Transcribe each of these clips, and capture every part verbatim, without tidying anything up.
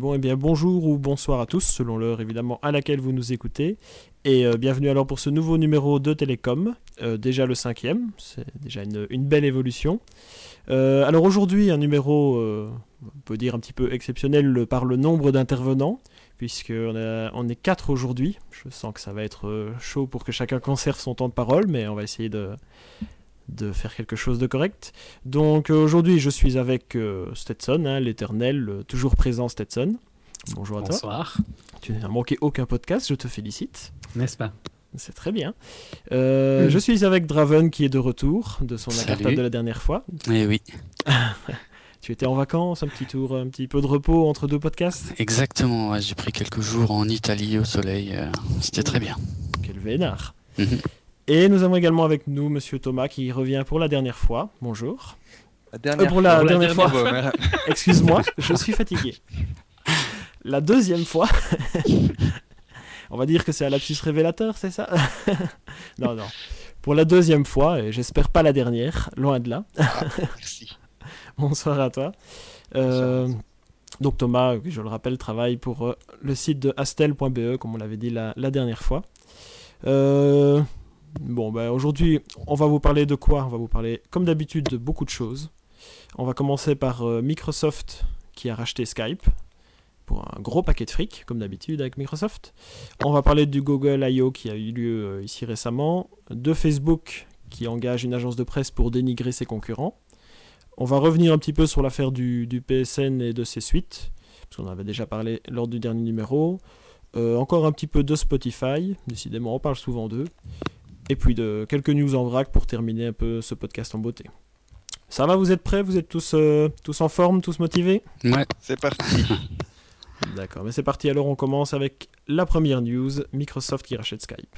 Bon, eh bien, bonjour ou bonsoir à tous, selon l'heure évidemment à laquelle vous nous écoutez. Et euh, bienvenue alors pour ce nouveau numéro de Télécom, euh, déjà le cinquième, c'est déjà une, une belle évolution. Euh, alors aujourd'hui, un numéro, euh, on peut dire un petit peu exceptionnel par le nombre d'intervenants, puisqu'on a, on est quatre aujourd'hui. Je sens que ça va être euh, chaud pour que chacun conserve son temps de parole, mais on va essayer de... de faire quelque chose de correct. Donc euh, aujourd'hui, je suis avec euh, Stetson, hein, l'éternel, euh, toujours présent Stetson. Bonjour à Bonsoir. toi. Tu n'as manqué aucun podcast, je te félicite. N'est-ce pas? C'est très bien. Euh, mmh. Je suis avec Draven qui est de retour de son incartade de la dernière fois. Eh oui. Tu étais en vacances, un petit tour, un petit peu de repos entre deux podcasts? Exactement, ouais, j'ai pris quelques jours en Italie au soleil, euh, c'était mmh. très bien. Quel vénard. Mmh. Et nous avons également avec nous Monsieur Thomas qui revient pour la dernière fois. Bonjour. La dernière euh, pour la fois. dernière, la dernière fois. Excuse-moi, je suis fatigué. La deuxième fois. On va dire que c'est un lapsus révélateur, c'est ça? Non, non. Pour la deuxième fois, et j'espère pas la dernière, loin de là. Ah, merci. Bonsoir à toi. Euh, donc Thomas, je le rappelle, travaille pour euh, le site de astel point b e, comme on l'avait dit la, la dernière fois. Euh... Bon, ben aujourd'hui, on va vous parler de quoi? On va vous parler, comme d'habitude, de beaucoup de choses. On va commencer par euh, Microsoft qui a racheté Skype pour un gros paquet de fric, comme d'habitude avec Microsoft. On va parler du Google I O qui a eu lieu euh, ici récemment, de Facebook qui engage une agence de presse pour dénigrer ses concurrents. On va revenir un petit peu sur l'affaire du, du P S N et de ses suites, parce qu'on en avait déjà parlé lors du dernier numéro. Euh, encore un petit peu de Spotify, décidément on parle souvent d'eux. Et puis de quelques news en vrac pour terminer un peu ce podcast en beauté. Ça va, vous êtes prêts? Vous êtes tous, euh, tous en forme, tous motivés? Ouais, c'est parti. D'accord, mais c'est parti. Alors on commence avec la première news, Microsoft qui rachète Skype.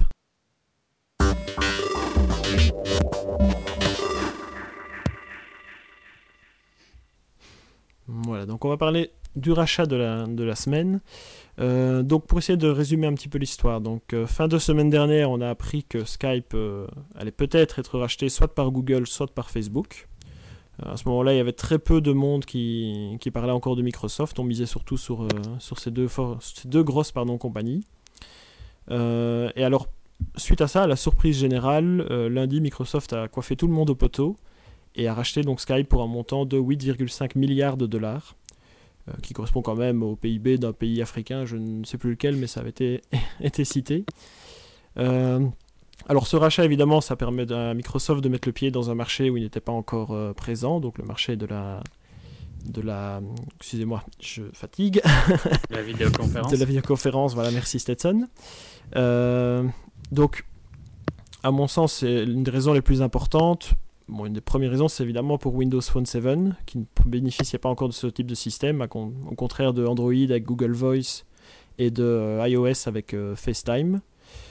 Voilà, donc on va parler du rachat de la, de la semaine. Euh, donc pour essayer de résumer un petit peu l'histoire, donc euh, fin de semaine dernière, on a appris que Skype euh, allait peut-être être racheté soit par Google, soit par Facebook. Euh, à ce moment-là, il y avait très peu de monde qui, qui parlait encore de Microsoft. On misait surtout sur, euh, sur ces, deux for- ces deux grosses pardon, compagnies. Euh, et alors, suite à ça, à la surprise générale, euh, lundi, Microsoft a coiffé tout le monde au poteau et a racheté donc Skype pour un montant de huit virgule cinq milliards de dollars. Euh, qui correspond quand même au P I B d'un pays africain, je ne sais plus lequel, mais ça avait été, été cité. Euh, alors ce rachat, évidemment, ça permet à Microsoft de mettre le pied dans un marché où il n'était pas encore euh, présent, donc le marché de la... de la... Excusez-moi, je fatigue. La vidéoconférence. De la vidéoconférence, voilà, merci Stetson. Euh, donc, à mon sens, c'est l'une des raisons les plus importantes. Bon, une des premières raisons, c'est évidemment pour Windows Phone sept, qui ne bénéficiait pas encore de ce type de système, au contraire de Android avec Google Voice et de euh, iOS avec euh, FaceTime.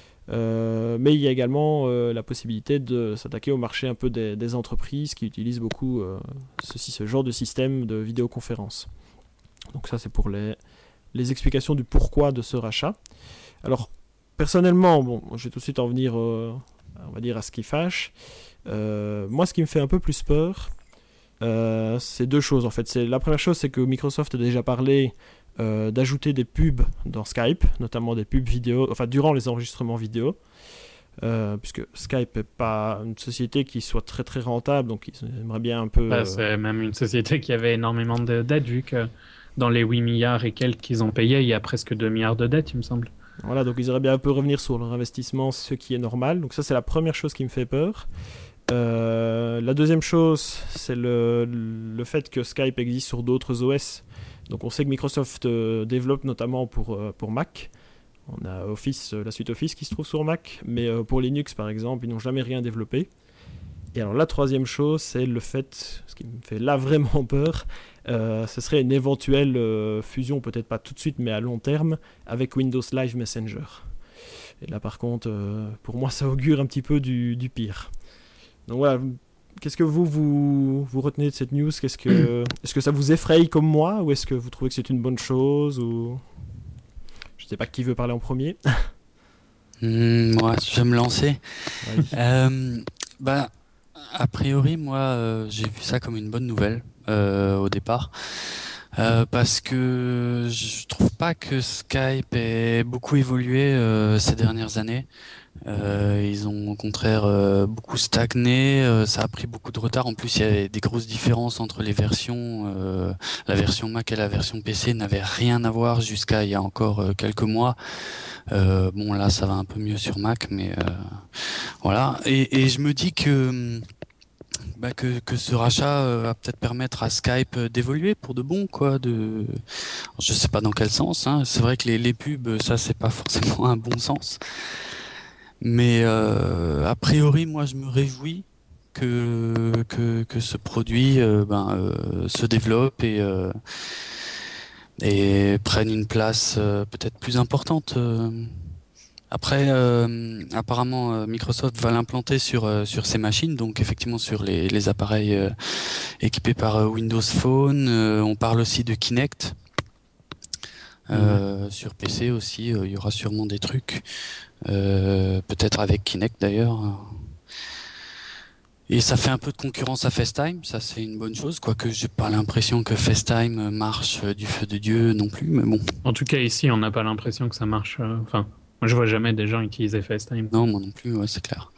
Euh, mais il y a également euh, la possibilité de s'attaquer au marché un peu des, des entreprises qui utilisent beaucoup euh, ceci, ce genre de système de vidéoconférence. Donc ça, c'est pour les, les explications du pourquoi de ce rachat. Alors, personnellement, bon, je vais tout de suite en venir, euh, on va dire, à ce qui fâche. Euh, moi, ce qui me fait un peu plus peur, euh, c'est deux choses en fait. C'est, la première chose, c'est que Microsoft a déjà parlé euh, d'ajouter des pubs dans Skype, notamment des pubs vidéo, enfin durant les enregistrements vidéo, euh, puisque Skype n'est pas une société qui soit très très rentable, donc ils aimeraient bien un peu. Bah, c'est même une société qui avait énormément de dettes, vu que dans les huit milliards et quelques qu'ils ont payé, il y a presque deux milliards de dettes, il me semble. Voilà, donc ils auraient bien un peu revenir sur leur investissement, ce qui est normal. Donc ça, c'est la première chose qui me fait peur. Euh, la deuxième chose, c'est le, le fait que Skype existe sur d'autres O S. Donc on sait que Microsoft euh, développe notamment pour, euh, pour Mac. On a Office, euh, la suite Office qui se trouve sur Mac, mais euh, pour Linux par exemple, ils n'ont jamais rien développé. Et alors la troisième chose, c'est le fait, ce qui me fait là vraiment peur, euh, ce serait une éventuelle euh, fusion, peut-être pas tout de suite, mais à long terme, avec Windows Live Messenger. Et là par contre, euh, pour moi ça augure un petit peu du, du pire. Donc voilà, qu'est-ce que vous, vous, vous retenez de cette news? Qu'est-ce que, est-ce que ça vous effraie comme moi, ou est-ce que vous trouvez que c'est une bonne chose, ou... Je sais pas qui veut parler en premier. mmh, Moi, je vais me lancer. Oui. Euh, bah, a priori, moi, euh, j'ai vu ça comme une bonne nouvelle euh, au départ. Euh, parce que je trouve pas que Skype ait beaucoup évolué euh, ces dernières années. Euh, ils ont au contraire euh, beaucoup stagné, euh, ça a pris beaucoup de retard. En plus, il y avait des grosses différences entre les versions. Euh, la version Mac et la version P C n'avaient rien à voir jusqu'à il y a encore euh, quelques mois. Euh, bon, là, ça va un peu mieux sur Mac, mais euh, voilà. Et, et je me dis que bah, que, que ce rachat euh, va peut-être permettre à Skype euh, d'évoluer pour de bon, quoi. De, je sais pas dans quel sens. Hein. C'est vrai que les, les pubs, ça, c'est pas forcément un bon sens. Mais euh, a priori, moi, je me réjouis que que, que ce produit euh, ben, euh, se développe et euh, et prenne une place euh, peut-être plus importante. euh. Après, euh, apparemment, euh, Microsoft va l'implanter sur euh, sur ses machines, donc effectivement sur les les appareils euh, équipés par euh, Windows Phone. Euh, on parle aussi de Kinect. Euh, sur P C aussi, euh, il y aura sûrement des trucs. Euh, peut-être avec Kinect d'ailleurs. Et ça fait un peu de concurrence à FaceTime, ça c'est une bonne chose, quoique j'ai pas l'impression que FaceTime marche du feu de Dieu non plus, mais bon. En tout cas, ici, on n'a pas l'impression que ça marche. euh, Enfin, moi, je vois jamais des gens utiliser FaceTime. Non, moi non plus, ouais, c'est clair.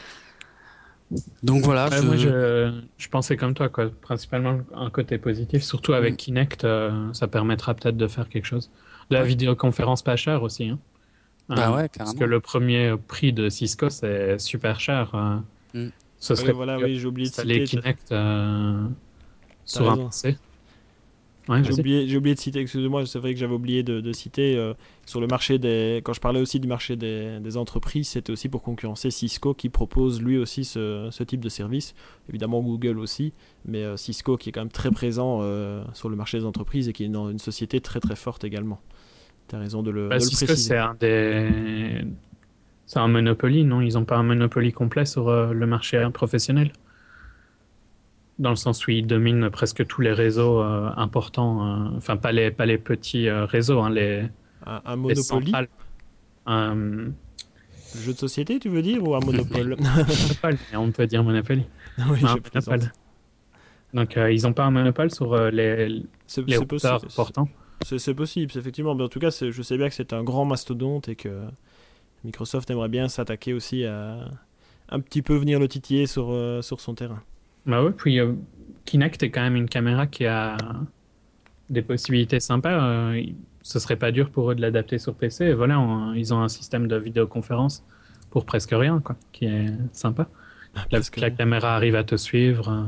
Donc voilà, Ouais, je... moi, je, je pensais comme toi, quoi. Principalement un côté positif, surtout avec Mm. Kinect, euh, ça permettra peut-être de faire quelque chose. De la Ouais. vidéoconférence pas chère aussi. Hein. Bah Euh, ouais, Parce carrément. que le premier prix de Cisco, c'est super cher. euh. Mm. Ce Oui, serait voilà, mieux oui, j'ai oublié de d'installer citer. Kinect euh, sur un raison. P C. Ouais, J'ai vas-y. oublié, j'ai oublié de citer, excusez-moi, c'est vrai que j'avais oublié de, de citer euh, sur le marché des. Quand je parlais aussi du marché des, des entreprises, c'était aussi pour concurrencer Cisco qui propose lui aussi ce, ce type de service. Évidemment Google aussi, mais euh, Cisco qui est quand même très présent euh, sur le marché des entreprises et qui est une, une société très très forte également. Tu as raison de le, Bah, de le Cisco, préciser. c'est un des. C'est un Monopoly, non? Ils n'ont pas un Monopoly complet sur euh, le marché professionnel? Dans le sens où ils dominent presque tous les réseaux euh, importants. euh, Enfin, pas les, pas les petits euh, réseaux, hein, les, Un, un les Monopoly, centrales. Un le jeu de société tu veux dire, ou un monopole? monopole, et on peut dire Monopoly. Oui, Un je plaisante. monopole. Donc, euh, ils n'ont pas un monopole sur euh, les, C'est, les c'est routeurs possible. importants. C'est, c'est possible, effectivement. Mais en tout cas, c'est- je sais bien que c'est un grand mastodonte et que Microsoft aimerait bien s'attaquer aussi à un petit peu venir le titiller sur, euh, sur son terrain. Bah ouais, puis euh, Kinect est quand même une caméra qui a des possibilités sympas. euh, il- ce serait pas dur pour eux de l'adapter sur P C. Et voilà, on- ils ont un système de vidéoconférence pour presque rien, quoi, qui est sympa. La, Presque la rien. caméra arrive à te suivre. euh.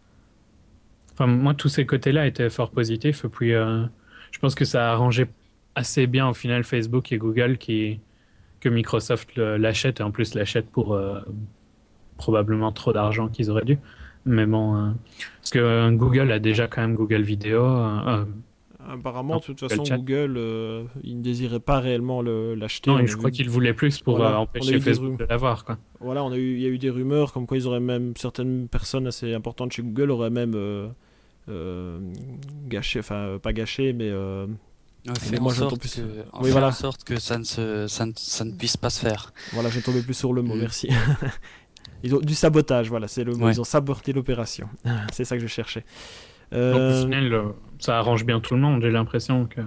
Enfin, moi, tous ces côtés-là étaient fort positifs. Et puis, euh, je pense que ça a arrangé assez bien au final Facebook et Google qui, que Microsoft le- l'achète et en plus l'achète pour euh, probablement trop d'argent qu'ils auraient dû. Mais bon, euh, parce que euh, Google a déjà quand même Google Vidéo. euh, euh, Apparemment, Non, de toute Google façon, Chat. Google, euh, il ne désirait pas réellement le, l'acheter. non, On et a je crois vu- qu'ils voulaient plus pour Voilà, euh, on a empêcher eu des Facebook rumeurs. de l'avoir, quoi. Voilà, on a eu, il y a eu des rumeurs comme quoi ils auraient même, certaines personnes assez importantes chez Google auraient même euh, euh, gâché, enfin euh, pas gâché, mais euh, Ouais, Mais fait en moi, j'entends sorte plus- que, en Oui, fait voilà. en sorte que ça ne, se, ça, ne, ça ne puisse pas se faire. voilà, je ne tombais plus sur le mot, Mm. merci. Ils ont du sabotage, voilà, c'est le mot. Ouais. Ils ont saboté l'opération. C'est ça que je cherchais. Donc Euh, au final, euh, ça arrange bien tout le monde, j'ai l'impression que.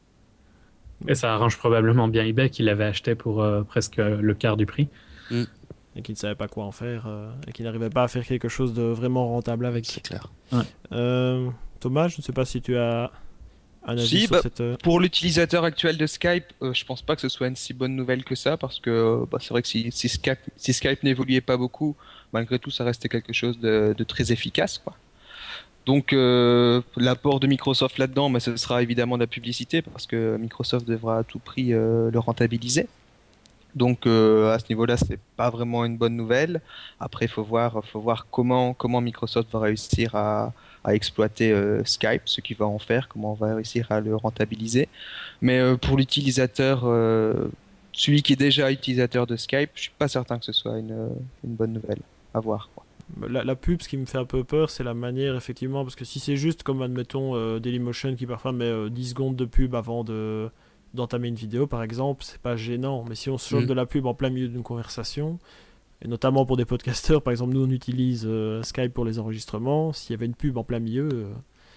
Et ça arrange probablement bien eBay qui l'avait acheté pour euh, presque le quart du prix. et qui ne savaient pas quoi en faire, euh, et qui n'arrivaient pas à faire quelque chose de vraiment rentable avec. C'est clair. Euh, Thomas, je ne sais pas si tu as un avis Si, sur bah, cette... euh, Pour l'utilisateur actuel de Skype, euh, je pense pas que ce soit une si bonne nouvelle que ça, parce que euh, bah, c'est vrai que si, si Skype, si Skype n'évoluait pas beaucoup, malgré tout, ça restait quelque chose de, de très efficace, quoi. Donc euh, l'apport de Microsoft là-dedans, bah, ce sera évidemment de la publicité, parce que Microsoft devra à tout prix euh, le rentabiliser. Donc euh, à ce niveau-là, c'est pas vraiment une bonne nouvelle. Après, il faut voir, faut voir comment, comment Microsoft va réussir à, à exploiter euh, Skype, ce qu'il va en faire, comment on va réussir à le rentabiliser. Mais euh, pour l'utilisateur, euh, celui qui est déjà utilisateur de Skype, je suis pas certain que ce soit une, une bonne nouvelle. À voir, quoi. La, la pub, ce qui me fait un peu peur, c'est la manière, effectivement, parce que si c'est juste comme, admettons, euh, Dailymotion qui parfois met euh, dix secondes de pub avant de, d'entamer une vidéo, par exemple, c'est pas gênant. Mais si on se chope Mm. de la pub en plein milieu d'une conversation, et notamment pour des podcasteurs, par exemple, nous on utilise euh, Skype pour les enregistrements, s'il y avait une pub en plein milieu, euh,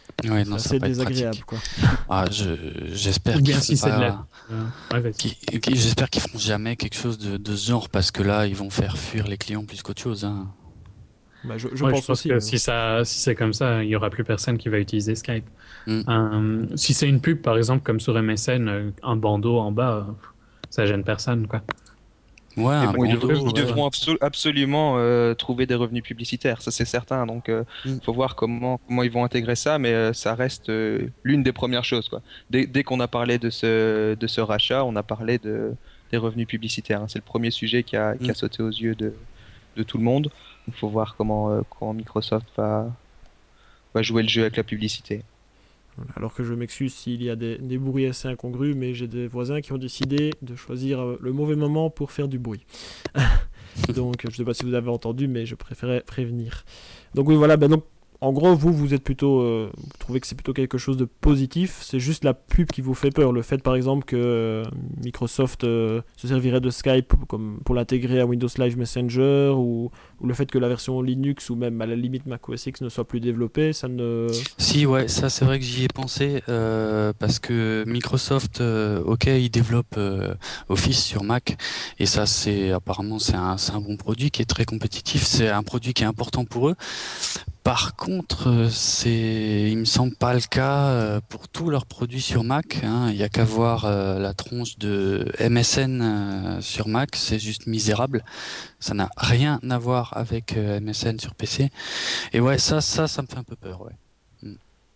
Ouais, C'est non, ça assez va pas être désagréable, pratique. quoi. Ah, je, j'espère Ou qu'ils bien font si c'est de pas- la. Euh, ouais, vas-y. qu'ils- qu'ils- j'espère qu'ils feront jamais quelque chose de, de ce genre parce que là, ils vont faire fuir les clients plus qu'autre chose. Hein. Bah, je, je Ouais, pense je pense aussi. que mais si, ça, si c'est comme ça, il n'y aura plus personne qui va utiliser Skype. Mm. Euh, si c'est une pub, par exemple, comme sur M S N, euh, un bandeau en bas, euh, ça gêne personne, quoi. Ouais, un Bon, ils, bandeau. devront, ils ouais. devront absolu- absolument euh, trouver des revenus publicitaires, ça c'est certain. Donc, il Mm. faut voir comment, comment ils vont intégrer ça, mais euh, ça reste euh, l'une des premières choses, quoi. Dès, dès qu'on a parlé de ce, de ce rachat, on a parlé de, des revenus publicitaires, hein. C'est le premier sujet qui a, qui a Mm. sauté aux yeux de, de tout le monde. Il faut voir comment, euh, comment Microsoft va, va jouer le jeu avec la publicité. Voilà. Alors que je m'excuse s'il y a des, des bruits assez incongrus, mais j'ai des voisins qui ont décidé de choisir euh, le mauvais moment pour faire du bruit. Donc, je ne sais pas si vous avez entendu, mais je préférais prévenir. Donc oui, voilà. Ben donc, en gros, vous, vous êtes plutôt, euh, vous trouvez que c'est plutôt quelque chose de positif. C'est juste la pub qui vous fait peur. Le fait, par exemple, que euh, Microsoft euh, se servirait de Skype comme pour l'intégrer à Windows Live Messenger, ou, ou le fait que la version Linux ou même à la limite Mac O S X ne soit plus développée, ça ne. Si, ouais, ça c'est vrai que j'y ai pensé euh, parce que Microsoft, euh, ok, il développe euh, Office sur Mac et ça c'est apparemment c'est un, c'est un bon produit qui est très compétitif, c'est un produit qui est important pour eux. Par contre, euh, c'est, il me semble pas le cas euh, pour tous leurs produits sur Mac. Hein. Il y a qu'à voir euh, la tronche de M S N euh, sur Mac, c'est juste misérable. Ça n'a rien à voir avec euh, M S N sur P C. Et ouais, ça, ça, ça me fait un peu peur, ouais.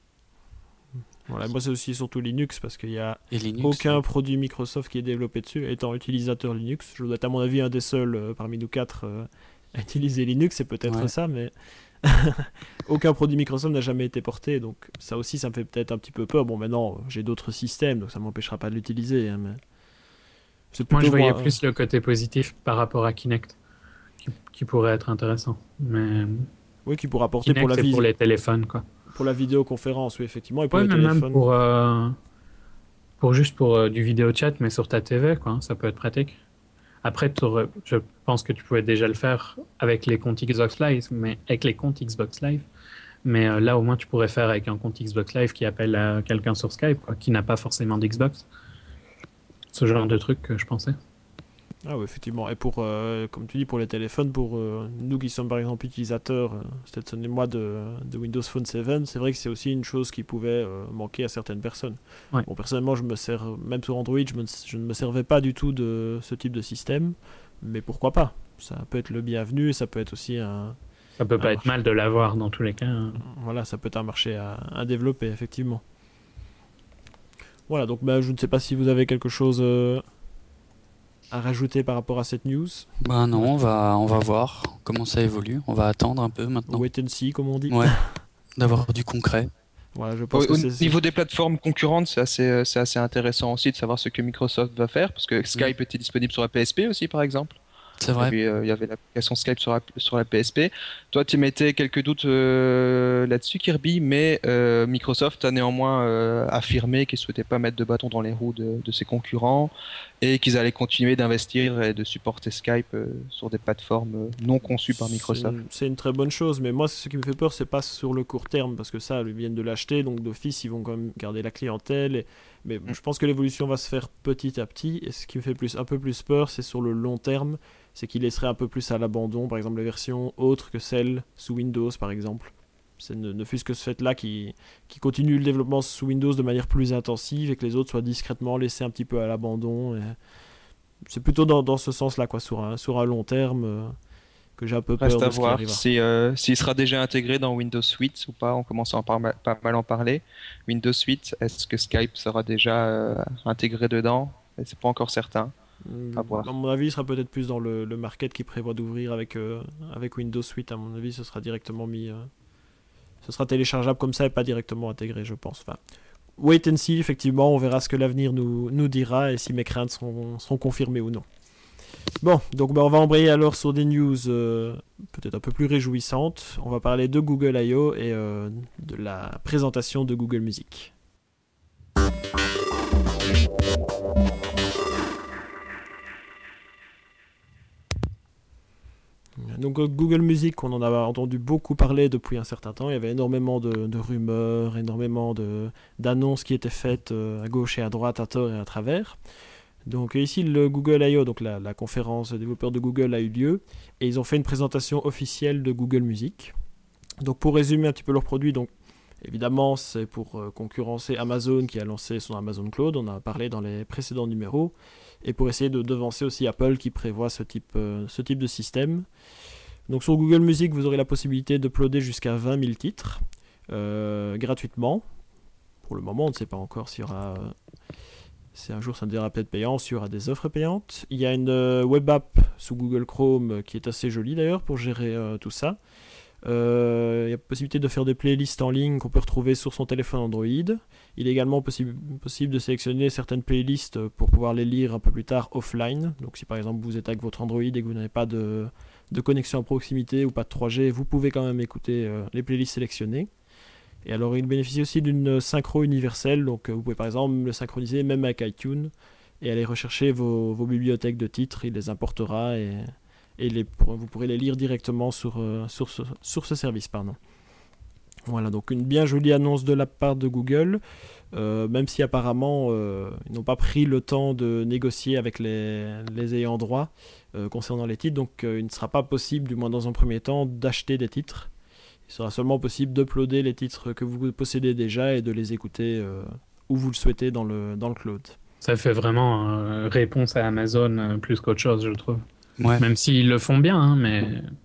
Voilà, moi c'est aussi surtout Linux parce qu'il n'y a Et Linux, aucun ouais. produit Microsoft qui est développé dessus. Étant utilisateur Linux, je dois être à mon avis un des seuls euh, parmi nous quatre euh, à utiliser Linux, c'est peut-être Ouais. ça, mais aucun produit Microsoft n'a jamais été porté, donc ça aussi ça me fait peut-être un petit peu peur. Bon, maintenant j'ai d'autres systèmes, donc ça m'empêchera pas de l'utiliser, hein, mais c'est Moi, je plutôt voyais moi, plus le côté positif par rapport à Kinect, qui, qui pourrait être intéressant. Mais oui, qui pourra porter Kinect, pour la, c'est vis- pour les téléphones, quoi. pour la vidéoconférence, oui, effectivement, et pour Ouais, les mais même téléphones. pour, euh, pour juste pour euh, du vidéo chat, mais sur ta T V, quoi. hein, Ça peut être pratique. Après, t'aurais- je pense que tu pouvais déjà le faire avec les comptes Xbox Live, mais avec les comptes Xbox Live. Mais euh, là, au moins, tu pourrais faire avec un compte Xbox Live qui appelle euh, quelqu'un sur Skype, quoi, qui n'a pas forcément d'Xbox. Ce genre de truc que je pensais. Ah oui, effectivement. Et pour, euh, comme tu dis, pour les téléphones, pour euh, nous qui sommes par exemple utilisateurs, euh, Stetson et moi, de, de Windows Phone sept, c'est vrai que c'est aussi une chose qui pouvait euh, manquer à certaines personnes. Ouais. Bon, personnellement, je me sers, même sur Android, je, me, je ne me servais pas du tout de ce type de système, mais pourquoi pas? Ça peut être le bienvenu et ça peut être aussi un... Ça peut pas Ah, être mal de l'avoir dans tous les cas. hein. Voilà, ça peut être un marché à, à développer, effectivement. Voilà, donc bah, je ne sais pas si vous avez quelque chose euh, à rajouter par rapport à cette news. Bah non, on va, on va voir comment ça évolue. On va attendre un peu maintenant. Wait and see, comme on dit. Ouais, d'avoir du concret. Voilà, je pense Au, que au c'est... niveau des plateformes concurrentes, c'est assez, euh, c'est assez intéressant aussi de savoir ce que Microsoft va faire, parce que Skype était disponible sur la P S P aussi, par exemple. C'est Et vrai. puis, euh, il y avait l'application Skype sur la, sur la P S P. Toi, tu mettais quelques doutes euh, là-dessus, Kirby, mais euh, Microsoft a néanmoins euh, affirmé qu'ils ne souhaitaient pas mettre de bâton dans les roues de, de ses concurrents et qu'ils allaient continuer d'investir et de supporter Skype euh, sur des plateformes euh, non conçues par Microsoft. C'est une, c'est une très bonne chose, mais moi, ce qui me fait peur, c'est pas sur le court terme, parce que ça, ils viennent de l'acheter, donc d'office, ils vont quand même garder la clientèle. Et... Mais Mm. je pense que l'évolution va se faire petit à petit, et ce qui me fait plus, un peu plus peur, c'est sur le long terme, c'est qu'ils laisseraient un peu plus à l'abandon, par exemple, les versions autres que celles sous Windows, par exemple. C'est ne, ne fût-ce que ce fait-là qui, qui continue le développement sous Windows de manière plus intensive et que les autres soient discrètement laissés un petit peu à l'abandon. Et c'est plutôt dans, dans ce sens-là, quoi, sur un, sur un long terme, euh, que j'ai un peu peur Reste de à ce qui voir arrivera. si, euh, s'il sera déjà intégré dans Windows Suite ou pas. On commence à en par- pas mal en parler. Windows Suite, est-ce que Skype sera déjà euh, intégré dedans? Et c'est pas encore certain. À voir. À mon avis, il sera peut-être plus dans le, le market qui prévoit d'ouvrir avec, euh, avec Windows Suite. À mon avis, ce sera directement mis. Euh, ce sera téléchargeable comme ça et pas directement intégré, je pense. Enfin, wait and see, effectivement, on verra ce que l'avenir nous, nous dira et si mes craintes seront, seront confirmées ou non. Bon, donc bah, on va embrayer alors sur des news euh, peut-être un peu plus réjouissantes. On va parler de Google I O et euh, de la présentation de Google Music. Donc Google Music, on en a entendu beaucoup parler depuis un certain temps. Il y avait énormément de, de rumeurs, énormément de, d'annonces qui étaient faites à gauche et à droite, à tort et à travers. Donc ici, le Google I O, donc la, la conférence développeurs de Google a eu lieu et ils ont fait une présentation officielle de Google Music. Donc pour résumer un petit peu leurs produits, donc évidemment c'est pour euh, concurrencer Amazon qui a lancé son Amazon Cloud, on en a parlé dans les précédents numéros, et pour essayer de devancer aussi Apple qui prévoit ce type, euh, ce type de système. Donc sur Google Music, vous aurez la possibilité d'uploader jusqu'à vingt mille titres euh, gratuitement. Pour le moment, on ne sait pas encore s'il y aura... Euh, Si un jour ça deviendra peut-être payant, s'il y aura des offres payantes. Il y a une euh, web app sous Google Chrome euh, qui est assez jolie d'ailleurs pour gérer euh, tout ça. Euh, il y a possibilité de faire des playlists en ligne qu'on peut retrouver sur son téléphone Android. Il est également possible, possible de sélectionner certaines playlists pour pouvoir les lire un peu plus tard offline. Donc si par exemple vous êtes avec votre Android et que vous n'avez pas de, de connexion à proximité ou pas de trois G, vous pouvez quand même écouter euh, les playlists sélectionnées. Et alors il bénéficie aussi d'une synchro universelle, donc vous pouvez par exemple le synchroniser même avec iTunes et aller rechercher vos, vos bibliothèques de titres, il les importera et, et les, vous pourrez les lire directement sur, euh, sur, ce, sur ce service. Pardon. Voilà, donc une bien jolie annonce de la part de Google, euh, même si apparemment euh, ils n'ont pas pris le temps de négocier avec les, les ayants droit euh, concernant les titres, donc euh, il ne sera pas possible, du moins dans un premier temps, d'acheter des titres. Il sera seulement possible d'uploader les titres que vous possédez déjà et de les écouter euh, où vous le souhaitez dans le, dans le cloud. Ça fait vraiment euh, réponse à Amazon euh, plus qu'autre chose, je trouve. Ouais. Même s'ils le font bien, hein, mais...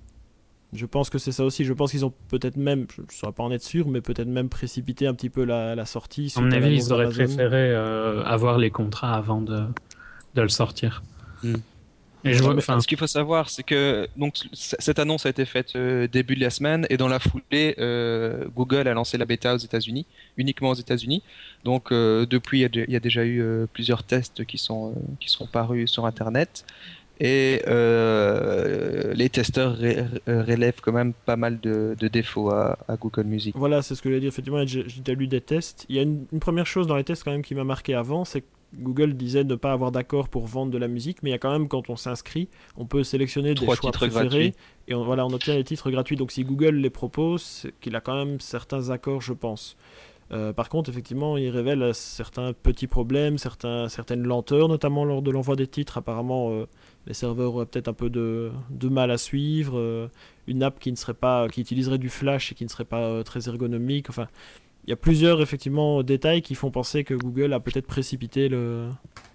Je pense que c'est ça aussi. Je pense qu'ils ont peut-être même, je ne saurais pas en être sûr, mais peut-être même précipité un petit peu la, la sortie. À mon avis, ils auraient préféré euh, avoir les contrats avant de, de le sortir. Mm. Et je vois, enfin, ce qu'il faut savoir, c'est que donc, c- cette annonce a été faite euh, début de la semaine et dans la foulée, euh, Google a lancé la bêta aux États-Unis, uniquement aux États-Unis. Donc euh, depuis, il y, a de- il y a déjà eu euh, plusieurs tests qui sont, euh, qui sont parus sur Internet et euh, les testeurs ré- relèvent quand même pas mal de, de défauts à, à Google Music. Voilà, c'est ce que je voulais dire. Effectivement, j'ai j'ai déjà lu des tests. Il y a une, une première chose dans les tests quand même qui m'a marqué avant, c'est que Google disait ne pas avoir d'accord pour vendre de la musique, mais il y a quand même, quand on s'inscrit, on peut sélectionner Trois des choix titres préférés gratuits. et on, voilà, on obtient les titres gratuits. Donc si Google les propose, c'est qu'il a quand même certains accords, je pense. Euh, par contre, effectivement, il révèle certains petits problèmes, certains, certaines lenteurs, notamment lors de l'envoi des titres. Apparemment, euh, les serveurs auraient peut-être un peu de, de mal à suivre. Euh, une app qui ne serait pas, qui utiliserait du flash et qui ne serait pas euh, très ergonomique. Enfin, il y a plusieurs effectivement détails qui font penser que Google a peut-être précipité le,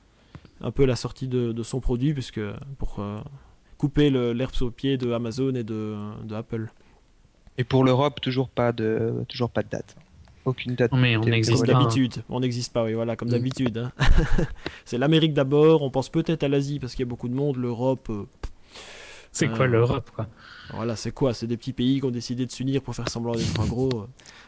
un peu la sortie de, de son produit, puisque pour euh, couper le, l'herbe sous le pied de Amazon et de, de Apple. Et pour l'Europe, toujours pas de, toujours pas de date. Aucune date. mais on Comme n'existe Comme pas. d'habitude, on n'existe pas, oui, voilà, comme Mm. d'habitude. Hein. C'est l'Amérique d'abord, on pense peut-être à l'Asie parce qu'il y a beaucoup de monde, l'Europe. Euh, C'est euh, quoi l'Europe, quoi? Voilà, c'est quoi? C'est des petits pays qui ont décidé de s'unir pour faire semblant d'être un gros.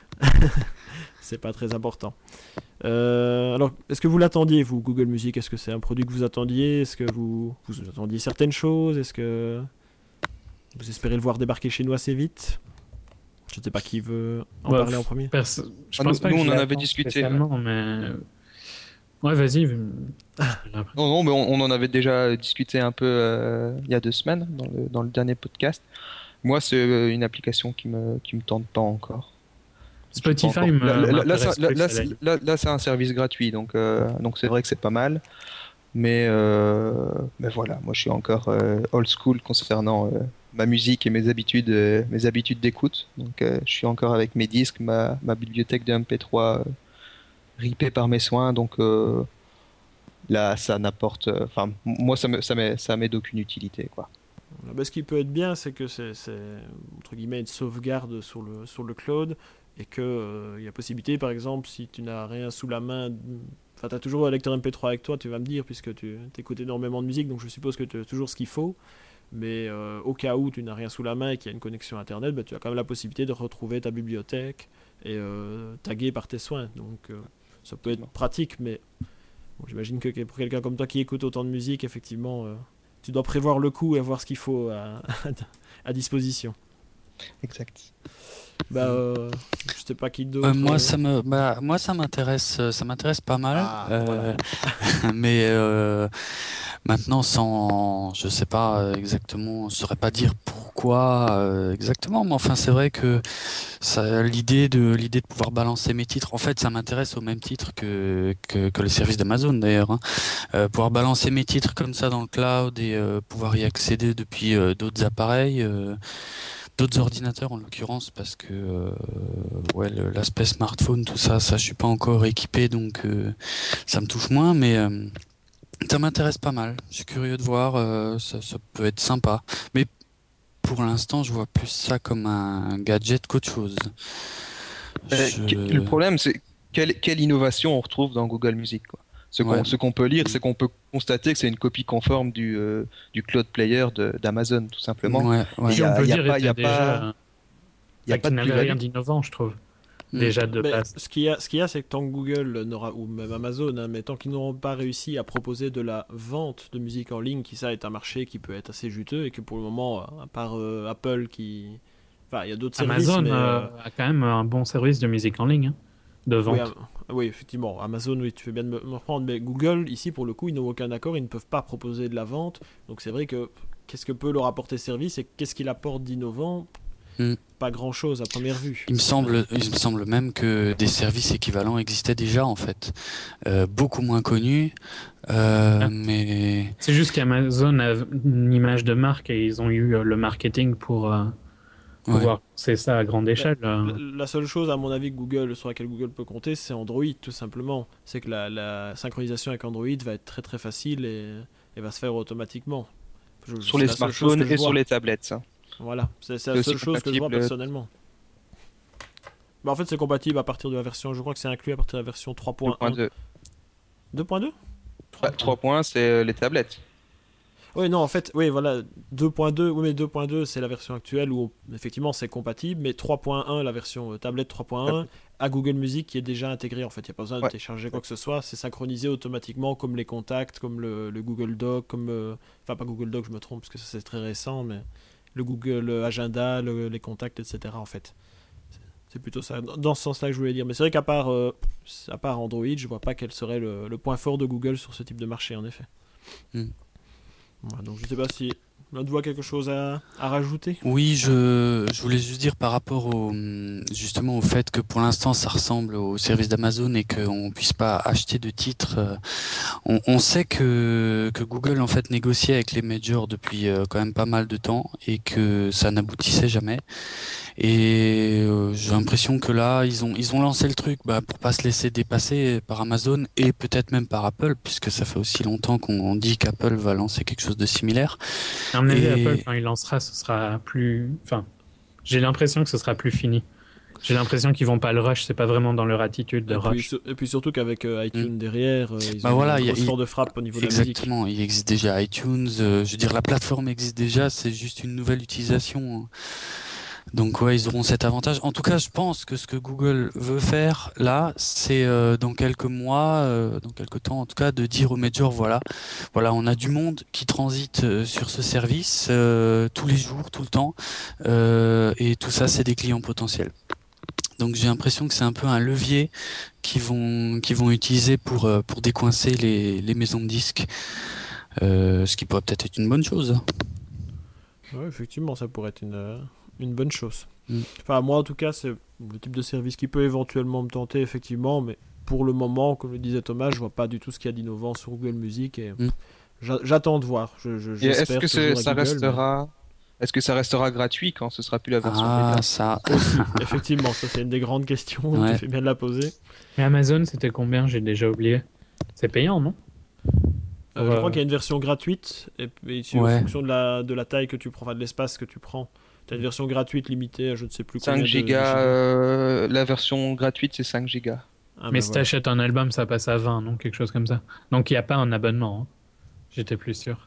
C'est pas très important. Euh, alors, est-ce que vous l'attendiez, vous, Google Music? Est-ce que c'est un produit que vous attendiez? Est-ce que vous, vous attendiez certaines choses? Est-ce que vous espérez le voir débarquer chez nous assez vite? Je ne sais pas qui veut en Bah, parler en premier. Perso- Je Ah, pense nous- pas nous, que on je en avait l'attends discuté, spécialement, mais... Ouais, vas-y. Non, non, mais on, on en avait déjà discuté un peu euh, il y a deux semaines dans le, dans le dernier podcast. Moi, c'est euh, une application qui me qui me tente pas encore. Spotify Pas encore. me Là, là, là, m'intéresse ça- là, plus, là, cela c'est- dit. là- là, c'est un service gratuit, donc euh, donc c'est vrai que c'est pas mal. Mais euh, mais voilà, moi je suis encore euh, old school concernant euh, ma musique et mes habitudes euh, mes habitudes d'écoute. Donc euh, je suis encore avec mes disques, ma ma bibliothèque de M P trois euh, ripée par mes soins. Donc euh, là, ça n'apporte. Enfin, moi, ça me ça m'est ça m'est d'aucune utilité, quoi. Voilà, bah, ce qui peut être bien, c'est que c'est, c'est, entre guillemets une sauvegarde sur le, sur le cloud et qu'il euh, y a possibilité, par exemple, si tu n'as rien sous la main, enfin tu as toujours un lecteur M P trois avec toi, tu vas me dire, puisque tu écoutes énormément de musique, donc je suppose que tu as toujours ce qu'il faut, mais euh, au cas où tu n'as rien sous la main et qu'il y a une connexion Internet, bah, tu as quand même la possibilité de retrouver ta bibliothèque et euh, taguer par tes soins, donc euh, ça peut être pratique, mais bon, j'imagine que pour quelqu'un comme toi qui écoute autant de musique, effectivement... Euh, tu dois prévoir le coup et avoir ce qu'il faut à, à disposition. Exact. Bah, euh, je sais pas qui d'autre. Euh, moi, euh, ça me, bah, moi, ça m'intéresse, euh, ça m'intéresse pas mal. Ah, Euh, voilà. mais euh, Maintenant, sans, je sais pas exactement, je saurais pas dire pourquoi euh, exactement, mais enfin, c'est vrai que ça, l'idée de l'idée de pouvoir balancer mes titres, en fait, ça m'intéresse au même titre que que, que les services d'Amazon d'ailleurs. Hein. Euh, pouvoir balancer mes titres comme ça dans le cloud et euh, pouvoir y accéder depuis euh, d'autres appareils. Euh, d'autres ordinateurs en l'occurrence parce que euh, ouais le, l'aspect smartphone tout ça ça je suis pas encore équipé donc euh, ça me touche moins mais euh, ça m'intéresse pas mal, je suis curieux de voir, euh, ça, ça peut être sympa mais pour l'instant je vois plus ça comme un gadget qu'autre chose. Euh, Je... Le problème, c'est quelle, quelle innovation on retrouve dans Google Music, quoi. Ce qu'on Ouais. ce qu'on peut lire, c'est qu'on peut constater que c'est une copie conforme du, euh, du cloud player de- d'Amazon, tout simplement. Ouais, ouais. Et Qui, y on a- peut y a dire, pas- y a était pas- déjà... y a enfin, pas qui de n'avait plus-value. rien d'innovant, je trouve. Mm. Déjà de Mais base. ce qu'il y a, ce qu'il y a, c'est que tant que Google n'aura, ou même Amazon, hein, mais tant qu'ils n'auront pas réussi à proposer de la vente de musique en ligne, qui ça est un marché qui peut être assez juteux, et que pour le moment, à part euh, Apple qui... Enfin, il y a d'autres services, Amazon mais... euh, euh, a quand même un bon service de musique en ligne, hein, de vente. Oui, Am- oui, effectivement. Amazon, oui, tu fais bien de me, me reprendre, mais Google, ici, pour le coup, ils n'ont aucun accord, ils ne peuvent pas proposer de la vente. Donc c'est vrai que qu'est-ce que peut leur apporter ce service et qu'est-ce qu'il apporte d'innovant? Mm. Pas grand-chose à première vue. Il me semble, il me semble même que des services équivalents existaient déjà en fait, euh, beaucoup moins connus, euh, Ah. mais C'est juste qu'Amazon a une image de marque et ils ont eu euh, le marketing pour euh, ouais. pouvoir c'est ça à grande échelle. euh. La, la seule chose, à mon avis, que Google, sur laquelle Google peut compter, c'est Android, tout simplement. C'est que la, la synchronisation avec Android va être très très facile et, et va se faire automatiquement. Je- Sur c'est les la seule chose smartphones que je et sur vois. les tablettes, ça. Voilà, c'est c'est C'est la aussi seule chose que je vois compatible. personnellement. Bah, en fait, c'est compatible à partir de la version, je crois que c'est inclus à partir de la version trois point un. deux point deux. deux point deux Bah, trois points, c'est euh, les tablettes. Oui, non, en fait, oui, voilà, deux point deux, oui, mais deux point deux, c'est la version actuelle où, effectivement, c'est compatible, mais trois point un, la version euh, tablette trois point un, à Google Music qui est déjà intégré, en fait, il n'y a pas besoin de Ouais. télécharger quoi que ce soit, c'est synchronisé automatiquement comme les contacts, comme le, le Google Doc, comme, euh, enfin, pas Google Doc, je me trompe, parce que ça, c'est très récent, mais le Google Agenda, le- les contacts, et cetera, en fait. C'est- C'est plutôt ça, dans dans ce sens-là que je voulais dire. Mais c'est vrai qu'à part, euh, à part Android, je vois pas quel serait le, le point fort de Google sur ce type de marché, en effet. Mm. Voilà, donc je sais pas si l'un voit quelque chose à, à rajouter. Oui, je, je voulais juste dire par rapport au, justement au fait que pour l'instant ça ressemble au service d'Amazon et qu'on ne puisse pas acheter de titres. euh, On, on sait que, que Google en fait négociait avec les majors depuis euh, quand même pas mal de temps et que ça n'aboutissait jamais. Et euh, j'ai l'impression que là ils ont ils ont lancé le truc bah, pour pas se laisser dépasser par Amazon et peut-être même par Apple puisque ça fait aussi longtemps qu'on dit qu'Apple va lancer quelque chose de similaire. À mon avis, Et- Apple, quand il lancera, ce sera plus. Enfin, j'ai l'impression que ce sera plus fini. J'ai l'impression qu'ils vont pas le rush, c'est pas vraiment dans leur attitude de Et puis, rush. sur- et puis surtout qu'avec euh, iTunes derrière, euh, ils Bah ont voilà, une y a- grosse y- force de frappe au niveau de la musique. Exactement, il existe déjà iTunes, euh, je veux dire la plateforme existe déjà, c'est juste une nouvelle utilisation. Donc ouais, ils auront cet avantage. En tout cas, je pense que ce que Google veut faire là, c'est euh, dans quelques mois, euh, dans quelques temps en tout cas, de dire aux majors voilà, voilà, on a du monde qui transite euh, sur ce service euh, tous les jours, tout le temps, euh, et tout ça, c'est des clients potentiels. Donc j'ai l'impression que c'est un peu un levier qu'ils vont qu'ils vont utiliser pour euh, pour décoincer les les maisons de disques, euh, ce qui pourrait peut-être être une bonne chose. Ouais, effectivement, ça pourrait être une, euh, une bonne chose. Mm. Enfin, moi, en tout cas, c'est le type de service qui peut éventuellement me tenter, effectivement, mais pour le moment, comme le disait Thomas, je vois pas du tout ce qu'il y a d'innovant sur Google Music et Mm. j'a- j'attends de voir. Je, je, Et est-ce j'espère que toujours c'est- à ça Google, restera, est-ce que ça restera gratuit quand ce sera plus la version Ah payante? ça. mais aussi, effectivement, ça c'est une des grandes questions. Ouais. Tu fais bien de la poser. Mais Amazon, c'était combien? J'ai déjà oublié. C'est payant, non? Euh, Ouais. Je crois qu'il y a une version gratuite, et puis c'est Ouais. en fonction de la, de la taille que tu prends, enfin de l'espace que tu prends. Tu as une version gratuite limitée à je ne sais plus combien cinq de- gigas, de euh, la version gratuite c'est cinq gigas. Ah, Mais ben si voilà. t'achètes un album, ça passe à vingt, non? Quelque chose comme ça. Donc il n'y a pas un abonnement. hein. J'étais plus sûr.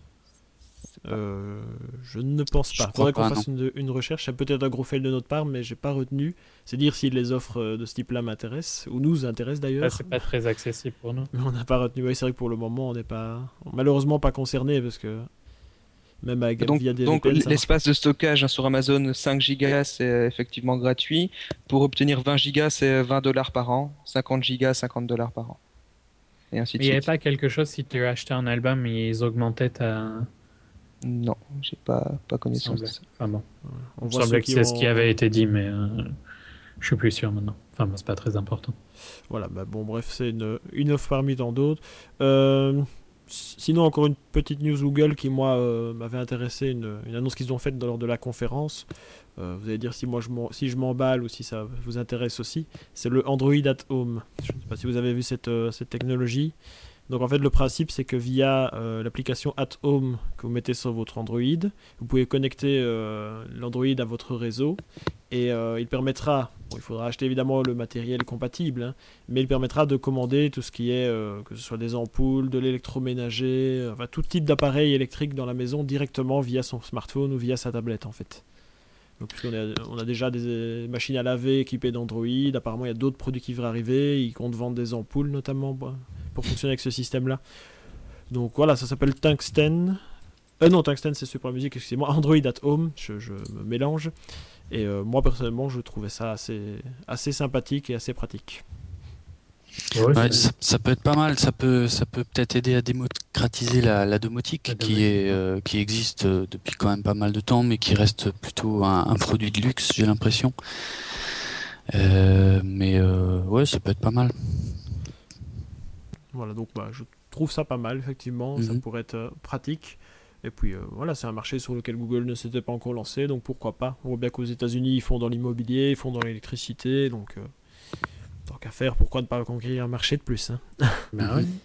Euh, je ne pense Je pas. crois Faudrait qu'on pas, fasse une, une recherche. C'est peut-être un gros fail de notre part, mais j'ai pas retenu. C'est dire si les offres euh, de ce type-là m'intéressent, ou nous intéressent Ah, d'ailleurs. c'est pas très accessible pour nous. Mais on n'a pas retenu. Oui, c'est vrai que pour le moment, on n'est pas. Malheureusement, pas concerné parce que. Même avec, Donc, via des donc V P N, ça marche l'espace de stockage hein, sur Amazon cinq gigas c'est euh, effectivement gratuit. Pour obtenir vingt gigas c'est vingt dollars par an, cinquante gigas cinquante dollars par an. et ainsi de Mais il n'y avait suite. pas quelque chose, si tu achetais un album, ils augmentaient ta... Non, j'ai pas, pas connaissance de semblait. ça. Enfin bon, On il me voit semblait ceux que qui c'est ont... ce qui avait été dit, mais euh, je suis plus sûr maintenant. Enfin bon, c'est pas très important. Voilà, bah bon, bref, c'est une, une offre parmi tant d'autres. Euh, sinon, encore une petite news Google qui, moi, euh, m'avait intéressé, une, une annonce qu'ils ont faite lors de la conférence. Euh, vous allez dire si moi je m'en- si je m'emballe ou si ça vous intéresse aussi. C'est le Android at Home. Je ne sais pas si vous avez vu cette, euh, cette technologie. Donc en fait le principe c'est que via euh, l'application At Home que vous mettez sur votre Android, vous pouvez connecter euh, l'Android à votre réseau et euh, il permettra, bon, il faudra acheter évidemment le matériel compatible, hein, mais il permettra de commander tout ce qui est, euh, que ce soit des ampoules, de l'électroménager, euh, enfin tout type d'appareil électrique dans la maison directement via son smartphone ou via sa tablette en fait. Donc, puisqu'on a, on a déjà des machines à laver équipées d'Android, apparemment il y a d'autres produits qui devraient arriver, ils comptent vendre des ampoules notamment bah, pour fonctionner avec ce système-là. Donc voilà, ça s'appelle Tungsten. Euh non, Tungsten c'est Super Music, excusez-moi, Android at Home, je, je me mélange. Et euh, moi personnellement je trouvais ça assez, assez sympathique et assez pratique. Ouais, Ouais, c'est- ça, ça peut être pas mal, ça peut ça peut peut-être aider à démocratiser la, la domotique La qui domotique, est euh, qui existe euh, depuis quand même pas mal de temps, mais qui reste plutôt un, un produit de luxe, j'ai l'impression. Euh, mais euh, ouais, ça peut être pas mal. Voilà, donc bah, je trouve ça pas mal, effectivement, ça Mhm. pourrait être euh, pratique. Et puis euh, voilà, c'est un marché sur lequel Google ne s'était pas encore lancé, donc pourquoi pas. On voit bien qu'aux États-Unis ils font dans l'immobilier, ils font dans l'électricité, donc euh, tant qu'à faire, pourquoi ne pas conquérir un marché de plus, hein. Bah ouais.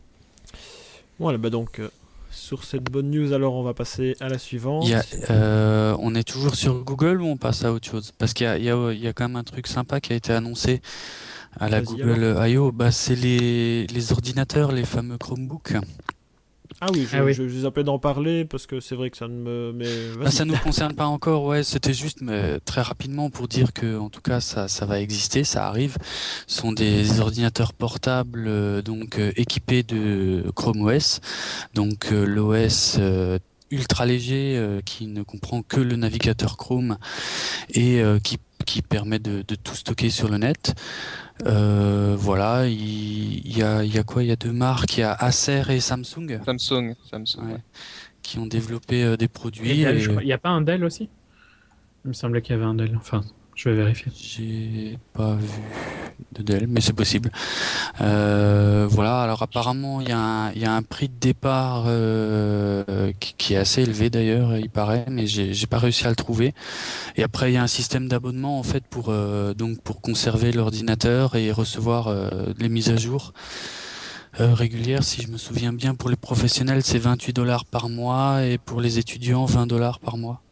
Voilà, bah donc euh, sur cette bonne news, alors on va passer à la suivante. Il y a, euh, on est toujours sur Google ou on passe à autre chose? Parce qu'il y a, il y a, il y a quand même un truc sympa qui a été annoncé à la Vas-y, Google I O. Bah, c'est les, les ordinateurs, les fameux Chromebooks. Ah oui, je, Ah oui. je, je zappais d'en parler parce que c'est vrai que ça ne me. Mais Ah, vas-y. ça nous concerne pas encore, ouais, c'était juste mais très rapidement pour dire que en tout cas ça, ça va exister, ça arrive. Ce sont des ordinateurs portables euh, donc euh, équipés de Chrome O S, donc euh, l'O S euh, ultra léger euh, qui ne comprend que le navigateur Chrome et euh, qui qui permet de, de tout stocker sur le net. Euh, voilà, il, il y a il y a quoi? Il y a deux marques, il y a Acer et Samsung. Samsung, Samsung. Ouais. ouais. Qui ont développé euh, des Et produits. Dell, et- je crois- il n'y a pas un Dell aussi? Il me semblait qu'il y avait un Dell. Enfin, je vais vérifier. J'ai pas vu de Dell, mais c'est possible. Euh, voilà, alors apparemment il y, a un- il y a un prix de départ euh, qui, qui est assez élevé d'ailleurs, il paraît, mais j'ai j'ai pas réussi à le trouver. Et après il y a un système d'abonnement en fait pour euh, donc pour conserver l'ordinateur et recevoir euh, les mises à jour euh, régulières. Si je me souviens bien, pour les professionnels c'est vingt-huit dollars par mois et pour les étudiants vingt dollars par mois.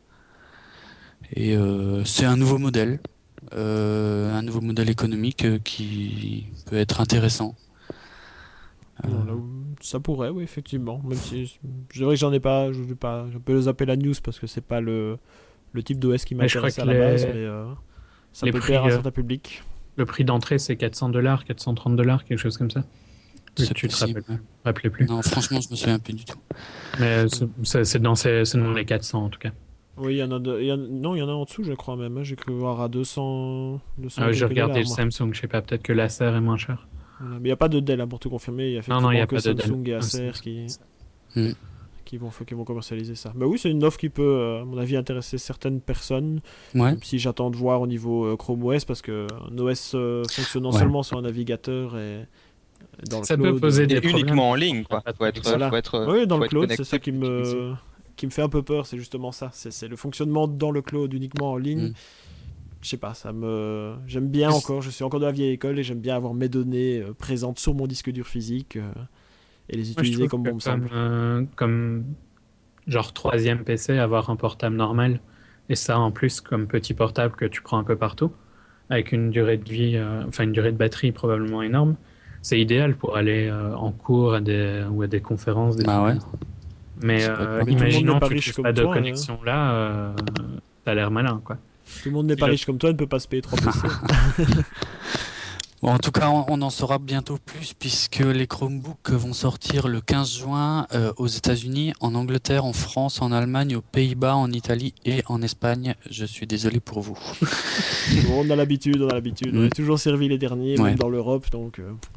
Et euh, c'est un nouveau modèle, euh, un nouveau modèle économique euh, qui peut être intéressant. Euh, Bon, là où- ça pourrait, oui, effectivement. Même si je dirais que j'en ai pas, je, vais pas, je peux zapper la news parce que c'est pas le, le type d'O S qui Mais je crois m'intéresse à que la les- base, mais euh, ça les peut prix, plaire à un euh, certain public. Le prix d'entrée, c'est quatre cents dollars, quatre cent trente dollars, quelque chose comme ça. c'est Tu te possible. rappelles, rappelais plus. Non, franchement, je me souviens plus du tout. Mais c'est- c'est c'est dans, ces- c'est dans les quatre cents en tout cas. Oui, il y en a, de- il y en- non, il y en a en dessous, je crois même. hein. J'ai cru voir à deux cents, deux cents Ah, j'ai quelques regardé le dollars, moi. Samsung, je sais pas, peut-être que l'Acer est moins cher. Voilà. Mais il n'y a pas de Dell, hein, pour te confirmer. Il y a Non, non, il y effectivement a que pas de Dell. Samsung et Ah, Acer c'est- qui, Mm. qui, vont, qui vont commercialiser ça. Bah oui, c'est une offre qui peut, euh, à mon avis, intéresser certaines personnes. Ouais. Même si j'attends de voir au niveau euh, Chrome O S, parce qu'un O S euh, fonctionnant Ouais. seulement sur un navigateur et et dans le Ça cloud. peut poser euh, des Et problèmes. uniquement en ligne, quoi. Pas de Faut être, Voilà. faut être, Oui, dans faut le être cloud, c'est connecté ça qui pour l'utiliser. me, qui me fait un peu peur, c'est justement ça. C'est c'est le fonctionnement dans le cloud uniquement en ligne. Mm. Je sais pas, ça me. J'aime bien Plus- encore, je suis encore de la vieille école et j'aime bien avoir mes données euh, présentes sur mon disque dur physique euh, et les Moi, je utiliser trouve comme que bon me comme, semble. euh, comme genre troisième P C, avoir un portable normal, et ça en plus comme petit portable que tu prends un peu partout, avec une durée de vie, euh, enfin une durée de batterie probablement énorme, c'est idéal pour aller euh, en cours à des, ou à des conférences. Des Bah ouais. Mais Ça peut être euh, pas mal. Mais tout le monde imaginons n'est pas que tu riche trouves comme pas de toi, hein. connexion là, euh, t'as l'air malin quoi. Tout le monde n'est pas je- riche comme toi, ne peut pas se payer trois P C. Bon, en tout cas, on, on en saura bientôt plus puisque les Chromebooks vont sortir le quinze juin euh, aux États-Unis, en Angleterre, en France, en Allemagne, aux Pays-Bas, en Italie et en Espagne. Je suis désolé pour vous. Bon, on a l'habitude, on a l'habitude. On Mm. est toujours servi les derniers, Ouais. même dans l'Europe, donc euh,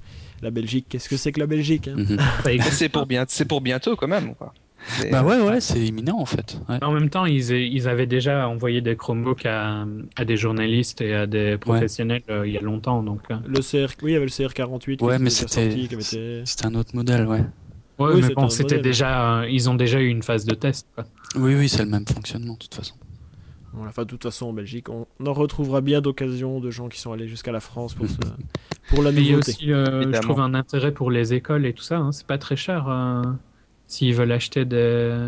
La Belgique, qu'est-ce que c'est que la Belgique hein Mhm. C'est pour, bien, c'est pour bientôt quand même. Quoi. C'est- Bah ouais, ouais, c'est imminent en fait. Ouais. En même temps, ils, ils avaient déjà envoyé des Chromebooks à, à des journalistes et à des professionnels euh, il y a longtemps. Donc, euh. Le C R... Oui, il y avait le C R quarante-huit Ouais, qui mais était c'était, sorti, qui avait été... c'était un autre modèle, ouais. Ouais, Oui, mais c'est bon, un c'était modèle. déjà, euh, ils ont déjà eu une phase de test. Quoi. Oui, oui, c'est le même fonctionnement de toute façon. Voilà, enfin, de toute façon, en Belgique, on en retrouvera bien d'occasions de gens qui sont allés jusqu'à la France pour, ce... pour la Et il y a nouveauté. aussi, euh, je Évidemment. trouve, un intérêt pour les écoles et tout ça. Hein. C'est pas très cher euh, s'ils veulent acheter des,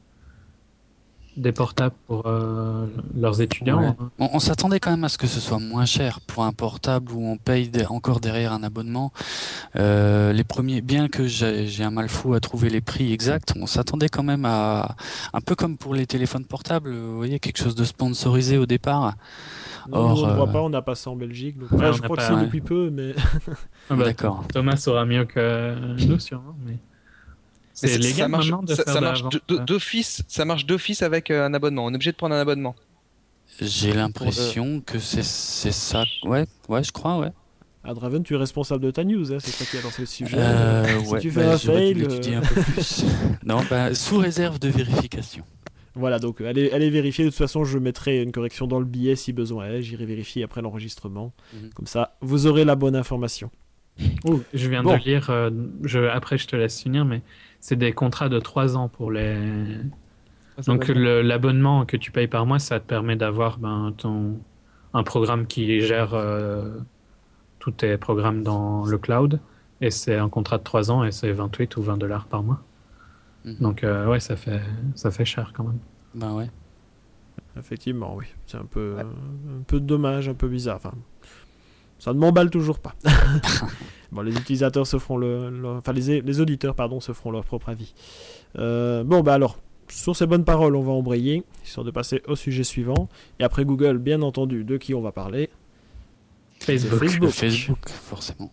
des portables pour euh, leurs étudiants. Ouais. hein. On, on s'attendait quand même à ce que ce soit moins cher pour un portable où on paye de- encore derrière un abonnement. Euh, les premiers, bien que j'ai, j'ai un mal fou à trouver les prix exacts, on s'attendait quand même à un peu comme pour les téléphones portables, vous voyez, quelque chose de sponsorisé au départ. Non, Or, nous, on ne voit euh, pas, on n'a pas ça en Belgique. Donc... Ouais, Enfin, on je n'a crois pas, que si, ouais. depuis peu, mais... Ah bah, D'accord. Thomas saura mieux que nous, sûrement. Mais... Mais C'est ça- légal ça marche, maintenant de ça, faire ça de la marche vente, d- d- euh. d'office, ça marche d'office avec euh, un abonnement. On est obligé de prendre un abonnement. J'ai l'impression que c'est, c'est ça. Ouais, ouais, je crois, ouais. Ah, Draven, tu es responsable de ta news, hein, c'est toi qui as lancé le sujet. Euh, Si ouais, tu fais bah, un j'aurais dû fail, l'étudier euh, un peu plus. Non, bah, sous réserve de vérification. Voilà, donc euh, allez, allez vérifier. De toute façon, je mettrai une correction dans le billet si besoin est. J'irai vérifier après l'enregistrement. Mhm. Comme ça, vous aurez la bonne information. Oh, je viens Bon. de lire, euh, je, après je te laisse finir, mais c'est des contrats de trois ans pour les. Donc le- l'abonnement que tu payes par mois, ça te permet d'avoir ben, ton, un programme qui gère euh, tous tes programmes dans le cloud. Et c'est un contrat de trois ans et c'est vingt-huit ou vingt dollars par mois. Mhm. Donc euh, ouais, ça fait, ça fait cher quand même. Bah ouais. Effectivement, oui. C'est un peu, euh, un peu dommage, un peu bizarre. Enfin, ça ne m'emballe toujours pas. Bon, les utilisateurs se feront le, le- enfin les, les auditeurs, pardon, se feront leur propre avis. Euh, bon, bah alors, sur ces bonnes paroles, on va embrayer, histoire de passer au sujet suivant. Et après Google, bien entendu, de qui on va parler. Facebook. Facebook. Le Facebook, forcément.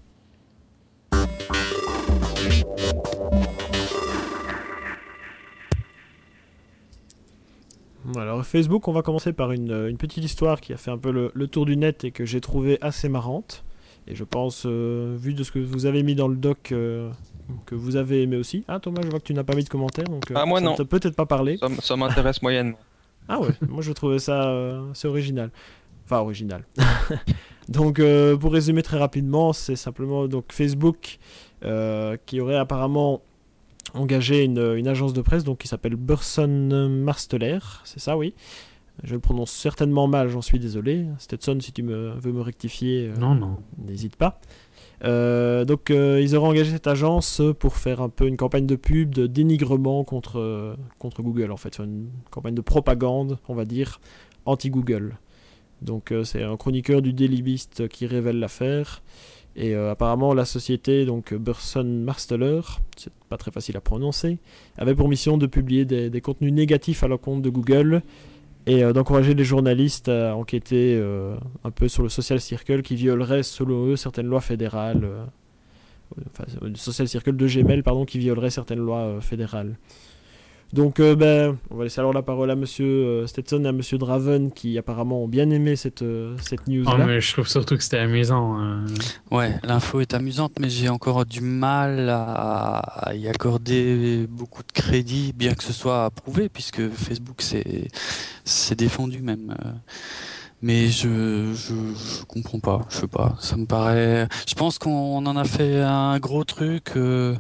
Alors Facebook, on va commencer par une, une petite histoire qui a fait un peu le, le tour du net et que j'ai trouvé assez marrante. Et je pense, euh, vu de ce que vous avez mis dans le doc, euh, que vous avez aimé aussi. Ah Thomas, je vois que tu n'as pas mis de commentaire, donc euh, Ah, moi, ça non. ne t'a peut-être pas parlé. Ça, m- ça m'intéresse moyennement. Ah ouais, moi je trouvais ça euh, assez original. Enfin original. Donc euh, pour résumer très rapidement, c'est simplement donc Facebook euh, qui aurait apparemment engagé une, une agence de presse donc qui s'appelle Burson Marsteller, c'est ça oui. Je le prononce certainement mal, j'en suis désolé. Stetson, si tu me, veux me rectifier, euh, Non, non. n'hésite pas. Euh, donc euh, ils auraient engagé cette agence pour faire un peu une campagne de pub, de dénigrement contre, euh, contre Google en fait, faire une campagne de propagande, on va dire, anti-Google. Donc euh, c'est un chroniqueur du Daily Beast qui révèle l'affaire. Et euh, apparemment la société, donc Burson Marsteller, c'est pas très facile à prononcer, avait pour mission de publier des, des contenus négatifs à l'encontre de Google et euh, d'encourager les journalistes à enquêter euh, un peu sur le Social Circle qui violerait selon eux certaines lois fédérales, euh, enfin le Social Circle de Gmail pardon, qui violerait certaines lois euh, fédérales. Donc euh, ben, on va laisser alors la parole à monsieur euh, Stetson et à monsieur Draven qui apparemment ont bien aimé cette, euh, cette news Oh, là. mais je trouve surtout que c'était amusant. euh. Ouais, l'info est amusante, mais j'ai encore du mal à, à y accorder beaucoup de crédit, bien que ce soit approuvé, puisque Facebook c'est c'est défendu même. euh. Mais je, je je comprends pas, je sais pas. Ça me paraît. Je pense qu'on en a fait un gros truc, euh,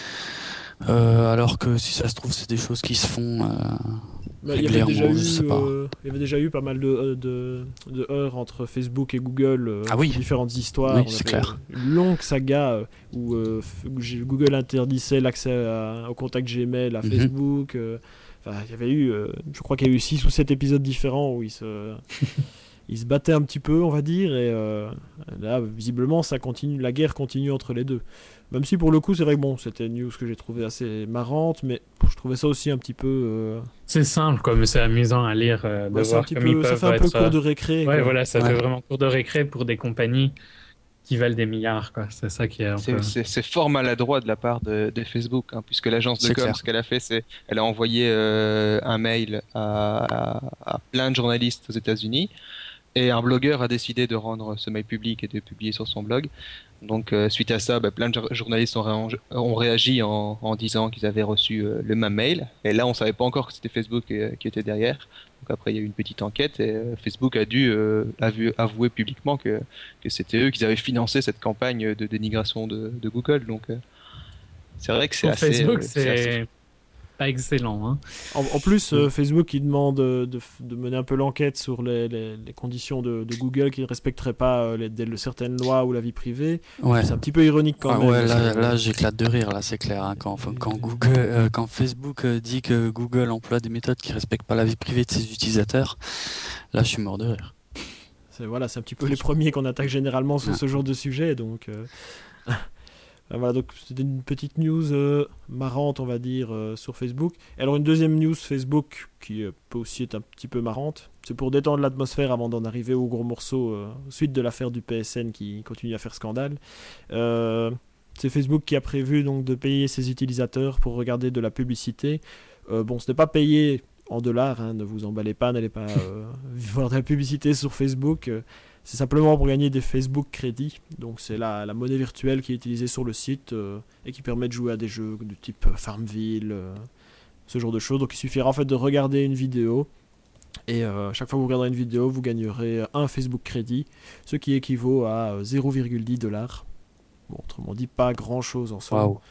euh, alors que si ça se trouve c'est des choses qui se font. euh, Bah, il, y avait déjà régulièrement, eu, je sais pas. euh, il y avait déjà eu pas mal de, euh, de, de heurts entre Facebook et Google, euh, Ah oui. différentes histoires. Oui, On c'est avait clair. Une longue saga euh, où euh, f- Google interdisait l'accès à- au contact Gmail à Mhm. Facebook. euh, Enfin, il y avait eu, euh, je crois qu'il y a eu six ou sept épisodes différents où ils se, ils se battaient un petit peu, on va dire, et euh, là, visiblement, ça continue, la guerre continue entre les deux. Même si pour le coup, c'est vrai que bon, c'était une news que j'ai trouvé assez marrante, mais je trouvais ça aussi un petit peu. euh, C'est simple, quoi, mais c'est amusant à lire, euh, de ouais, c'est un voir petit comme peu- ils ça peuvent fait un peu être, cours de euh, récré. Ouais, quoi. voilà, ça Ouais. fait vraiment cours de récré pour des compagnies qui valent des milliards, quoi. C'est ça qui est un C'est- peu... C'est c'est fort maladroit de la part de, de Facebook, hein, puisque l'agence de C'est com, clair. ce qu'elle a fait, c'est elle a envoyé euh, un mail à, à- à plein de journalistes aux États-Unis Et un blogueur a décidé de rendre ce mail public et de publier sur son blog. Donc, euh, suite à ça, bah, plein de journalistes ont, ré- ont réagi en, en disant qu'ils avaient reçu euh, le même mail. Et là, on savait pas encore que c'était Facebook euh, qui était derrière. Donc après, il y a eu une petite enquête et euh, Facebook a dû euh, avu- avouer publiquement que, que c'était eux qui avaient financé cette campagne de dénigration de, de Google. Donc, euh, c'est vrai que c'est Pour assez... Facebook, euh, c'est assez- pas excellent. Hein. En, en plus, euh, Facebook il demande euh, de, de mener un peu l'enquête sur les, les- les conditions de, de Google qui ne respecteraient pas euh, les, des- certaines lois ou la vie privée. Ouais. C'est un petit peu ironique quand Ah même. ouais, parce là, que- là j'éclate de rire, là, c'est clair. Hein, quand, quand, Google, euh, quand Facebook euh, dit que Google emploie des méthodes qui respectent pas la vie privée de ses utilisateurs, là, je suis mort de rire. C'est, voilà, c'est un petit peu les premiers qu'on attaque généralement sur ce genre de sujet. Donc, euh, voilà, donc c'était une petite news euh, marrante, on va dire, euh, sur Facebook. Et alors une deuxième news Facebook qui euh, peut aussi être un petit peu marrante. C'est pour détendre l'atmosphère avant d'en arriver au gros morceau euh, suite de l'affaire du P S N qui continue à faire scandale. Euh, c'est Facebook qui a prévu donc de payer ses utilisateurs pour regarder de la publicité. Euh, bon, ce n'est pas payé en dollars, hein, ne vous emballez pas, n'allez pas euh, voir de la publicité sur Facebook. Euh, c'est simplement pour gagner des Facebook crédits. Donc c'est la, la monnaie virtuelle qui est utilisée sur le site euh, et qui permet de jouer à des jeux du type Farmville, euh, ce genre de choses. Donc il suffira en fait de regarder une vidéo. Et euh, chaque fois que vous regarderez une vidéo, vous gagnerez un Facebook crédit, ce qui équivaut à zéro virgule dix dollars. Bon, autrement dit, pas grand chose en soi. Waouh.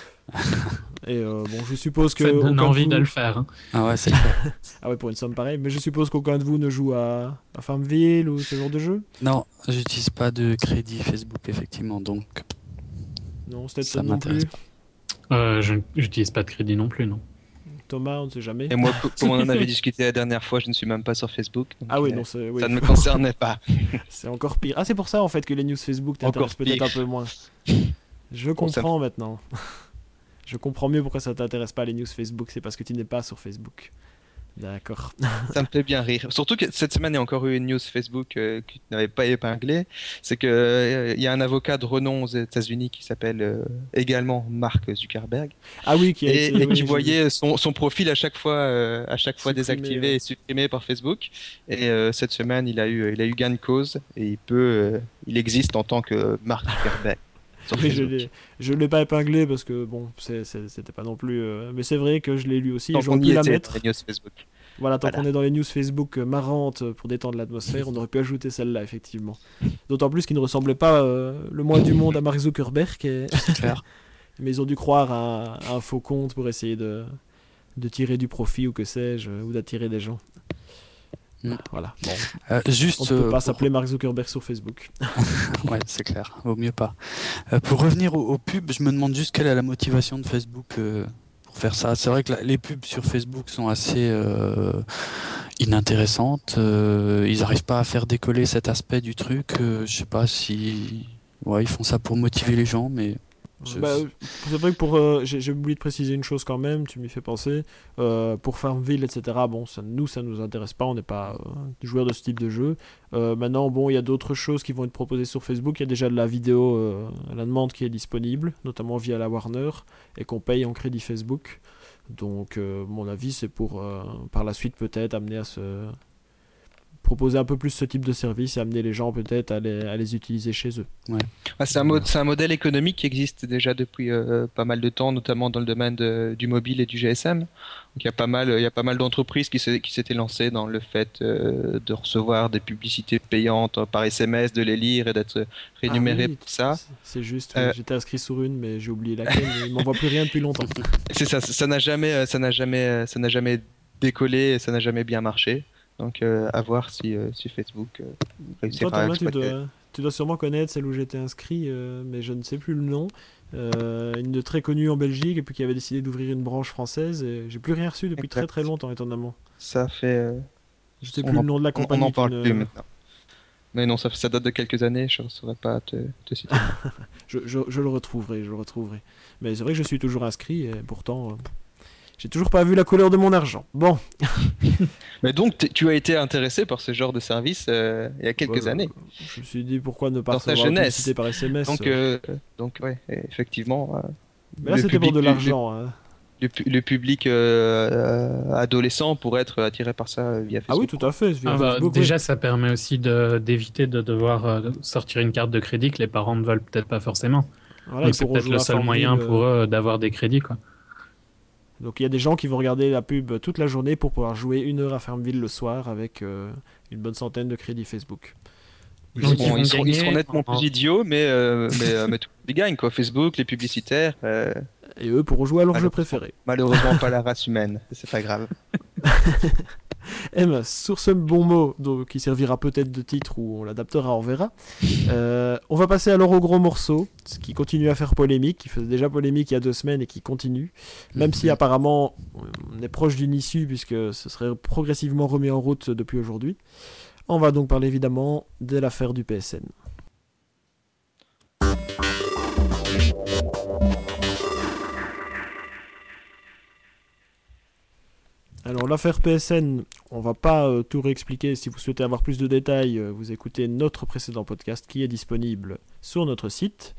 Et euh, bon, je suppose que. Ça donne aucun envie de, de vous... le faire. Hein. Ah ouais, c'est clair. Ah ouais, pour une somme pareille. Mais je suppose qu'aucun de vous ne joue à, à Farmville ou ce genre de jeu. Non, j'utilise pas de crédit Facebook, effectivement, donc Non, c'était ça non m'intéresse plus. pas. Euh, je n'utilise pas de crédit non plus, non. Thomas, on ne sait jamais. Et moi, co- comme on en avait discuté la dernière fois, je ne suis même pas sur Facebook. donc, Ah oui, euh, non, c'est, oui. Ça ne me concernait pas. C'est encore pire. Ah, c'est pour ça en fait que les news Facebook t'intéressent Encore peut-être pire. un peu moins. Je Bon, ça comprends maintenant. Je comprends mieux pourquoi ça t'intéresse pas les news Facebook, c'est parce que tu n'es pas sur Facebook. D'accord. Ça me fait bien rire. Surtout que cette semaine, il y a encore eu une news Facebook euh, que tu n'avais pas épinglée. C'est qu'il euh, y a un avocat de renom aux États-Unis qui s'appelle euh, également Mark Zuckerberg. Ah oui, qui a Et, été. et oui, qui j'ai voyait son, son profil à chaque fois, euh, à chaque fois Supprimé, désactivé ouais. et supprimé par Facebook. Et euh, cette semaine, il a eu, il a eu gain de cause et il peut, euh, il existe en tant que Mark Zuckerberg. Sur Oui, je Facebook. l'ai, je l'ai pas épinglé parce que bon, c'est, c'est- c'était pas non plus. euh, Mais c'est vrai que je l'ai lu aussi. Tant Et j'aurais qu'on pu y la était, mettre. dans les news Facebook. Voilà, tant Voilà. qu'on est dans les news Facebook euh, marrantes euh, pour détendre l'atmosphère, on aurait pu ajouter celle-là effectivement. D'autant plus qu'il ne ressemblait pas euh, le moins du monde à Mark Zuckerberg. Et... C'est clair. Mais ils ont dû croire à, à un faux compte pour essayer de, de tirer du profit ou que sais-je, ou d'attirer des gens. Mm. Voilà. Bon. Euh, juste, On ne peut euh, pas pour- s'appeler Mark Zuckerberg sur Facebook. Ouais, c'est clair, vaut mieux pas. Euh, pour revenir aux, aux pubs, je me demande juste quelle est la motivation de Facebook euh, pour faire ça. C'est vrai que la- les pubs sur Facebook sont assez euh, inintéressantes. Euh, ils n'arrivent pas à faire décoller cet aspect du truc. Euh, je sais pas si, ouais, ils font ça pour motiver les gens, mais je- Bah, c'est vrai que pour. euh, j'ai, j'ai oublié de préciser une chose quand même, tu m'y fais penser. Euh, pour Farmville, et cetera, bon, ça, nous, ça nous intéresse pas, on n'est pas euh, joueurs de ce type de jeu. Euh, maintenant, bon, il y a d'autres choses qui vont être proposées sur Facebook. Il y a déjà de la vidéo euh, à la demande qui est disponible, notamment via la Warner, et qu'on paye en crédit Facebook. Donc, euh, mon avis, c'est pour euh, par la suite peut-être amener à se. Proposer un peu plus ce type de service et amener les gens peut-être à les, à les utiliser chez eux. Ah, c'est, un mode, c'est un modèle économique qui existe déjà depuis euh, pas mal de temps, notamment dans le domaine de- du mobile et du G S M. Donc, il y a pas mal, il y a pas mal d'entreprises qui, s'est- qui s'étaient lancées dans le fait euh, de recevoir des publicités payantes par S M S, de les lire et d'être rémunérés Ah oui, pour ça. c'est- C'est juste, oui, Euh, j'étais inscrit sur une, mais j'ai oublié laquelle. mais il m'envoie plus rien depuis longtemps. C'est ça, ça n'a jamais, euh, ça n'a jamais, euh, ça n'a jamais décollé, et ça n'a jamais bien marché. Donc, euh, à voir si, euh, si Facebook euh, Toi, réussira à Thomas, tu exploiter. dois, tu dois sûrement connaître celle où j'étais inscrit, euh, mais je ne sais plus le nom. Euh, une de très connue en Belgique, et puis qui avait décidé d'ouvrir une branche française. Et j'ai plus rien reçu depuis Exact. très très longtemps, étonnamment. Ça fait, euh, Je sais On plus en- le nom de la on compagnie. n'en parle qui ne- plus maintenant. Mais non, ça, ça date de quelques années, je ne saurais pas te, te citer. Je, je, je le retrouverai, je le retrouverai. Mais c'est vrai que je suis toujours inscrit, et pourtant, euh, j'ai toujours pas vu la couleur de mon argent. Bon. Mais donc, t- tu as été intéressé par ce genre de service euh, il y a quelques Ouais, années. Je me suis dit pourquoi ne pas Dans ta recevoir la jeunesse. publicité par S M S. Donc, euh. euh, donc ouais, effectivement. euh, Mais là, le c'était pour public de du- l'argent. hein. le, pu- le public euh, adolescent pourrait être attiré par ça via Facebook. Ah oui, tout à fait. via Ah bah, Facebook, oui. déjà, ça permet aussi de, d'éviter de devoir euh, sortir une carte de crédit que les parents ne veulent peut-être pas forcément. Voilà, Donc ils c'est pourront peut-être jouer le à seul Farmville, moyen euh, pour eux d'avoir des crédits, quoi. Donc il y a des gens qui vont regarder la pub toute la journée pour pouvoir jouer une heure à Farmville le soir avec euh, une bonne centaine de crédits Facebook. Ils Donc, seront, ils vont ils seront- ils seront gagner nettement en- plus idiots, mais, euh, mais, euh, mais tout le monde y gagne, quoi. Facebook, les publicitaires, euh, Et eux pourront jouer à leur jeu Alors, préféré. malheureusement pas la race humaine, c'est pas grave. M, sur ce bon mot donc, qui servira peut-être de titre ou on l'adaptera, on verra. Euh, on va passer alors au gros morceau, ce qui continue à faire polémique, qui faisait déjà polémique il y a deux semaines et qui continue. Même si apparemment on est proche d'une issue puisque ce serait progressivement remis en route depuis aujourd'hui. On va donc parler évidemment de l'affaire du P S N. Alors l'affaire P S N, on va pas euh, tout réexpliquer. Si vous souhaitez avoir plus de détails, euh, vous écoutez notre précédent podcast qui est disponible sur notre site.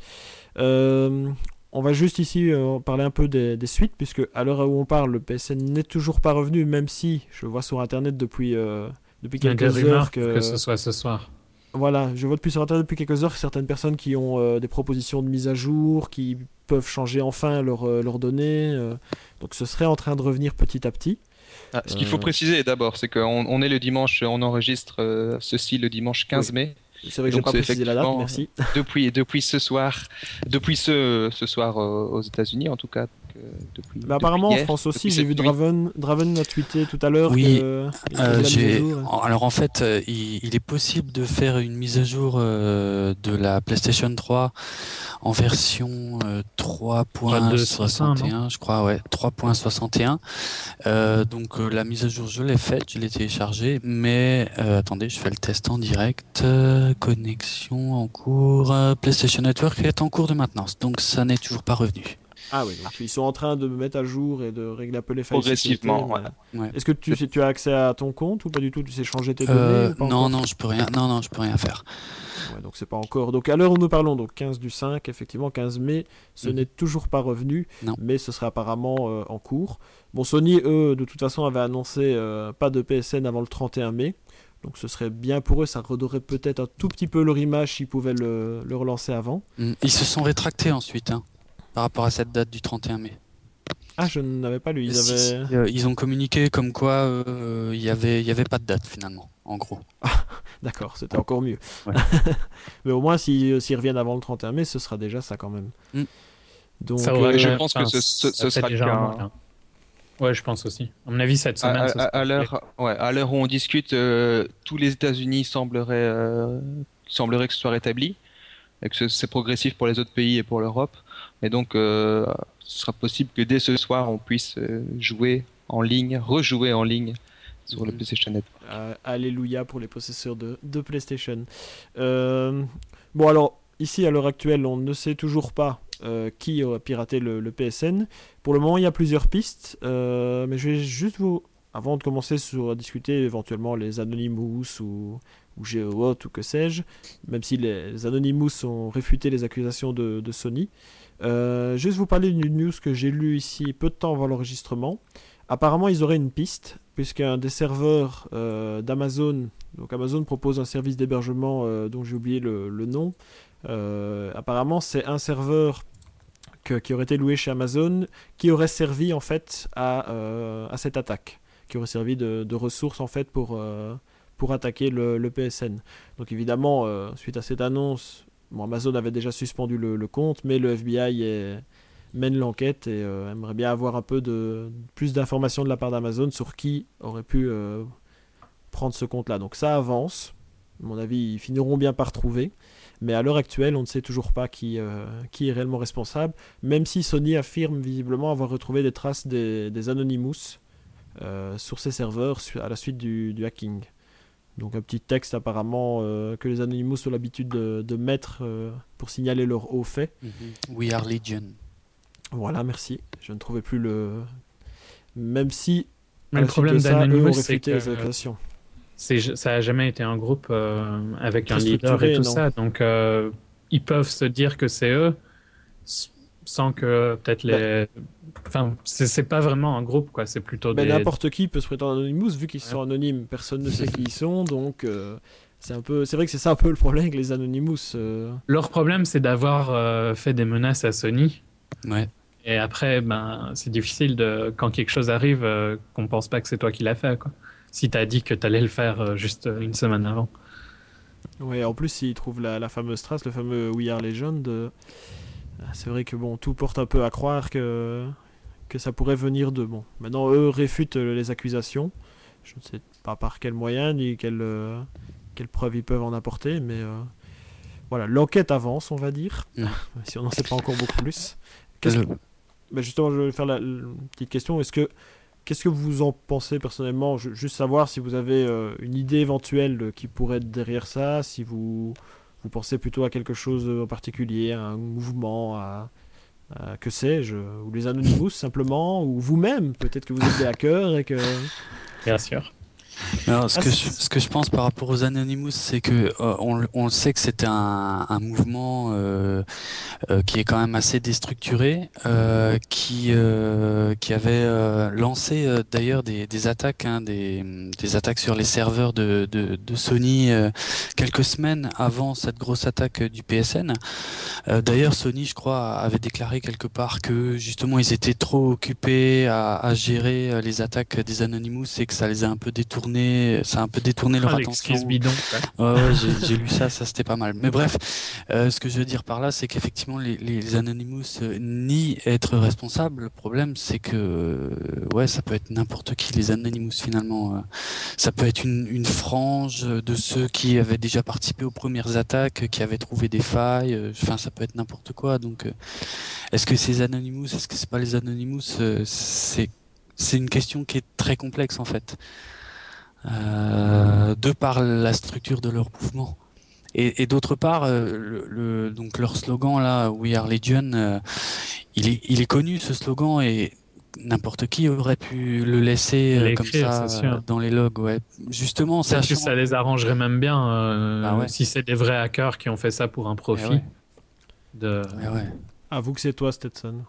Euh, on va juste ici euh, parler un peu des, des suites, puisque à l'heure où on parle, le P S N n'est toujours pas revenu, même si je vois sur internet depuis, euh, depuis Il y a des quelques rumeurs heures que... que ce soit ce soir. Voilà, je vois depuis sur internet depuis quelques heures certaines personnes qui ont euh, des propositions de mise à jour, qui peuvent changer enfin leurs euh, leurs données. euh, donc ce serait en train de revenir petit à petit. Ah, ce qu'il faut Euh. préciser d'abord, c'est qu'on on est le dimanche, on enregistre euh, ceci le dimanche quinze mai. C'est vrai que j'ai Donc, pas c'est précisé la date, effectivement- merci. Depuis, depuis ce soir, depuis ce, ce soir euh, aux États-unis en tout cas. donc, euh, depuis, Mais apparemment depuis en hier, France aussi, depuis j'ai cette vu nuit. Draven, Draven a tweeté tout à l'heure Oui, que il faisait Euh, la mise à j'ai- jour. en- Alors en fait, euh, il, il est possible de faire une mise à jour euh, de la PlayStation trois en version euh, trois point soixante et un, je crois, ouais, trois point soixante et un. Euh, donc euh, la mise à jour, je l'ai faite, je l'ai téléchargée, mais euh, attendez, je fais le test en direct. Euh, connexion en cours, euh, PlayStation Network est en cours de maintenance, donc ça n'est toujours pas revenu. Ah oui, donc ils sont en train de mettre à jour et de régler un peu les failles. Progressivement, sécurité, mais- Ouais. Est-ce que tu, sais, tu as accès à ton compte ou pas du tout? Tu sais changer tes données Euh, ou pas non, encore non, je peux rien, non, non, je peux rien faire. Ouais, donc c'est pas encore. Donc à l'heure où nous parlons, donc quinze du cinq, effectivement quinze mai, ce Mhm. n'est toujours pas revenu, Non. mais ce serait apparemment euh, en cours. Bon, Sony, eux, de toute façon, avaient annoncé euh, pas de P S N avant le trente et un mai. Donc ce serait bien pour eux, ça redorerait peut-être un tout petit peu leur image s'ils pouvaient le, le relancer avant. Mm. Ils se sont rétractés ensuite, hein, par rapport à cette date du trente et un mai. Ah, je n'avais pas lu, ils Si, avaient... si, euh, ils ont communiqué comme quoi euh, il y avait, il y avait pas de date finalement, en gros. D'accord, c'était encore mieux. Ouais. Mais au moins, s'ils s'ils reviennent avant le trente et un mai, ce sera déjà ça quand même. Mm. Donc, Ça euh, aurait- je euh, pense que enfin, ce- ce- ça ce fait sera déjà le un cas, mois, hein. là. Ouais, je pense aussi. À mon avis, cette À, semaine, à- ce sera à l'heure, ouais, à l'heure où on discute, euh, tous les États-Unis sembleraient, euh, semblerait que ce soit rétabli, et que ce- c'est progressif pour les autres pays et pour l'Europe. Et donc, euh, ce sera possible que dès ce soir, on puisse euh, jouer en ligne, rejouer en ligne sur le Mhm. PlayStation Network. Euh, alléluia pour les possesseurs de, de PlayStation. Euh, bon alors, ici à l'heure actuelle, on ne sait toujours pas euh, qui aurait piraté le, le P S N. Pour le moment, il y a plusieurs pistes, euh, mais je vais juste vous, avant de commencer sur, à discuter éventuellement les Anonymous ou, ou GeoHot ou que sais-je, même si les, les Anonymous ont réfuté les accusations de, de Sony, euh, juste vous parler d'une news que j'ai lue ici peu de temps avant l'enregistrement. Apparemment, ils auraient une piste, puisqu'un des serveurs euh, d'Amazon, donc Amazon propose un service d'hébergement euh, dont j'ai oublié le, le nom. Euh, apparemment, c'est un serveur que- qui aurait été loué chez Amazon, qui aurait servi en fait à, euh, à cette attaque, qui aurait servi de, de ressource en fait pour, euh, pour attaquer le, le P S N. Donc évidemment, euh, suite à cette annonce, bon, Amazon avait déjà suspendu le, le compte, mais le F B I est mène l'enquête et euh, aimerait bien avoir un peu de plus d'informations de la part d'Amazon sur qui aurait pu euh, prendre ce compte-là. Donc ça avance. À mon avis, ils finiront bien par trouver. Mais à l'heure actuelle, on ne sait toujours pas qui, euh, qui est réellement responsable, même si Sony affirme visiblement avoir retrouvé des traces des, des Anonymous euh, sur ses serveurs à la suite du, du hacking. Donc un petit texte apparemment euh, que les Anonymous ont l'habitude de, de mettre euh, pour signaler leurs hauts faits. Mm-hmm. We are Legion. Voilà, merci. Je ne trouvais plus le... Même si... Mais à le la suite problème de ça, eux ont d'Anonymous, c'est réfuté que les accusations. c'est, ça a jamais été un groupe euh, avec Très un leader structuré, et tout non. ça. Donc, euh, ils peuvent se dire que c'est eux s- sans que peut-être les. Enfin, c'est, c'est pas vraiment un groupe, quoi. C'est plutôt Ben, des. n'importe qui peut se prétendre Anonymous, vu qu'ils sont anonymes, personne ne sait qui ils sont, donc euh, c'est un peu, c'est vrai que c'est ça un peu le problème avec les Anonymous. euh. Leur problème, c'est d'avoir euh, fait des menaces à Sony. Ouais. Et après, ben, c'est difficile de, quand quelque chose arrive, euh, qu'on pense pas que c'est toi qui l'as fait, quoi. Si t'as dit que t'allais le faire euh, juste une semaine avant. Ouais, en plus, s'ils trouvent la, la fameuse trace, le fameux We Are Legend, euh, c'est vrai que bon, tout porte un peu à croire que, que ça pourrait venir d'eux. Bon, maintenant, eux réfutent euh, les accusations. Je ne sais pas par quels moyens ni quelles, euh, quelles preuves ils peuvent en apporter, mais euh, voilà, l'enquête avance, on va dire, Mm. si on n'en sait pas encore beaucoup plus. Qu'est-ce Le- que- ben justement, je vais faire la, la petite question. Est-ce que, qu'est-ce que vous en pensez personnellement? Je- Juste savoir si vous avez euh, une idée éventuelle de qui pourrait être derrière ça, si vous, vous pensez plutôt à quelque chose en particulier, à un mouvement, à, à- que sais-je, ou les Anonymous simplement, ou vous-même, peut-être que vous êtes des hackers et que... Bien sûr. Alors, ce, Ah, que je, c'est- ce que je pense par rapport aux Anonymous, c'est que euh, on, le- on le sait que c'était un, un mouvement euh, euh, qui est quand même assez déstructuré, euh, qui euh, qui avait euh, lancé euh, d'ailleurs des, des attaques, hein, des, des attaques sur les serveurs de, de, de Sony euh, quelques semaines avant cette grosse attaque du P S N. Euh, d'ailleurs, Sony, je crois, avait déclaré quelque part que justement ils étaient trop occupés à, à gérer euh, les attaques des Anonymous et que ça les a un peu détournés, ça a un peu détourné leur Ah, attention. l'excuse bidon, quoi. Ouais, ouais, j'ai, j'ai lu ça, ça c'était pas mal. Mais bref, euh, ce que je veux dire par là, c'est qu'effectivement les, les Anonymous euh, nient être responsables. Le problème, c'est que euh, ouais, ça peut être n'importe qui les Anonymous finalement. Euh, ça peut être une, une frange de ceux qui avaient déjà participé aux premières attaques, qui avaient trouvé des failles. euh, Enfin, ça peut être n'importe quoi. Donc, euh, est-ce que ces Anonymous, est-ce que c'est pas les Anonymous euh, C'est c'est une question qui est très complexe en fait. Euh, de par la structure de leur mouvement. Et, et d'autre part, euh, le, le- donc leur slogan là, We Are Legion, euh, il, est, il est connu ce slogan et n'importe qui aurait pu le laisser euh, comme L'écrire, ça c'est sûr. euh, dans les logs. Ouais. Justement, Peut-être que sachant ça les arrangerait même bien euh, Ah ouais. si c'est des vrais hackers qui ont fait ça pour un profit. Eh ouais. De... Ouais, ouais. Avoue que c'est toi, Stetson.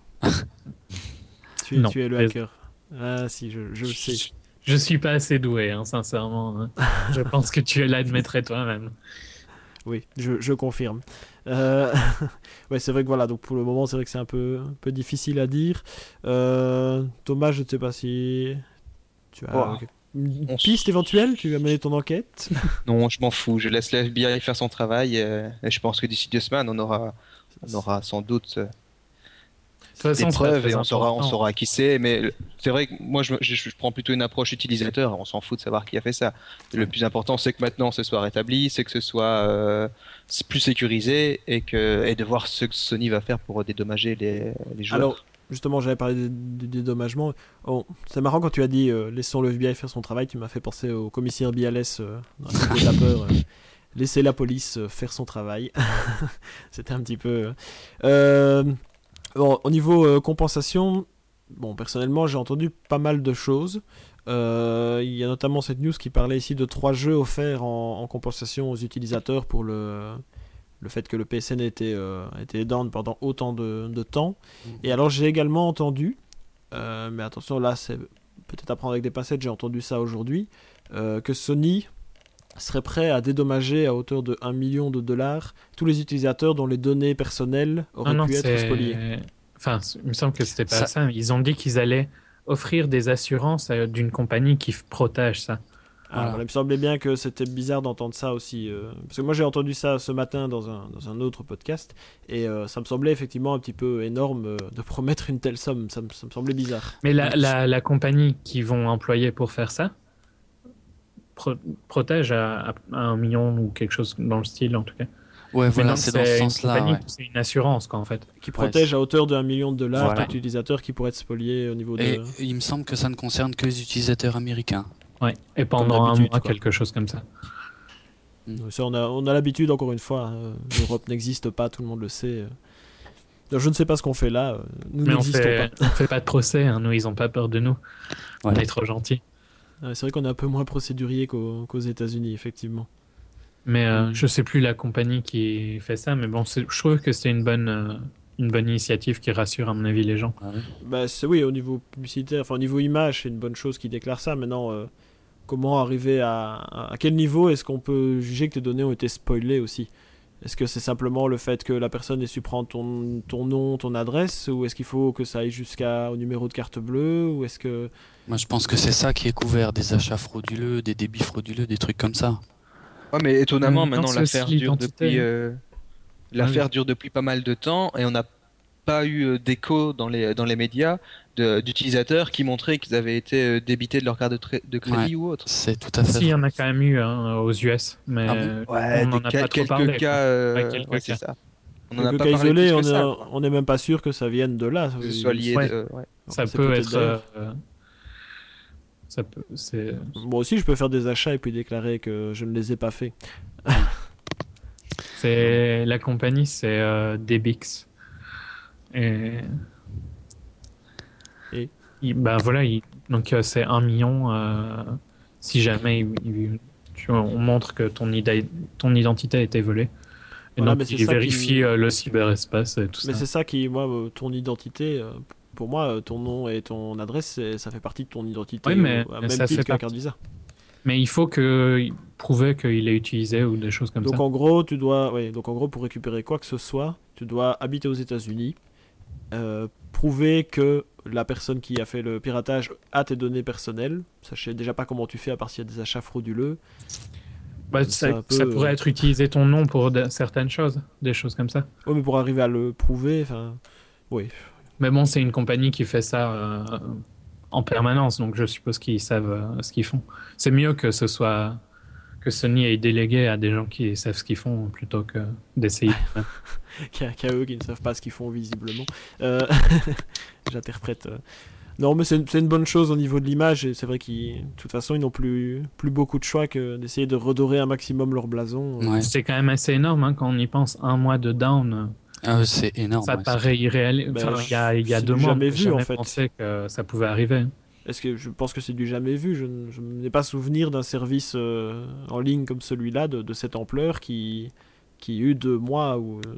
tu, Non. tu es le hacker. Ah si, je, je le sais. Je suis pas assez doué, hein, sincèrement. hein. Je pense que tu l'admettrais toi-même. Oui, je, je confirme. Euh... ouais, c'est vrai que voilà, donc pour le moment, c'est vrai que c'est un peu, un peu difficile à dire. Euh, Thomas, je ne sais pas si tu as Ouah. une On piste s- éventuelle, tu as mené ton enquête. Non, je m'en fous. Je laisse le F B I faire son travail. euh, et je pense que d'ici deux semaines, on aura, on aura sans doute euh, De toute des façon, c'est pas preuves très et on saura, on important. saura qui c'est. Mais le- c'est vrai que moi, je, je- je prends plutôt une approche utilisateur. On s'en fout de savoir qui a fait ça. Le plus important, c'est que maintenant, ce soit rétabli, c'est que ce soit euh, c'est plus sécurisé et que et de voir ce que Sony va faire pour dédommager les, les joueurs. Alors, justement, j'avais parlé du du dédommagement. Oh, c'est marrant quand tu as dit euh, laissons le F B I faire son travail, tu m'as fait penser au commissaire Bialès euh, dans la Cité de la peur. euh, laissez la police euh, faire son travail. C'était un petit peu. Euh, bon, au niveau euh, compensation, bon, personnellement, j'ai entendu pas mal de choses. Euh, Il y a notamment cette news qui parlait ici de trois jeux offerts en, en compensation aux utilisateurs pour le, le fait que le P S N était, euh, était down pendant autant de, de temps. Et alors j'ai également entendu, euh, mais attention là c'est peut-être à prendre avec des pincettes, j'ai entendu ça aujourd'hui, euh, que Sony serait prêt à dédommager à hauteur de un million de dollars tous les utilisateurs dont les données personnelles auraient Ah non, pu être c'est- spoliées. Enfin, c- il me semble que c'était pas Ça- ça. Ils ont dit qu'ils allaient offrir des assurances euh, d'une compagnie qui f- protège ça. Ah, Voilà. voilà, il me semblait bien que c'était bizarre d'entendre ça aussi. euh, parce que moi j'ai entendu ça ce matin dans un, dans un autre podcast, et euh, ça me semblait effectivement un petit peu énorme euh, de promettre une telle somme. Ça me, ça me semblait bizarre. Mais la, Ouais. la, la compagnie qu'ils vont employer pour faire ça pro- protège à, à un million ou quelque chose dans le style en tout cas. Ouais, Mais voilà, non, c'est dans ce une sens-là. compagnie, Ouais. C'est une assurance quoi en fait. Qui protège à hauteur de un million de dollars Voilà. tout utilisateur qui pourrait être spolié au niveau de... Et il me semble que ça ne concerne que les utilisateurs américains. Ouais. Et pendant un d'habitude, mois, quoi. quelque chose comme ça. Ça, on a, on a l'habitude, encore une fois. hein, L'Europe n'existe pas, tout le monde le sait. Donc, je ne sais pas ce qu'on fait là. euh, Nous Mais on n'existons fait, pas. on fait pas de procès, hein, nous ils ont pas peur de nous. On Voilà. est trop gentils. Ouais, c'est vrai qu'on est un peu moins procédurier qu'aux qu'aux États-Unis, effectivement. Mais euh, Mm. je sais plus la compagnie qui fait ça, mais bon, c'est- je trouve que c'était une bonne, euh, une bonne initiative qui rassure, à mon avis, les gens. Ah oui. Bah, c'est, oui, au niveau publicitaire, enfin au niveau image, c'est une bonne chose qu'ils déclarent ça. Maintenant, euh, comment arriver à, à quel niveau est-ce qu'on peut juger que tes données ont été spoilées aussi? Est-ce que c'est simplement le fait que la personne ait su prendre ton, ton nom, ton adresse, ou est-ce qu'il faut que ça aille jusqu'au numéro de carte bleue, ou est-ce que... Moi, je pense que c'est ça qui est couvert, des achats frauduleux, des débits frauduleux, des trucs comme ça. Ouais, mais étonnamment, En même temps, maintenant, c'est l'affaire aussi dure l'identité, depuis, hein. euh, l'affaire Ah oui. dure depuis pas mal de temps et on n'a pas eu euh, d'écho dans les, dans les médias de- d'utilisateurs qui montraient qu'ils avaient été euh, débités de leur carte de, tra- de crédit ou autre. C'est tout à fait Si, il y en vrai. a quand même eu hein, aux U S, mais Ah bon Ouais, on des n'en a quel- pas trop quelques parlé. cas, quoi. euh, Ouais, quelques ouais, c'est cas. ça. On en a Quelques pas cas parlé isolés, plus on que ça, est- quoi. on n'est même pas sûr que ça vienne de là. Que ce soit lié. Ouais. de- euh, ouais. Ça C'est peut peut-être être. d'ailleurs. euh, ça peut. C'est. Moi aussi, je peux faire des achats et puis déclarer que je ne les ai pas faits. C'est la compagnie, c'est euh, Debix. Et. Et il- ben voilà, il- donc euh, c'est un million. euh, si jamais il- il- tu vois, on montre que ton, ida- ton identité a été volée. Et Voilà, donc mais c'est il ça qui- vérifie euh, le cyberespace et tout Mais ça. c'est ça qui, moi, euh, ton identité, euh, pour moi, euh, ton nom et ton adresse, c'est- ça fait partie de ton identité, Oui, mais- au- à mais même ça titre fait que la partie. carte Visa. Mais il faut que prouver qu'il est utilisé ou des choses comme Donc ça. en gros, tu dois, ouais, donc en gros, pour récupérer quoi que ce soit, tu dois habiter aux États-Unis, euh, prouver que la personne qui a fait le piratage a tes données personnelles. Ça, je sais déjà pas comment tu fais à part s'il y a des achats frauduleux. Bah, c'est ça, un peu, ça euh, pourrait être utiliser ton nom pour de- certaines choses, des choses comme ça. Ouais, mais pour arriver à le prouver, enfin, oui. Mais bon, c'est une compagnie qui fait ça euh, en permanence, donc je suppose qu'ils savent euh, ce qu'ils font. C'est mieux que ce soit que Sony ait délégué à des gens qui savent ce qu'ils font plutôt que d'essayer. Qu'à qu'à eux qui ne savent pas ce qu'ils font visiblement. Euh, J'interprète. euh. Non, mais c'est une, c'est une bonne chose au niveau de l'image, et c'est vrai qu'ils, de toute façon, ils n'ont plus, plus beaucoup de choix que d'essayer de redorer un maximum leur blason. Ouais. C'est quand même assez énorme hein, quand on y pense. Un mois de down, Ah, c'est énorme. ça ouais, paraît irréel. Ben, Enfin, il y a, il y a c'est deux du mois, jamais on vu, jamais en fait. pensé que ça pouvait arriver. Est-ce que je pense que c'est du jamais vu. Je, ne- je n'ai pas souvenir d'un service euh, en ligne comme celui-là de, de cette ampleur qui qui a eu deux mois ou euh,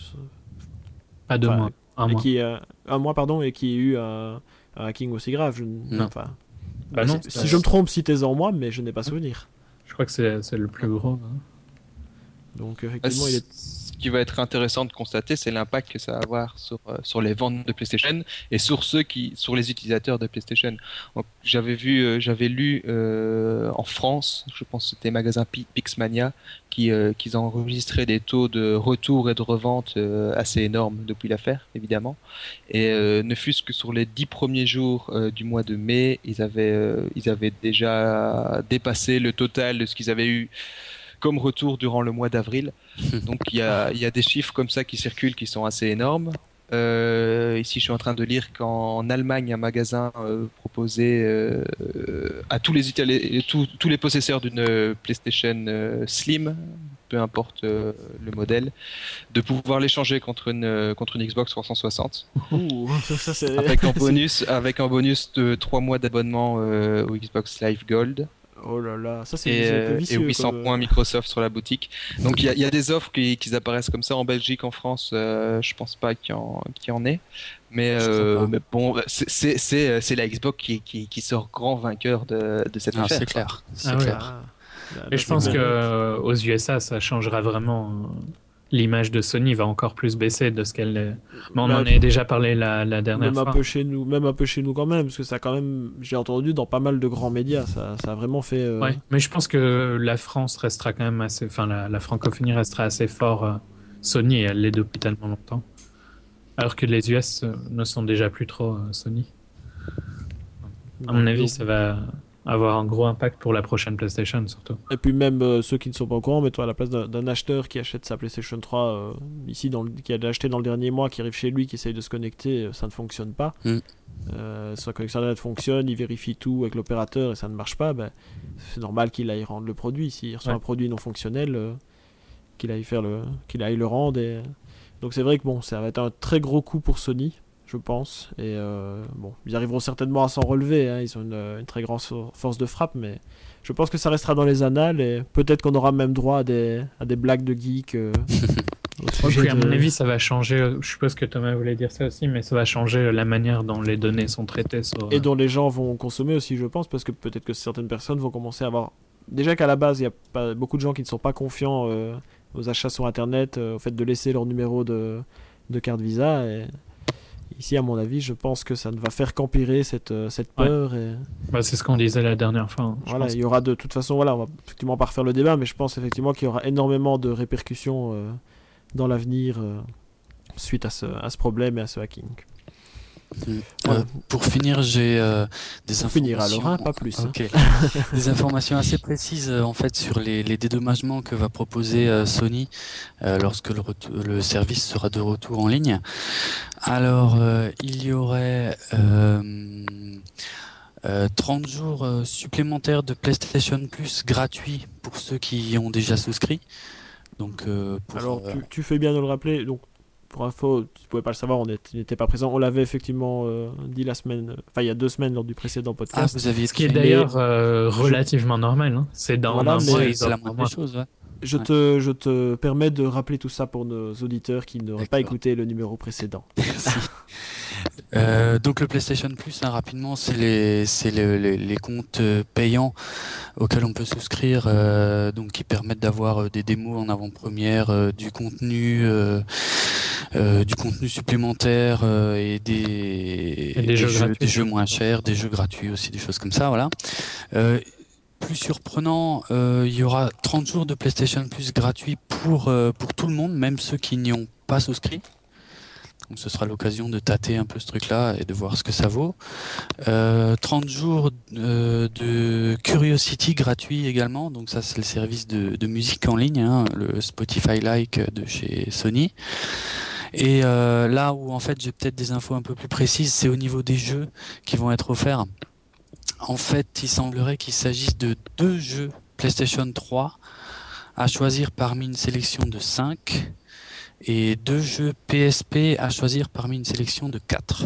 Pas deux enfin, mois, un et mois. qui euh, un mois pardon et qui a eu un, un hacking aussi grave. Je, ne- Non. enfin, Bah si- non, si, c'est- je me trompe, citez-en moi, mais je n'ai pas souvenir. Je crois que c'est c'est le plus gros. hein. Donc Ah, effectivement, il est Ce qui va être intéressant de constater, c'est l'impact que ça va avoir sur, euh, sur les ventes de PlayStation et sur ceux qui, sur les utilisateurs de PlayStation. Donc, j'avais vu, euh, j'avais lu euh, en France, je pense que c'était magasin Pi- Pixmania, qui, euh, qu'ils ont enregistré des taux de retour et de revente euh, assez énormes depuis l'affaire, évidemment. Et euh, ne fût-ce que sur les dix premiers jours euh, du mois de mai, ils avaient, euh, ils avaient déjà dépassé le total de ce qu'ils avaient eu comme retour durant le mois d'avril. Donc il y a, il y a des chiffres comme ça qui circulent qui sont assez énormes. Euh, ici, je suis en train de lire qu'en Allemagne, un magasin euh, proposait euh, euh, à tous les, Itali- tous, tous les possesseurs d'une PlayStation euh, Slim, peu importe euh, le modèle, de pouvoir l'échanger contre une, euh, contre une Xbox trois cent soixante. Ouh, ça, c'est... Avec un bonus, avec un bonus de trois mois d'abonnement euh, au Xbox Live Gold. Oh là là, ça c'est, Et, c'est un peu euh, vicieux. et huit cents comme, euh, points Microsoft sur la boutique. Donc il y, a- il y a des offres qui, qui apparaissent comme ça en Belgique, en France. Euh, je pense pas qu'il y en, qu'il y en ait. Mais, Je euh, crois pas. mais bon, c'est, c'est, c'est, c'est la Xbox qui, qui, qui sort grand vainqueur de, de cette Ah, affaire. c'est clair. C'est Ah ouais. clair. ah, là, Et là, je c'est pense bien. que euh, aux U S A, ça changera vraiment. euh, L'image de Sony va encore plus baisser de ce qu'elle est. Mais on Bah, en a déjà parlé la, la dernière même un fois. peu chez nous, même un peu chez nous quand même, parce que ça quand même, j'ai entendu dans pas mal de grands médias, ça, ça a vraiment fait. euh, Ouais, mais je pense que la France restera quand même assez. Enfin, la, la francophonie restera assez fort. euh, Sony, elle l'est depuis tellement longtemps. Alors que les U S euh, ne sont déjà plus trop euh, Sony. À mon avis, donc- ça va avoir un gros impact pour la prochaine PlayStation, surtout. Et puis même euh, ceux qui ne sont pas au courant, mets-toi à la place d'un, d'un acheteur qui achète sa PlayStation trois euh, ici, dans le, qui a acheté dans le dernier mois, qui arrive chez lui, qui essaye de se connecter, euh, ça ne fonctionne pas. Mm. Euh, sa connexion internet fonctionne, il vérifie tout avec l'opérateur et ça ne marche pas, ben, c'est normal qu'il aille rendre le produit. S'il reçoit Ouais. un produit non fonctionnel, euh, qu'il aille faire le, qu'il aille le rendre. Et... Donc c'est vrai que bon, ça va être un très gros coup pour Sony, je pense. Et euh, bon, ils arriveront certainement à s'en relever. Hein. Ils ont une, une très grande for- force de frappe, mais je pense que ça restera dans les annales et peut-être qu'on aura même droit à des, à des blagues de geeks euh, au Ouais, sujet puis à de- mon avis, ça va changer. Je suppose que Thomas voulait dire ça aussi, mais ça va changer la manière dont les données sont traitées. Sur, et dont les gens vont consommer aussi, je pense, parce que peut-être que certaines personnes vont commencer à avoir... Déjà qu'à la base, il y a pas... beaucoup de gens qui ne sont pas confiants euh, aux achats sur Internet, euh, au fait de laisser leur numéro de, de carte Visa. Et ici, à mon avis, je pense que ça ne va faire qu'empirer cette, euh, cette Ouais. peur. Et... Bah, c'est ce qu'on disait la dernière fois. hein, je Voilà, pense. il y aura de toute façon, voilà, on va effectivement pas refaire le débat, mais je pense effectivement qu'il y aura énormément de répercussions euh, dans l'avenir euh, suite à ce, à ce problème et à ce hacking. Euh, Voilà. pour finir, j'ai euh, des Pour informations. finir alors, hein, pas plus. hein. Ok. Des informations assez précises euh, en fait sur les, les dédommagements que va proposer euh, Sony euh, lorsque le, retou- le service sera de retour en ligne. Alors, euh, il y aurait euh, euh, trente jours euh, supplémentaires de PlayStation Plus gratuits pour ceux qui y ont déjà souscrit. Donc, euh, pour, Alors, euh, tu, tu fais bien de le rappeler. Donc, pour info, tu pouvais pas le savoir, on est- il n'était pas présent. On l'avait effectivement euh, dit la semaine, euh, enfin il y a deux semaines lors du précédent ah, podcast. vous aviez Ce qui est créé- d'ailleurs euh, relativement normal. hein. C'est dans Voilà, un mais mois, c'est ils c'est la offrent moindre un mois. des choses. Ouais. je, ouais. te, je te permets de rappeler tout ça pour nos auditeurs qui n'auraient pas D'accord. écouté le numéro précédent. Merci. Euh, donc le PlayStation Plus, hein, rapidement, c'est les, c'est le- les, les comptes euh, payants auxquels on peut souscrire, euh, donc qui permettent d'avoir euh, des démos en avant-première, euh, du contenu, euh, euh, du contenu supplémentaire euh, et des, Et des jeux gratuits. des jeux moins chers, des jeux gratuits aussi, des choses comme ça, voilà. Euh, plus surprenant, euh, il y aura trente jours de PlayStation Plus gratuits pour euh, pour tout le monde, même ceux qui n'y ont pas souscrit. Donc ce sera l'occasion de tâter un peu ce truc-là et de voir ce que ça vaut. Euh, trente jours euh, de Curiosity gratuit également. Donc ça c'est le service de, de musique en ligne, hein, le Spotify-like de chez Sony. Et euh, là où en fait j'ai peut-être des infos un peu plus précises, c'est au niveau des jeux qui vont être offerts. En fait, il semblerait qu'il s'agisse de deux jeux PlayStation trois à choisir parmi une sélection de cinq. Et deux jeux P S P à choisir parmi une sélection de quatre.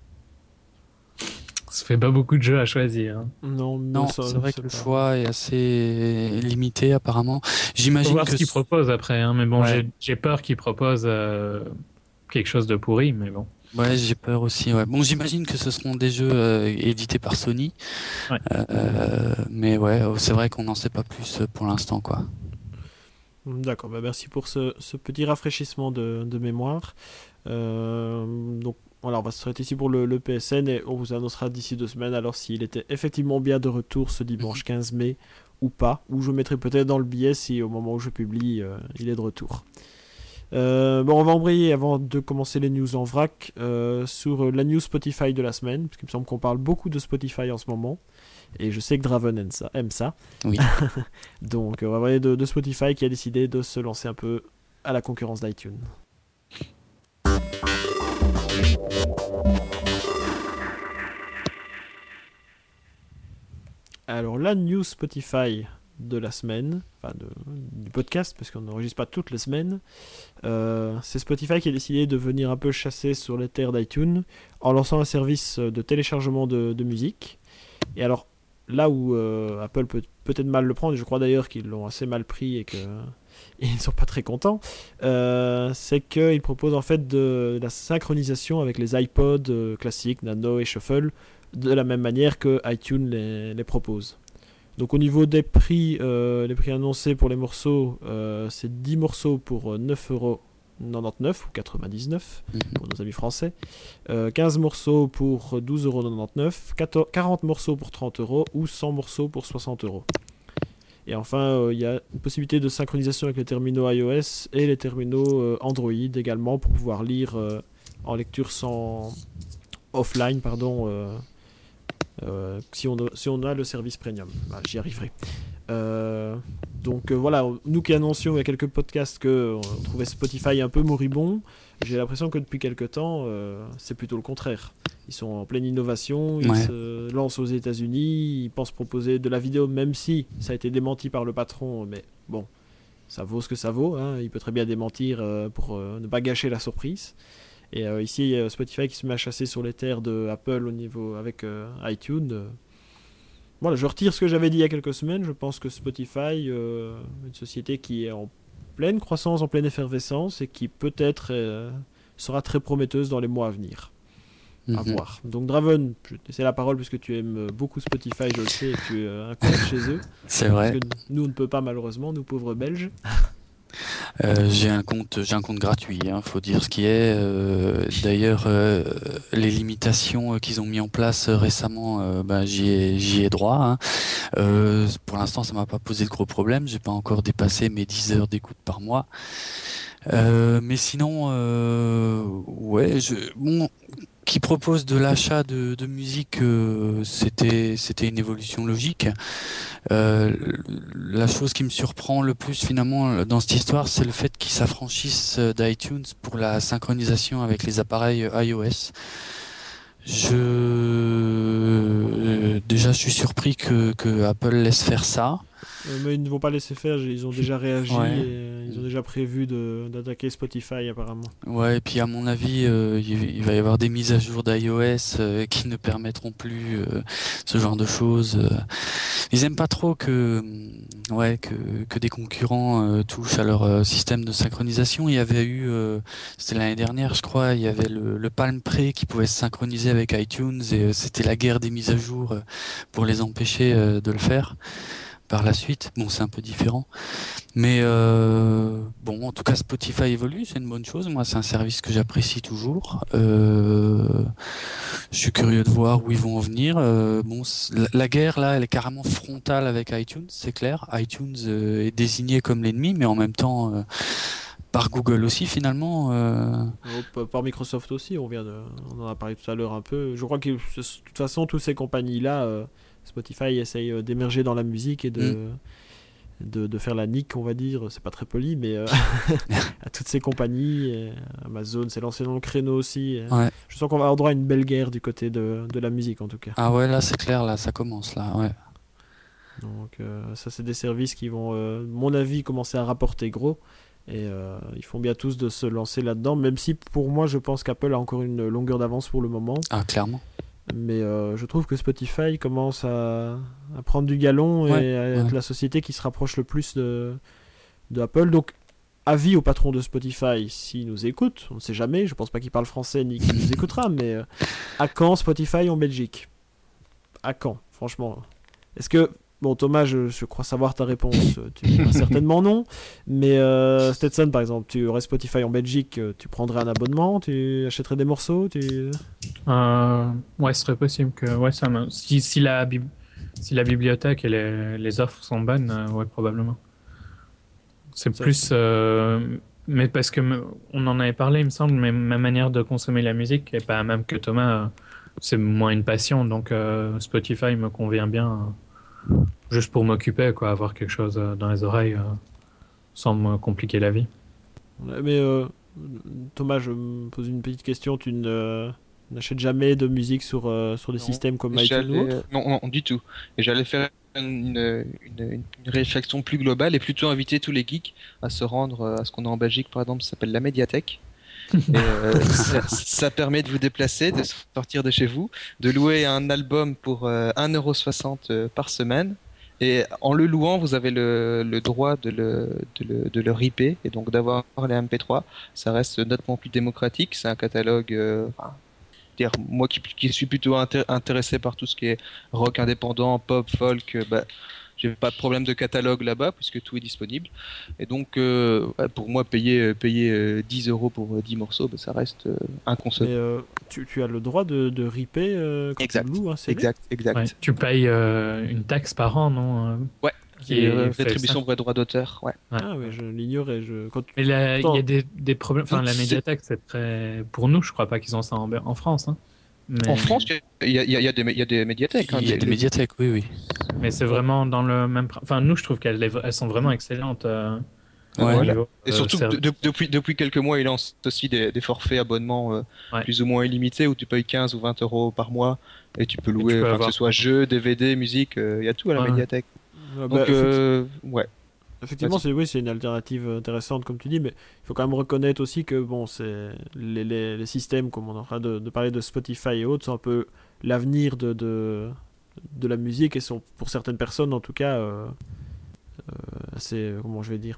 Ça fait pas beaucoup de jeux à choisir. hein. Non, mais Non, ça, c'est vrai c'est que le pas- choix est assez limité apparemment. Faut J'imagine voir que ce qu'ils proposent après. hein, Mais bon, Ouais. j'ai, j'ai peur qu'ils proposent euh, quelque chose de pourri. Mais bon. ouais, j'ai peur aussi. Ouais. Bon, j'imagine que ce seront des jeux euh, édités par Sony. Ouais. Euh, mais ouais, c'est vrai qu'on n'en sait pas plus euh, pour l'instant, quoi. D'accord, bah merci pour ce, ce petit rafraîchissement de, de mémoire. Euh, donc voilà, on va se arrêter ici pour le, le P S N et on vous annoncera d'ici deux semaines alors s'il était effectivement bien de retour ce dimanche quinze mai ou pas, ou je mettrai peut-être dans le billet si au moment où je publie euh, il est de retour. Euh, bon, on va embrayer avant de commencer les news en vrac euh, sur la news Spotify de la semaine, parce qu'il me semble qu'on parle beaucoup de Spotify en ce moment. Et je sais que Draven aime ça. Aime ça. Oui. Donc on va parler de, de Spotify qui a décidé de se lancer un peu à la concurrence d'iTunes. Alors la news Spotify de la semaine, enfin de, du podcast, parce qu'on n'enregistre pas toutes les semaines, euh, c'est Spotify qui a décidé de venir un peu chasser sur les terres d'iTunes en lançant un service de téléchargement de, de musique. Et alors là où euh, Apple peut peut-être mal le prendre, et je crois d'ailleurs qu'ils l'ont assez mal pris et qu'ils ne sont pas très contents, euh, c'est qu'ils proposent en fait de, de la synchronisation avec les iPods euh, classiques, Nano et Shuffle, de la même manière que iTunes les, les propose. Donc au niveau des prix, euh, les prix annoncés pour les morceaux, euh, c'est dix morceaux pour neuf euros quatre-vingt-dix-neuf ou quatre-vingt-dix-neuf pour nos amis français, euh, quinze morceaux pour douze euros quatre-vingt-dix-neuf, quarante morceaux pour trente euros ou cent morceaux pour soixante euros. Et enfin, il euh, y a une possibilité de synchronisation avec les terminaux iOS et les terminaux euh, Android également pour pouvoir lire euh, en lecture sans offline, pardon, euh, euh, si, on, si on a le service premium. Bah, j'y arriverai. Euh, donc euh, voilà, nous qui annoncions il y a quelques podcasts qu'on trouvait Spotify un peu moribond, j'ai l'impression que depuis quelques temps, euh, c'est plutôt le contraire. Ils sont en pleine innovation, ils Ouais. se lancent aux États-Unis, ils pensent proposer de la vidéo, même si ça a été démenti par le patron, mais bon, ça vaut ce que ça vaut, hein. Il peut très bien démentir euh, pour euh, ne pas gâcher la surprise. Et euh, ici, il y a Spotify qui se met à chasser sur les terres de Apple au niveau avec euh, iTunes. Euh, Voilà, je retire ce que j'avais dit il y a quelques semaines. Je pense que Spotify, euh, une société qui est en pleine croissance, en pleine effervescence et qui peut-être euh, sera très prometteuse dans les mois à venir. À Mhm. voir. Donc Draven, je te laisse la parole puisque tu aimes beaucoup Spotify, je le sais, et que tu es euh, un compte chez eux. C'est Parce vrai. que nous, on ne peut pas malheureusement, nous pauvres Belges. Euh, j'ai un compte, j'ai un compte gratuit, hein, faut dire ce qui est. Euh, d'ailleurs, euh, les limitations euh, qu'ils ont mis en place euh, récemment, euh, ben, j'y ai, j'y ai droit. Hein. Euh, pour l'instant, ça m'a pas posé de gros problèmes. J'ai pas encore dépassé mes dix heures d'écoute par mois. Euh, mais sinon, euh, ouais, je, bon, qui propose de l'achat de, de musique, euh, c'était, c'était une évolution logique. Euh, la chose qui me surprend le plus finalement dans cette histoire, c'est le fait qu'ils s'affranchissent d'iTunes pour la synchronisation avec les appareils iOS. Je euh, déjà, je suis surpris que, que Apple laisse faire ça. Euh, mais ils ne vont pas laisser faire, ils ont déjà réagi Ouais. et euh, ils ont déjà prévu de, d'attaquer Spotify apparemment. Ouais, et puis à mon avis, euh, il, il va y avoir des mises à jour d'iOS euh, qui ne permettront plus euh, ce genre de choses. euh. Ils aiment pas trop que, hum, ouais, que, que des concurrents euh, touchent à leur euh, système de synchronisation. Il y avait eu, euh, c'était l'année dernière, je crois, il y avait le, le Palm Pre qui pouvait se synchroniser avec iTunes et euh, c'était la guerre des mises à jour euh, pour les empêcher euh, de le faire. Par la suite, bon, c'est un peu différent, mais euh, bon, en tout cas, Spotify évolue, c'est une bonne chose. Moi, c'est un service que j'apprécie toujours. Euh, je suis curieux de voir où ils vont en venir. Euh, bon, c- la, la guerre là, elle est carrément frontale avec iTunes, c'est clair. iTunes euh, est désigné comme l'ennemi, mais en même temps, euh, par Google aussi, finalement. Euh, Hop, par Microsoft aussi, on, vient de, on en a parlé tout à l'heure un peu. Je crois que de toute façon, toutes ces compagnies-là, euh, Spotify essaye euh, d'émerger dans la musique et de, de, de faire la nique, on va dire. C'est pas très poli, mais euh, à toutes ces compagnies. Et Amazon s'est lancé dans le créneau aussi. et ouais. Je sens qu'on va avoir droit à une belle guerre du côté de, de la musique, en tout cas. Ah ouais, là, c'est clair, là, ça commence, là, ouais. Donc, euh, ça, c'est des services qui vont, euh, à mon avis, commencer à rapporter gros. Et euh, ils font bien tous de se lancer là-dedans, même si pour moi, je pense qu'Apple a encore une longueur d'avance pour le moment. Ah, clairement. Mais euh, je trouve que Spotify commence à, à prendre du galon Ouais, et à être ouais. la société qui se rapproche le plus de, de Apple. Donc, avis au patron de Spotify, s'il nous écoute, on ne sait jamais, je pense pas qu'il parle français ni qu'il nous écoutera, mais euh, à quand Spotify en Belgique? À quand, franchement? Est-ce que... Bon, Thomas, je, je crois savoir ta réponse. Tu diras certainement non. Mais euh, Stetson, par exemple, tu aurais Spotify en Belgique, tu prendrais un abonnement, tu achèterais des morceaux, tu... Euh, ouais, ce serait possible que. Ouais, ça me- si, si, la bib- si la bibliothèque et les, les offres sont bonnes, euh, ouais, probablement. C'est Ça- plus. euh, mais parce que me- on en avait parlé, il me semble, mais ma manière de consommer la musique, et pas même que Thomas, euh, c'est moins une passion. Donc euh, Spotify me convient bien, euh, juste pour m'occuper, quoi, avoir quelque chose euh, dans les oreilles, euh, sans me compliquer la vie. Mais euh, Thomas, je me pose une petite question. Tu ne, n'achètes jamais de musique sur, euh, sur des Non. systèmes comme Et iTunes ou j'allais- autre? Non, non, du tout. Et j'allais faire une, une, une- une réflexion plus globale et plutôt inviter tous les geeks à se rendre euh, à ce qu'on a en Belgique, par exemple, ça s'appelle la médiathèque. Et, euh, ça, ça permet de vous déplacer, de sortir de chez vous, de louer un album pour euh, un euro soixante euh, par semaine. Et en le louant, vous avez le, le droit de le, de, le, de le ripper et donc d'avoir les M P trois. Ça reste nettement plus démocratique. C'est un catalogue. euh, enfin, dire, moi qui, qui suis plutôt inté- intéressé par tout ce qui est rock indépendant, pop, folk, euh, bah, j'ai pas de problème de catalogue là-bas puisque tout est disponible. Et donc, euh, ouais, pour moi, payer, euh, payer euh, dix euros pour euh, dix morceaux, bah, ça reste euh, Mais inconcevable. euh, tu, tu as le droit de, de ripper euh, quand Exact. tu loues un C D? Exact, exact. Ouais. Tu payes euh, une taxe par an, non euh, Ouais. Qui Et, euh, fait rétribution ça. pour les droits d'auteur, ouais. Ouais. Ah oui, je l'ignorais. Je... Quand... Mais là, il y Attends. a des, des problèmes. Enfin, Donc, la c'est- médiathèque, c'est très. Pour nous, je crois pas qu'ils ont ça en, en France. Hein. Mais, En France, il y a, il y a- il y a des, il y a des médiathèques. hein, Il y a des- des les- médiathèques, oui, oui. mais c'est vraiment dans le même. pr- Enfin, nous, je trouve qu'elles elles sont vraiment excellentes. Euh, Ouais. au Voilà. niveau, Et euh, surtout, servi- de- de- depuis, depuis quelques mois, ils lancent aussi des, des forfaits abonnements euh, Ouais. plus ou moins illimités où tu payes quinze ou vingt euros par mois et tu peux louer, tu peux enfin, avoir- que ce soit jeux, D V D, musique, euh, il y a tout à la Ouais. médiathèque. Ah bah, Donc, euh, ouais. Effectivement, Vas-y. c'est oui, c'est une alternative intéressante comme tu dis, mais il faut quand même reconnaître aussi que bon, c'est les, les, les systèmes, comme on est en train de, de parler de Spotify et autres, sont un peu l'avenir de, de, de la musique et sont pour certaines personnes en tout cas euh, euh, assez, comment je vais dire,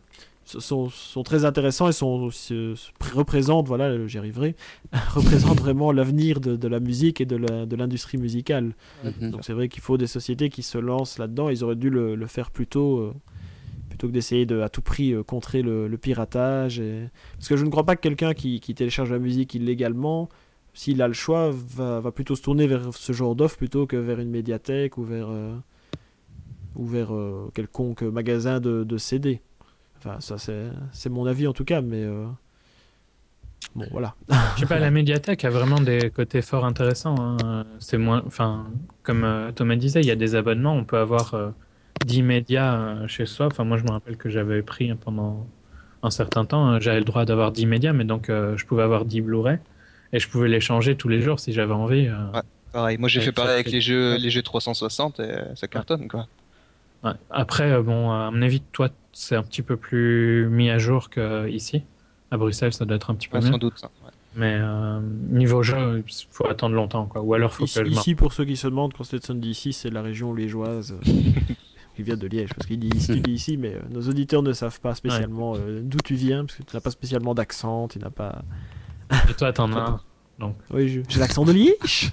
sont, sont très intéressants et sont, se, se représentent, voilà, j'y arriverai, représentent vraiment l'avenir de, de la musique et de, la, de l'industrie musicale. Mhm. Donc c'est vrai qu'il faut des sociétés qui se lancent là-dedans. Ils auraient dû le, le faire plus tôt, euh, plutôt que d'essayer de, à tout prix euh, contrer le, le piratage. Et... Parce que je ne crois pas que quelqu'un qui, qui télécharge la musique illégalement, s'il a le choix, va, va plutôt se tourner vers ce genre d'offre plutôt que vers une médiathèque ou vers, euh, ou vers euh, quelconque magasin de, de C D. Enfin, ça c'est, c'est mon avis en tout cas, mais euh... bon voilà. Je sais pas, la médiathèque a vraiment des côtés fort intéressants. Hein. C'est moins, enfin, comme euh, Thomas disait, il y a des abonnements, on peut avoir euh, dix médias euh, chez soi. Enfin, moi, je me rappelle que j'avais pris hein, pendant un certain temps, hein, j'avais le droit d'avoir dix médias, mais donc euh, je pouvais avoir dix Blu-ray et je pouvais les changer tous les jours si j'avais envie. Euh... Ouais, pareil. Moi, j'ai Ouais, fait pareil ça avec fait- les jeux, les jeux trois cent soixante, et ça cartonne, quoi. Ouais. Après, euh, bon, à mon avis, toi, c'est un petit peu plus mis à jour qu'ici. À Bruxelles, ça doit être un petit peu Ouais, mieux. sans doute, ça. Ouais. Mais euh, niveau jeu, il faut attendre longtemps, quoi. Ou alors, faut Ici, que je m'en- ici, pour ceux qui se demandent, quand Stetson dit ici, c'est la région liégeoise. Il vient de Liège, parce qu'il dit ici, tu dis ici, mais euh, nos auditeurs ne savent pas spécialement euh, d'où tu viens, parce que tu n'as pas spécialement d'accent, tu n'as pas... Et toi, t'en as un. Donc, Oui, je- j'ai l'accent de Liège.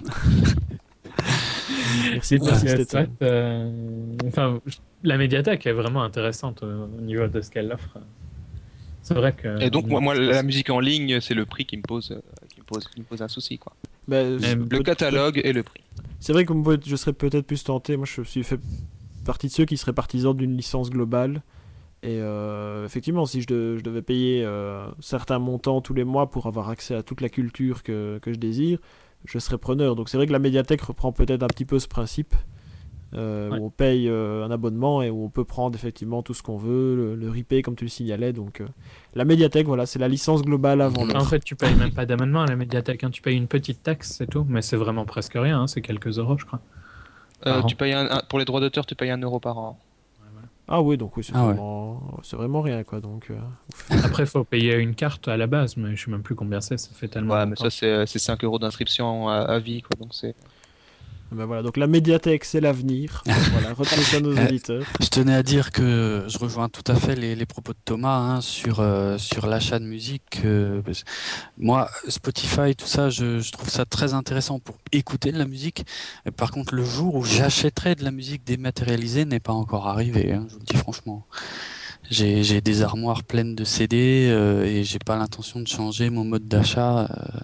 Merci, Donc, merci euh, Stetson. soit, euh, enfin, la médiathèque est vraiment intéressante au, au niveau de ce qu'elle offre. C'est vrai que. Et donc, moi, moi, la musique en ligne, c'est le prix qui me pose, euh, qui me pose, qui me pose un souci, quoi. Bah, Mais c'est- Le peut- catalogue et le prix. C'est vrai que moi, je serais peut-être plus tenté. Moi, je suis fait partie de ceux qui seraient partisans d'une licence globale. Et euh, effectivement, si je, de- je devais payer euh, certains montants tous les mois pour avoir accès à toute la culture que, que je désire, je serais preneur. Donc c'est vrai que la médiathèque reprend peut-être un petit peu ce principe, euh, Ouais. où on paye euh, un abonnement et où on peut prendre effectivement tout ce qu'on veut, le, le replay comme tu le signalais. Donc euh, la médiathèque, voilà, c'est la licence globale avant En l'autre. fait, tu payes même pas d'abonnement à la médiathèque. Hein. Tu payes une petite taxe, c'est tout. Mais c'est vraiment presque rien. Hein. C'est quelques euros, je crois. Euh, Par an. tu payes un, un- pour les droits d'auteur, tu payes un euro par an. Ah oui, donc oui, c'est, Ah ouais. vraiment, c'est vraiment rien, quoi. Donc, euh, Après, il faut payer une carte à la base, mais je sais même plus combien c'est. Ça fait tellement. Ouais, mais longtemps. ça, c'est, c'est cinq euros d'inscription à, à vie, quoi. Donc c'est. ben voilà, donc la médiathèque, c'est l'avenir. Voilà, retenez ça nos Euh, auditeurs. Je tenais à dire que je rejoins tout à fait les, les propos de Thomas hein, sur, euh, sur l'achat de musique. euh, parce- moi, Spotify, tout ça, je, je trouve ça très intéressant pour écouter de la musique. Et par contre, le jour où j'achèterai de la musique dématérialisée n'est pas encore arrivé, hein, je vous le dis franchement. J'ai, j'ai des armoires pleines de C D euh, et j'ai pas l'intention de changer mon mode d'achat. euh,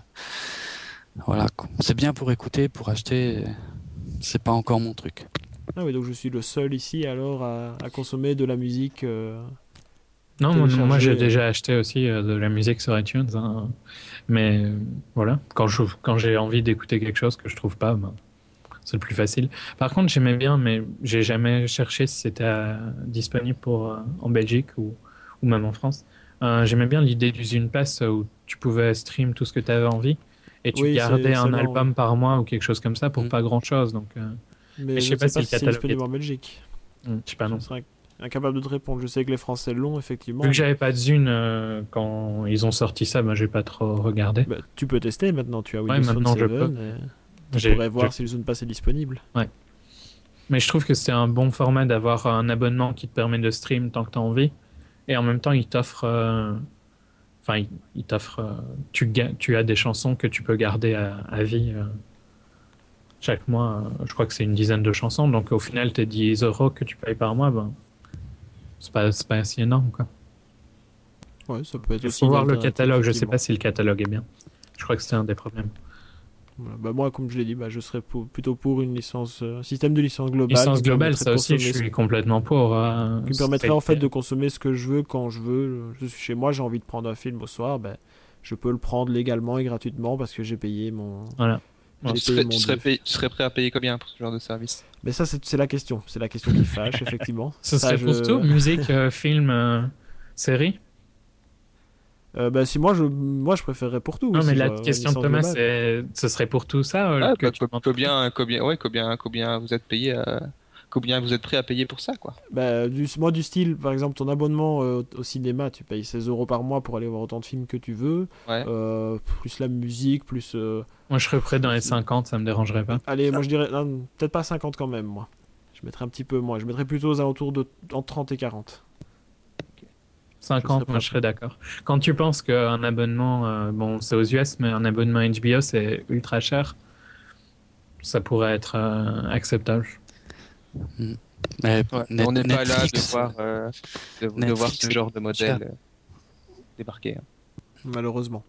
voilà, quoi. C'est bien pour écouter, pour acheter, c'est pas encore mon truc. Ah oui, donc je suis le seul ici alors à, à consommer de la musique. euh, Non, moi, télécharger, moi, j'ai euh. déjà acheté aussi euh, de la musique sur iTunes. Hein. Mais euh, voilà, quand, je, quand j'ai envie d'écouter quelque chose que je trouve pas, ben, c'est le plus facile. Par contre, j'aimais bien, mais j'ai jamais cherché si c'était euh, disponible pour, euh, en Belgique ou, ou même en France. Euh, j'aimais bien l'idée d'Usine Pass où tu pouvais stream tout ce que tu avais envie et tu Oui, gardais c'est- un c'est lent, album par mois ou quelque chose comme ça pour Mm. pas grand chose. Donc, euh, Mais je je sais ne pas sais si pas le si c'est catalogue disponible est- en Belgique. je sais pas non. Je serais incapable de te répondre. Je sais que les Français l'ont, effectivement. Vu que j'avais pas de Zune euh, quand ils ont sorti ça, ben, j'ai pas trop regardé. Bah, tu peux tester maintenant, tu as Ouais, Windows maintenant, je Phone peux. sept. et Tu J'ai- pourrais voir j'ai- si le Zone Pass est disponible. Mais je trouve que c'est un bon format d'avoir un abonnement qui te permet de stream tant que tu as envie. Et en même temps, il t'offre. euh, Enfin, il, il t'offre. euh, tu, ga- tu as des chansons que tu peux garder à, à vie. euh, chaque mois, euh, je crois que c'est une dizaine de chansons. Donc au final, tes dix euros que tu payes par mois, ben, c'est pas, c'est pas si énorme. Quoi. Ouais, ça peut être Il aussi. faut une voir le alternative, catalogue. Je sais effectivement. pas si le catalogue est bien. Je crois que c'était un des problèmes. Voilà. Bah, moi, comme je l'ai dit, bah, je serais pour- plutôt pour une licence, euh, un système de licence globale. Licence qui globale, permettrait ça de aussi, je consommer ce- suis complètement pour. euh, qui me permettrait c'est- en fait de consommer ce que je veux quand je veux. Je suis chez moi, j'ai envie de prendre un film au soir, ben, je peux le prendre légalement et gratuitement parce que j'ai payé mon. Voilà. j'ai Tu payé serais, mon tu, serais dû. payé- tu serais prêt à payer combien pour ce genre de service? Mais ça, c'est c'est la question. C'est la question qui fâche, effectivement. Ce Ça, serait je- pour tout musique, euh, film, euh, série. Euh, bah, si moi je, moi, je préférerais pour tout. Non, si mais la j'aurais une question de licence Thomas, globale. c'est ce serait pour tout ça euh, Ah, que bah, tu co- demandes- combien, combien, ouais, combien, combien vous êtes payé à... Combien vous êtes prêt à payer pour ça, quoi? Bah, du, moi, du style, par exemple, ton abonnement euh, au cinéma, tu payes seize euros par mois pour aller voir autant de films que tu veux. Ouais. Euh, plus la musique, plus. euh, Moi, je serais prêt dans les cinquante, ça me dérangerait pas. Allez, moi je dirais. non, peut-être pas cinquante quand même, moi. Je mettrais un petit peu moins. Je mettrais plutôt aux alentours de entre trente et quarante. cinquante, serais moi je serais d'accord. Quand tu penses qu'un abonnement, euh, bon c'est aux U S, mais un abonnement H B O c'est ultra cher, ça pourrait être euh, acceptable. Mm. Mais Ouais, Net- on n'est pas là de Netflix, voir, euh, de, de Netflix, voir ce genre de c'est modèle cher. euh, débarquer. hein. Malheureusement.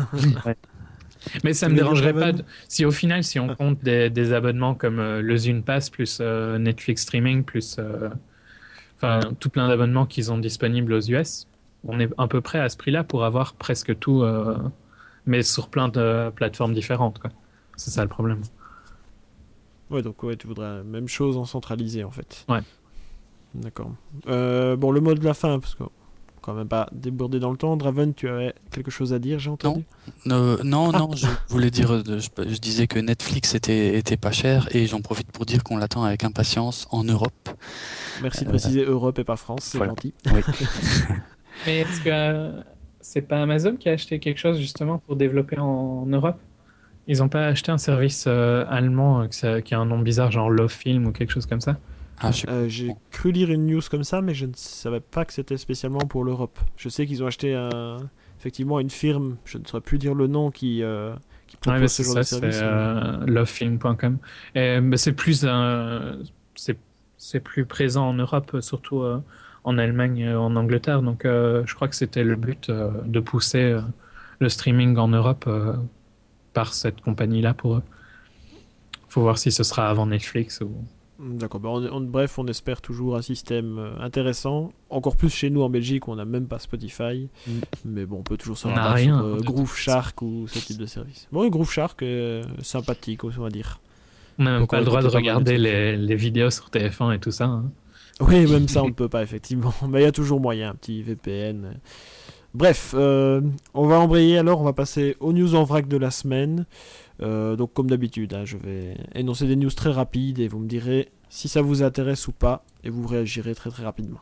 Mais ça Tu me veux dire, dérangerait pas Raven de- si au final, si on compte des, des abonnements comme euh, le Zune Pass plus euh, Netflix Streaming plus euh, enfin tout plein d'abonnements qu'ils ont disponibles aux U S, on est à peu près à ce prix-là pour avoir presque tout, euh, mais sur plein de plateformes différentes, quoi. C'est ça le problème. Ouais, donc ouais, tu voudrais la même chose en centralisé en fait. Ouais. D'accord. Euh, bon, le mot de la fin, parce que quand même pas déborder dans le temps. Draven, tu avais quelque chose à dire, j'ai entendu. Euh, non, non, je voulais dire, euh, je, je disais que Netflix était, était pas cher et j'en profite pour dire qu'on l'attend avec impatience en Europe. Merci de Euh, préciser Europe et pas France, c'est voilà. gentil. Oui. Mais est-ce que euh, c'est pas Amazon qui a acheté quelque chose justement pour développer en, en Europe? Ils ont pas acheté un service euh, allemand euh, que ça- qui a un nom bizarre, genre Love Film ou quelque chose comme ça? Ah, je sais pas. Euh, j'ai cru lire une news comme ça, mais je ne savais pas que c'était spécialement pour l'Europe. Je sais qu'ils ont acheté un... effectivement une firme, je ne saurais plus dire le nom, qui, euh, qui propose Ouais, mais ce c'est genre ça, de c'est service. euh, lovefilm point com. Et, bah, c'est plus un- c'est c'est plus présent en Europe, surtout euh, en Allemagne et en Angleterre. Donc, euh, je crois que c'était le but euh, de pousser euh, le streaming en Europe euh, par cette compagnie-là pour eux. Faut voir si ce sera avant Netflix ou. D'accord, bah, on- on- bref, on espère toujours un système euh, intéressant. Encore plus chez nous en Belgique, on n'a même pas Spotify. Mm. Mais bon, on peut toujours se On n'a rabattre rien, sur euh, de toute Groove façon. Shark ou ce type de service. Bon, Groove Shark, euh, sympathique, on va dire. On n'a même Donc, pas on le droit de écoute pas mal de regarder trucs. les, les vidéos sur T F un et tout ça, hein. Oui, même ça, on ne peut pas, effectivement. Mais il y a toujours moyen, un petit V P N. Bref, euh, on va embrayer alors, on va passer aux news en vrac de la semaine. Euh, donc, comme d'habitude, hein, je vais énoncer des news très rapides et vous me direz si ça vous intéresse ou pas, et vous réagirez très très rapidement.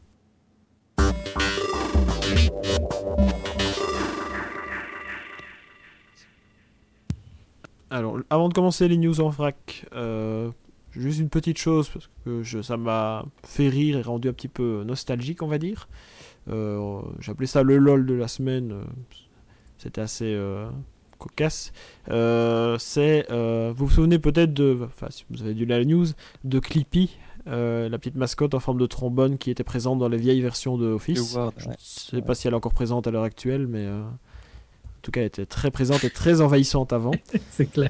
Alors, avant de commencer les news en vrac, euh, juste une petite chose, parce que je, ça m'a fait rire et rendu un petit peu nostalgique, on va dire. Euh, J'appelais ça le LOL de la semaine. euh, C'était assez euh, cocasse. Euh, C'est, euh, vous vous souvenez peut-être de, enfin si vous avez dû lire la news, de Clippy, euh, la petite mascotte en forme de trombone qui était présente dans les vieilles versions de Office. Le Word, Je ouais. ne sais pas si elle est encore présente à l'heure actuelle, mais euh, en tout cas elle était très présente et très envahissante avant. C'est clair.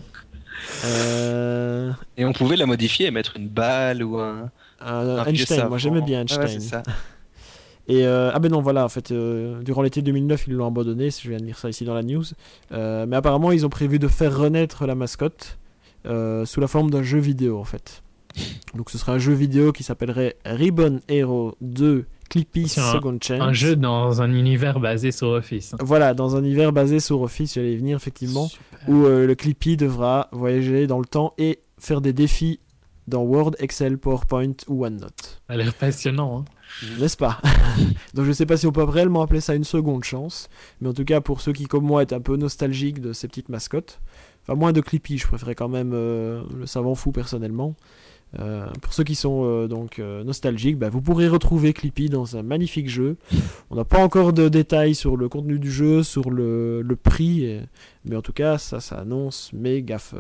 Euh, Et on pouvait la modifier et mettre une balle ou un, euh, un vieux Einstein, savon. moi j'aimais bien Ouais, ouais, Einstein. c'est ça. Et euh, ah ben non, voilà, en fait, euh, durant l'été deux mille neuf, ils l'ont abandonné, je viens de lire ça ici dans la news. Euh, mais apparemment, ils ont prévu de faire renaître la mascotte euh, sous la forme d'un jeu vidéo, en fait. Donc ce sera un jeu vidéo qui s'appellerait Ribbon Hero deux Clippy C'est un- Second Chance. Un jeu dans un univers basé sur Office. Voilà, dans un univers basé sur Office, j'allais y venir effectivement, Super. où euh, le Clippy devra voyager dans le temps et faire des défis dans Word, Excel, PowerPoint ou OneNote. Ça a l'air passionnant, hein. N'est-ce pas? Donc je sais pas si on peut réellement appeler ça une seconde chance, mais en tout cas pour ceux qui comme moi étaient un peu nostalgiques de ces petites mascottes, enfin moins de Clippy, je préférais quand même euh, le savant fou personnellement. Euh, pour ceux qui sont euh, donc euh, nostalgiques, bah, vous pourrez retrouver Clippy dans un magnifique jeu. On n'a pas encore de détails sur le contenu du jeu, sur le, le prix, et- mais en tout cas ça, ça annonce méga fun.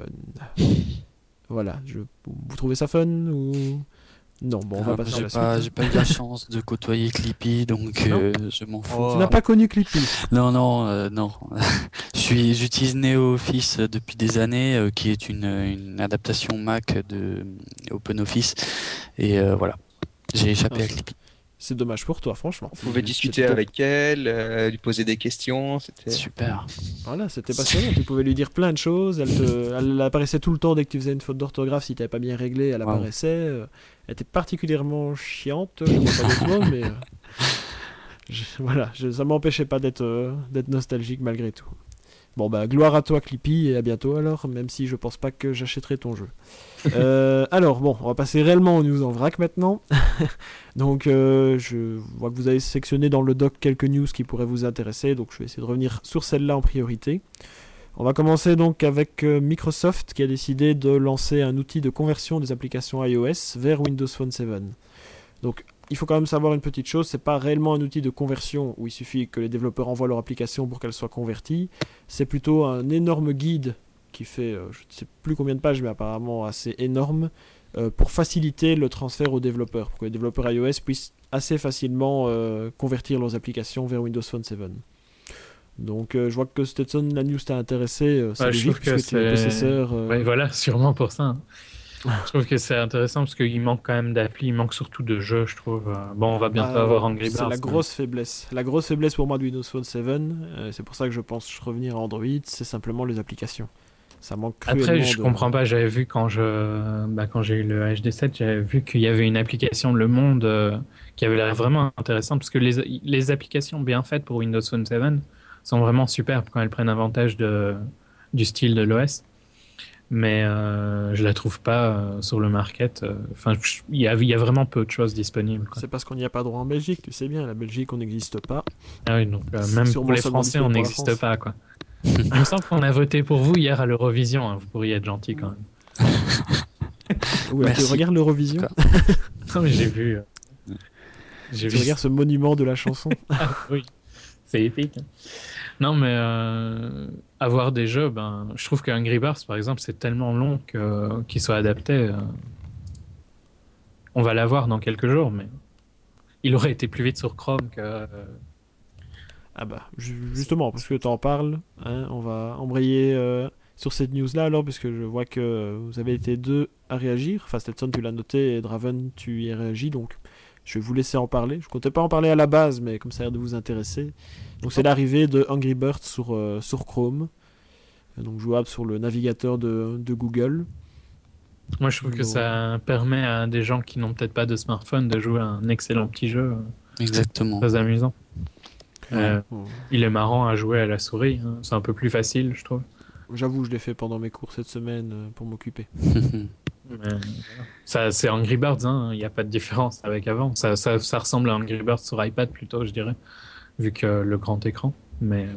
Voilà, je, vous trouvez ça fun ou non? Bon, on va Ah, passer à j'ai la pas, suite. j'ai pas eu la chance de côtoyer Clippy, donc Non. euh, je m'en fous. Oh. Tu n'as pas connu Clippy? Non, non, euh, non. Je suis, j'utilise NeoOffice depuis des années, euh, qui est une, une adaptation Mac de OpenOffice, et euh, voilà. J'ai échappé Ah, à Clippy. C'est dommage pour toi, franchement. On pouvait C'est- discuter c'est top. avec elle, euh, lui poser des questions. C'était Super. Voilà, c'était passionnant. Tu pouvais lui dire plein de choses. Elle, te- elle apparaissait tout le temps dès que tu faisais une faute d'orthographe. Si tu n'avais pas bien réglé, elle Wow. apparaissait. Euh, Elle était particulièrement chiante. Je ne sais pas d'autres mots, mais euh, je- voilà, je- ça m'empêchait pas d'être euh, d'être nostalgique malgré tout. Bon, bah, gloire à toi, Clippy, et à bientôt alors, même si je pense pas que j'achèterai ton jeu. Euh, alors, bon, on va passer réellement aux news en vrac maintenant. Donc, euh, je vois que vous avez sélectionné dans le doc quelques news qui pourraient vous intéresser, donc je vais essayer de revenir sur celle-là en priorité. On va commencer donc avec euh, Microsoft qui a décidé de lancer un outil de conversion des applications iOS vers Windows Phone sept. Donc, il faut quand même savoir une petite chose, c'est pas réellement un outil de conversion où il suffit que les développeurs envoient leur application pour qu'elle soit convertie. C'est plutôt un énorme guide qui fait, euh, je ne sais plus combien de pages, mais apparemment assez énorme, euh, pour faciliter le transfert aux développeurs, pour que les développeurs iOS puissent assez facilement euh, convertir leurs applications vers Windows Phone sept. Donc euh, je vois que Stetson, la news t'a intéressé, euh, c'est Ouais, je logique trouve que puisque tu es c'est- possesseur. euh, Ouais, voilà, sûrement pour ça. hein. Je trouve que c'est intéressant parce qu'il manque quand même d'appli, il manque surtout de jeux, je trouve. Euh, Bon, on va bientôt Ah, avoir Angry Birds. c'est la mais- grosse faiblesse. La grosse faiblesse pour moi de Windows Phone sept, euh, c'est pour ça que je pense revenir à Android, c'est simplement les applications. Ça manque cruellement Après, je de... comprends pas, j'avais vu quand je bah, quand j'ai eu le H D sept, j'avais vu qu'il y avait une application Le Monde euh, qui avait l'air vraiment intéressante parce que les, les applications bien faites pour Windows Phone sept sont vraiment superbes quand elles prennent avantage de, du style de l'O S. Mais euh, je la trouve pas euh, sur le market. euh, Enfin, je- il y a, il y a vraiment peu de choses disponibles. quoi. C'est parce qu'on n'y a pas droit en Belgique, tu sais bien, la Belgique on n'existe pas. Ah oui, donc euh, C'est même sûrement pour les seulement Français, on disponible pour la n'existe France. pas, quoi. Il me semble qu'on a voté pour vous hier à l'Eurovision. hein, Vous pourriez être gentil quand même. Ouais, tu Merci. regardes l'Eurovision, D'accord. Non, mais j'ai vu. euh, J'ai tu vu. regardes ce monument de la chanson. Ah, oui, c'est épique. hein. Non, mais euh, avoir des jeux, ben, je trouve que Angry Birds, par exemple, c'est tellement long que qu'il soit adapté. euh, On va l'avoir dans quelques jours, mais il aurait été plus vite sur Chrome que. euh, Ah bah, ju- justement, parce que tu en parles, hein, on va embrayer euh, sur cette news-là alors, puisque je vois que vous avez été deux à réagir. Enfin, Stetson, tu l'as noté, et Draven, tu y as réagi, donc je vais vous laisser en parler. Je comptais pas en parler à la base, mais comme ça a l'air de vous intéresser. Donc c'est l'arrivée de Angry Birds sur, euh, sur Chrome, donc jouable sur le navigateur de, de Google. Moi, je trouve que Donc, ça permet à des gens qui n'ont peut-être pas de smartphone de jouer à un excellent petit jeu, euh, Exactement. très amusant. Euh, bon, il est marrant à jouer à la souris, hein. C'est un peu plus facile, je trouve. J'avoue, je l'ai fait pendant mes cours cette semaine euh, pour m'occuper. Mais, voilà. Ça, c'est Angry Birds, hein. Il n'y a pas de différence avec avant. Ça, ça, ça ressemble à Angry Birds sur iPad plutôt, je dirais, vu que le grand écran. Mais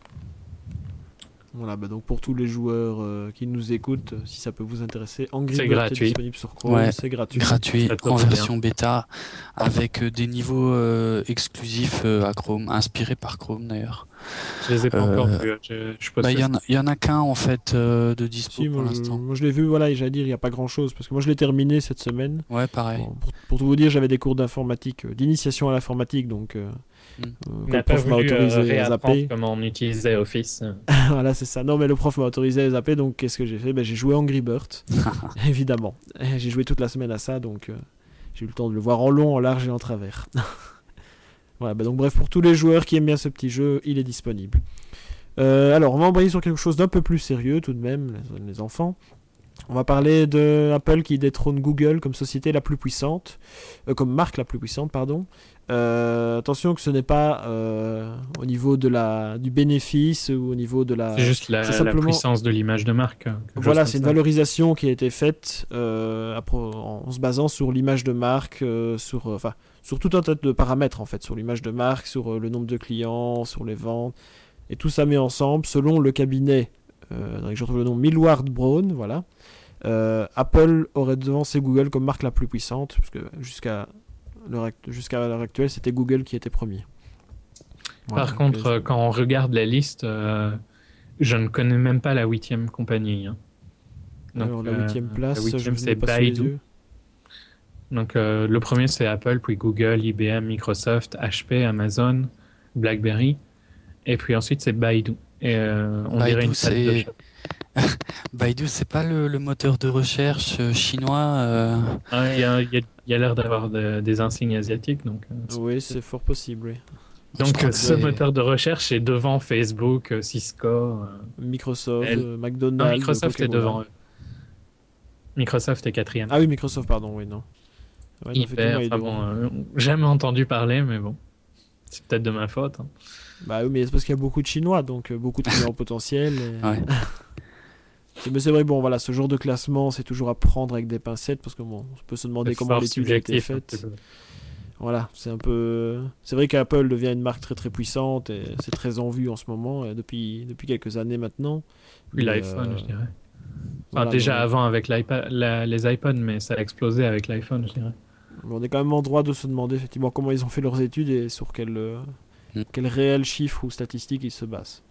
Voilà, bah donc pour tous les joueurs euh, qui nous écoutent, euh, si ça peut vous intéresser, Angry C'est Birds est gratuit. disponible sur Chrome, Ouais, c'est gratuit. Gratuit Ça tombe en bien. version bêta avec euh, des niveaux euh, exclusifs euh, à Chrome, inspirés par Chrome d'ailleurs. je les ai pas Euh, encore vus. Je, je suis pas Bah, Il sûr. y, en a- il y en a qu'un en fait euh, de dispo Si, pour moi, je, l'instant. moi je l'ai vu, voilà, et j'allais dire, il n'y a pas grand chose, parce que moi je l'ai terminé cette semaine. Ouais, pareil. Bon, pour, pour tout vous dire, j'avais des cours d'informatique, euh, d'initiation à l'informatique, donc euh, Mm. euh, On que n'a le pas prof m'a voulu euh, autorisé à réapprendre zapper. comment on utilisait Office. Voilà, c'est ça. Non, mais le prof m'a autorisé à zapper, donc qu'est-ce que j'ai fait? Ben, j'ai joué Angry Birds, évidemment. Et j'ai joué toute la semaine à ça, donc euh, j'ai eu le temps de le voir en long, en large et en travers. Voilà, bah donc bref, pour tous les joueurs qui aiment bien ce petit jeu, il est disponible. Euh, alors, on va embrayer sur quelque chose d'un peu plus sérieux tout de même, les, les enfants. On va parler de Apple qui détrône Google comme société la plus puissante, euh, comme marque la plus puissante, pardon. Euh, attention que ce n'est pas euh, au niveau de la, du bénéfice ou au niveau de la... C'est juste la, c'est la simplement- puissance de l'image de marque. quelque chose Voilà, comme c'est une ça. valorisation qui a été faite euh, à pro- en se basant sur l'image de marque, euh, sur, euh, enfin, sur tout un tas de paramètres en fait, sur l'image de marque, sur euh, le nombre de clients, sur les ventes, et tout ça met ensemble selon le cabinet, euh, je retrouve le nom Millward Brown, voilà. Euh, Apple aurait devancé Google comme marque la plus puissante, parce que jusqu'à l'heure, act- jusqu'à l'heure actuelle, c'était Google qui était premier. Voilà, Par donc, contre, euh, euh, quand on regarde la liste, euh, je ne connais même pas la huitième compagnie. hein. Donc, alors, la euh, huitième place, la huitième, je c'est n'ai pas sous les Baidu. yeux. Donc, euh, le premier, c'est Apple, puis Google, I B M, Microsoft, H P, Amazon, BlackBerry. Et puis ensuite, c'est Baidu. Et euh, on Baidu, dirait une salle de c'est- chat. Baidu, c'est pas le, le moteur de recherche euh, chinois euh, Ah, Il y a, il y a- il y a l'air d'avoir de- des insignes asiatiques. Donc, euh, c'est- Oui, c'est fort possible, oui. je donc crois euh, que ce c'est- moteur de recherche est devant Facebook, euh, Cisco. euh, Microsoft, Elle- euh, Non, McDonald's. Microsoft est Coca-Cola. devant eux. Microsoft est quatrième. Ah oui, Microsoft, pardon, oui, non. Ouais, non, I B M, effectivement, il est enfin devant. bon, euh, jamais entendu parler, mais bon. C'est peut-être de ma faute. hein. Bah oui, mais c'est parce qu'il y a beaucoup de Chinois, donc euh, beaucoup de clients potentiels. et- Ouais. C'est- Mais c'est vrai, bon, voilà, ce genre de classement, c'est toujours à prendre avec des pincettes, parce que bon, on peut se demander C'est comment fort l'étude a été subjectif, un faite. petit peu. Voilà, c'est un peu... C'est vrai qu'Apple devient une marque très très puissante, et c'est très en vue en ce moment, et depuis, depuis quelques années maintenant. Puis Mais, l'iPhone, euh, je dirais. Enfin, voilà, déjà mais- avant avec l'iPad, la- les iPods, mais ça a explosé avec l'iPhone, je dirais. Mais on est quand même en droit de se demander effectivement comment ils ont fait leurs études et sur quel, euh, Mm. quel réel chiffre ou statistique ils se basent.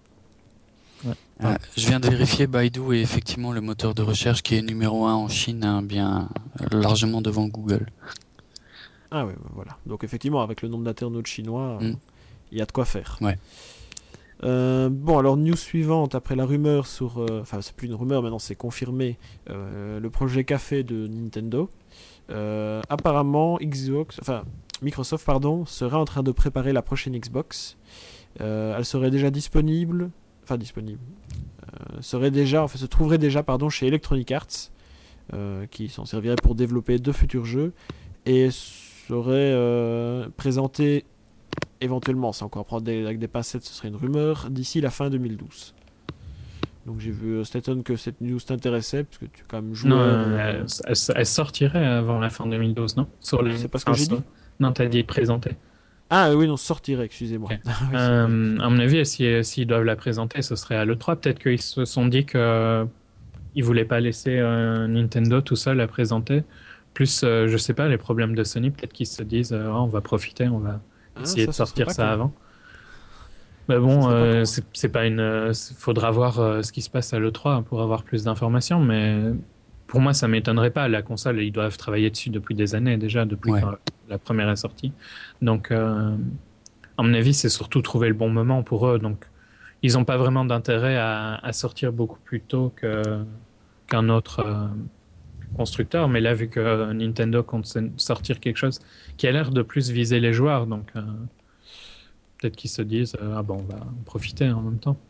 Ah, je viens de vérifier, Baidu est effectivement le moteur de recherche qui est numéro un en Chine, hein, bien largement devant Google. Ah oui, voilà. Donc effectivement, avec le nombre d'internautes chinois, il Mm. y a de quoi faire. Ouais. Euh, bon, alors news suivante, après la rumeur sur... euh, Enfin, c'est plus une rumeur, maintenant c'est confirmé, euh, le projet Café de Nintendo. Euh, apparemment, Xbox, enfin, Microsoft pardon, serait en train de préparer la prochaine Xbox. Euh, elle serait déjà disponible... Enfin, disponible. Euh, serait déjà, enfin, se trouverait déjà pardon, chez Electronic Arts, euh, qui s'en servirait pour développer de futurs jeux. Et serait euh, présenté éventuellement, c'est encore à prendre des, avec des pincettes, ce serait une rumeur, d'ici la fin deux mille douze. Donc j'ai vu euh, Stetson que cette news t'intéressait, parce que tu es quand même joueur. Non, euh, euh, elle, elle sortirait avant la fin deux mille douze, non? Sur les... C'est pas ce que j'ai dit. Non, t'as dit présenter. Ah oui, non, sortirait, excusez-moi. Ok. Ah, oui, c'est Euh, vrai. à mon avis, s'ils s'ils doivent la présenter, ce serait à l'E trois. Peut-être qu'ils se sont dit qu'ils ne voulaient pas laisser euh, Nintendo tout seul la présenter. Plus, euh, je sais pas, les problèmes de Sony, peut-être qu'ils se disent euh, oh, on va profiter, on va Ah, essayer ça, de ce serait sortir pas ça con. avant. Mais bon, Ça serait pas euh, con. c'est c'est pas une. euh, c'est- faudra voir euh, ce qui se passe à l'E trois pour avoir plus d'informations, mais pour moi, ça m'étonnerait pas. La console, ils doivent travailler dessus depuis des années déjà, depuis Ouais. quand la première est sortie. Donc, euh, à mon avis, c'est surtout trouver le bon moment pour eux. Donc, ils n'ont pas vraiment d'intérêt à, à sortir beaucoup plus tôt que, qu'un autre euh, constructeur. Mais là, vu que Nintendo compte se- sortir quelque chose qui a l'air de plus viser les joueurs, donc euh, peut-être qu'ils se disent euh, ah bon, on va en profiter en même temps.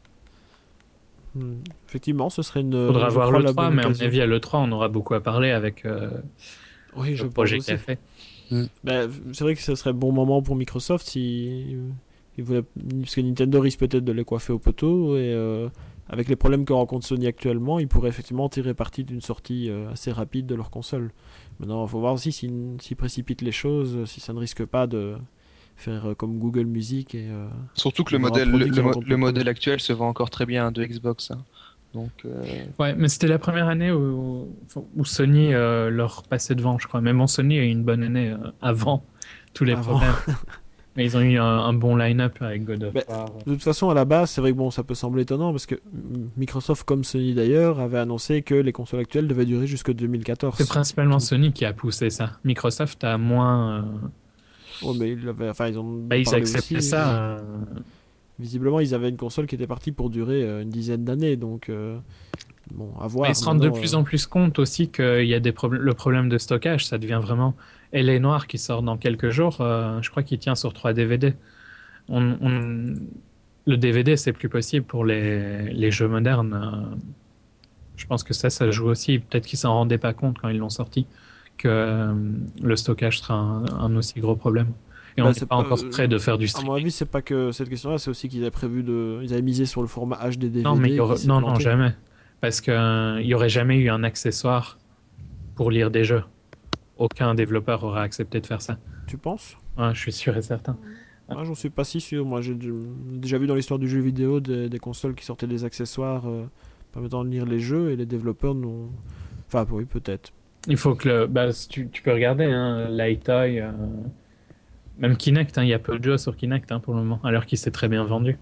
Hmm. Effectivement, ce serait une. Faudra je voir crois, l'E la trois, bonne mais à mon occasion. avis, à l'E trois, on aura beaucoup à parler avec euh, Oui, je le pense projet aussi. Café. Bah, c'est vrai que ce serait un bon moment pour Microsoft si ils voulaient, parce que Nintendo risque peut-être de les coiffer au poteau et euh, avec les problèmes que rencontre Sony actuellement, ils pourraient effectivement tirer parti d'une sortie euh, assez rapide de leur console. Maintenant, il faut voir aussi s'ils, s'ils précipitent les choses, si ça ne risque pas de faire euh, comme Google Music et euh, Surtout que le Il y aura un modèle, le, produit qui le mo- rencontre le le modèle actuel se vend encore très bien de Xbox. hein. Donc, euh, Ouais, mais c'était la première année où, où Sony euh, leur passait devant, je crois. Même bon, Sony a eu une bonne année euh, avant tous les Avant. problèmes. Mais ils ont eu un, un bon line-up avec God of Mais- War. de toute façon, à la base, c'est vrai que bon, ça peut sembler étonnant parce que mm, Microsoft, comme Sony d'ailleurs, avait annoncé que les consoles actuelles devaient durer jusqu'en deux mille quatorze. C'est principalement Sony qui a poussé ça. Microsoft a moins. euh, Oh, mais ils, avaient- enfin, ils ont Bah, ils parlé acceptaient aussi. ça. euh, Visiblement, ils avaient une console qui était partie pour durer euh, une dizaine d'années, donc euh, bon, à voir. Mais ils se rendent de Maintenant, plus euh, en plus compte aussi qu'il y a des problèmes. Le problème de stockage, ça devient vraiment. L A Noire qui sort dans quelques jours, euh, je crois qu'il tient sur trois D V D. On, on- Le D V D, c'est plus possible pour les, les jeux modernes. euh. Je pense que ça, ça joue aussi. Peut-être qu'ils s'en rendaient pas compte quand ils l'ont sorti, que euh, le stockage sera un, un aussi gros problème. Et Bah, on n'est c'est pas pas- encore prêt de faire du À mon streaming. avis, c'est pas que cette question-là, c'est aussi qu'ils avaient prévu de. Ils avaient misé sur le format H D D V D. Non, mais il y qui aurait- s'est non, non, planté. jamais. Parce qu'il n'y aurait jamais eu un accessoire pour lire des jeux. Aucun développeur aurait accepté de faire ça. Tu penses? Ouais, je suis sûr et certain. Moi, j'en suis pas si sûr. Moi, j'ai déjà vu dans l'histoire du jeu vidéo des, des consoles qui sortaient des accessoires euh, permettant de lire les jeux et les développeurs n'ont. Enfin, oui, peut-être. Il faut que le. Bah, si tu, tu peux regarder, hein, Lightoy, euh, même Kinect, hein, il y a peu de jeux sur Kinect hein, pour le moment, alors qu'il s'est très bien vendu.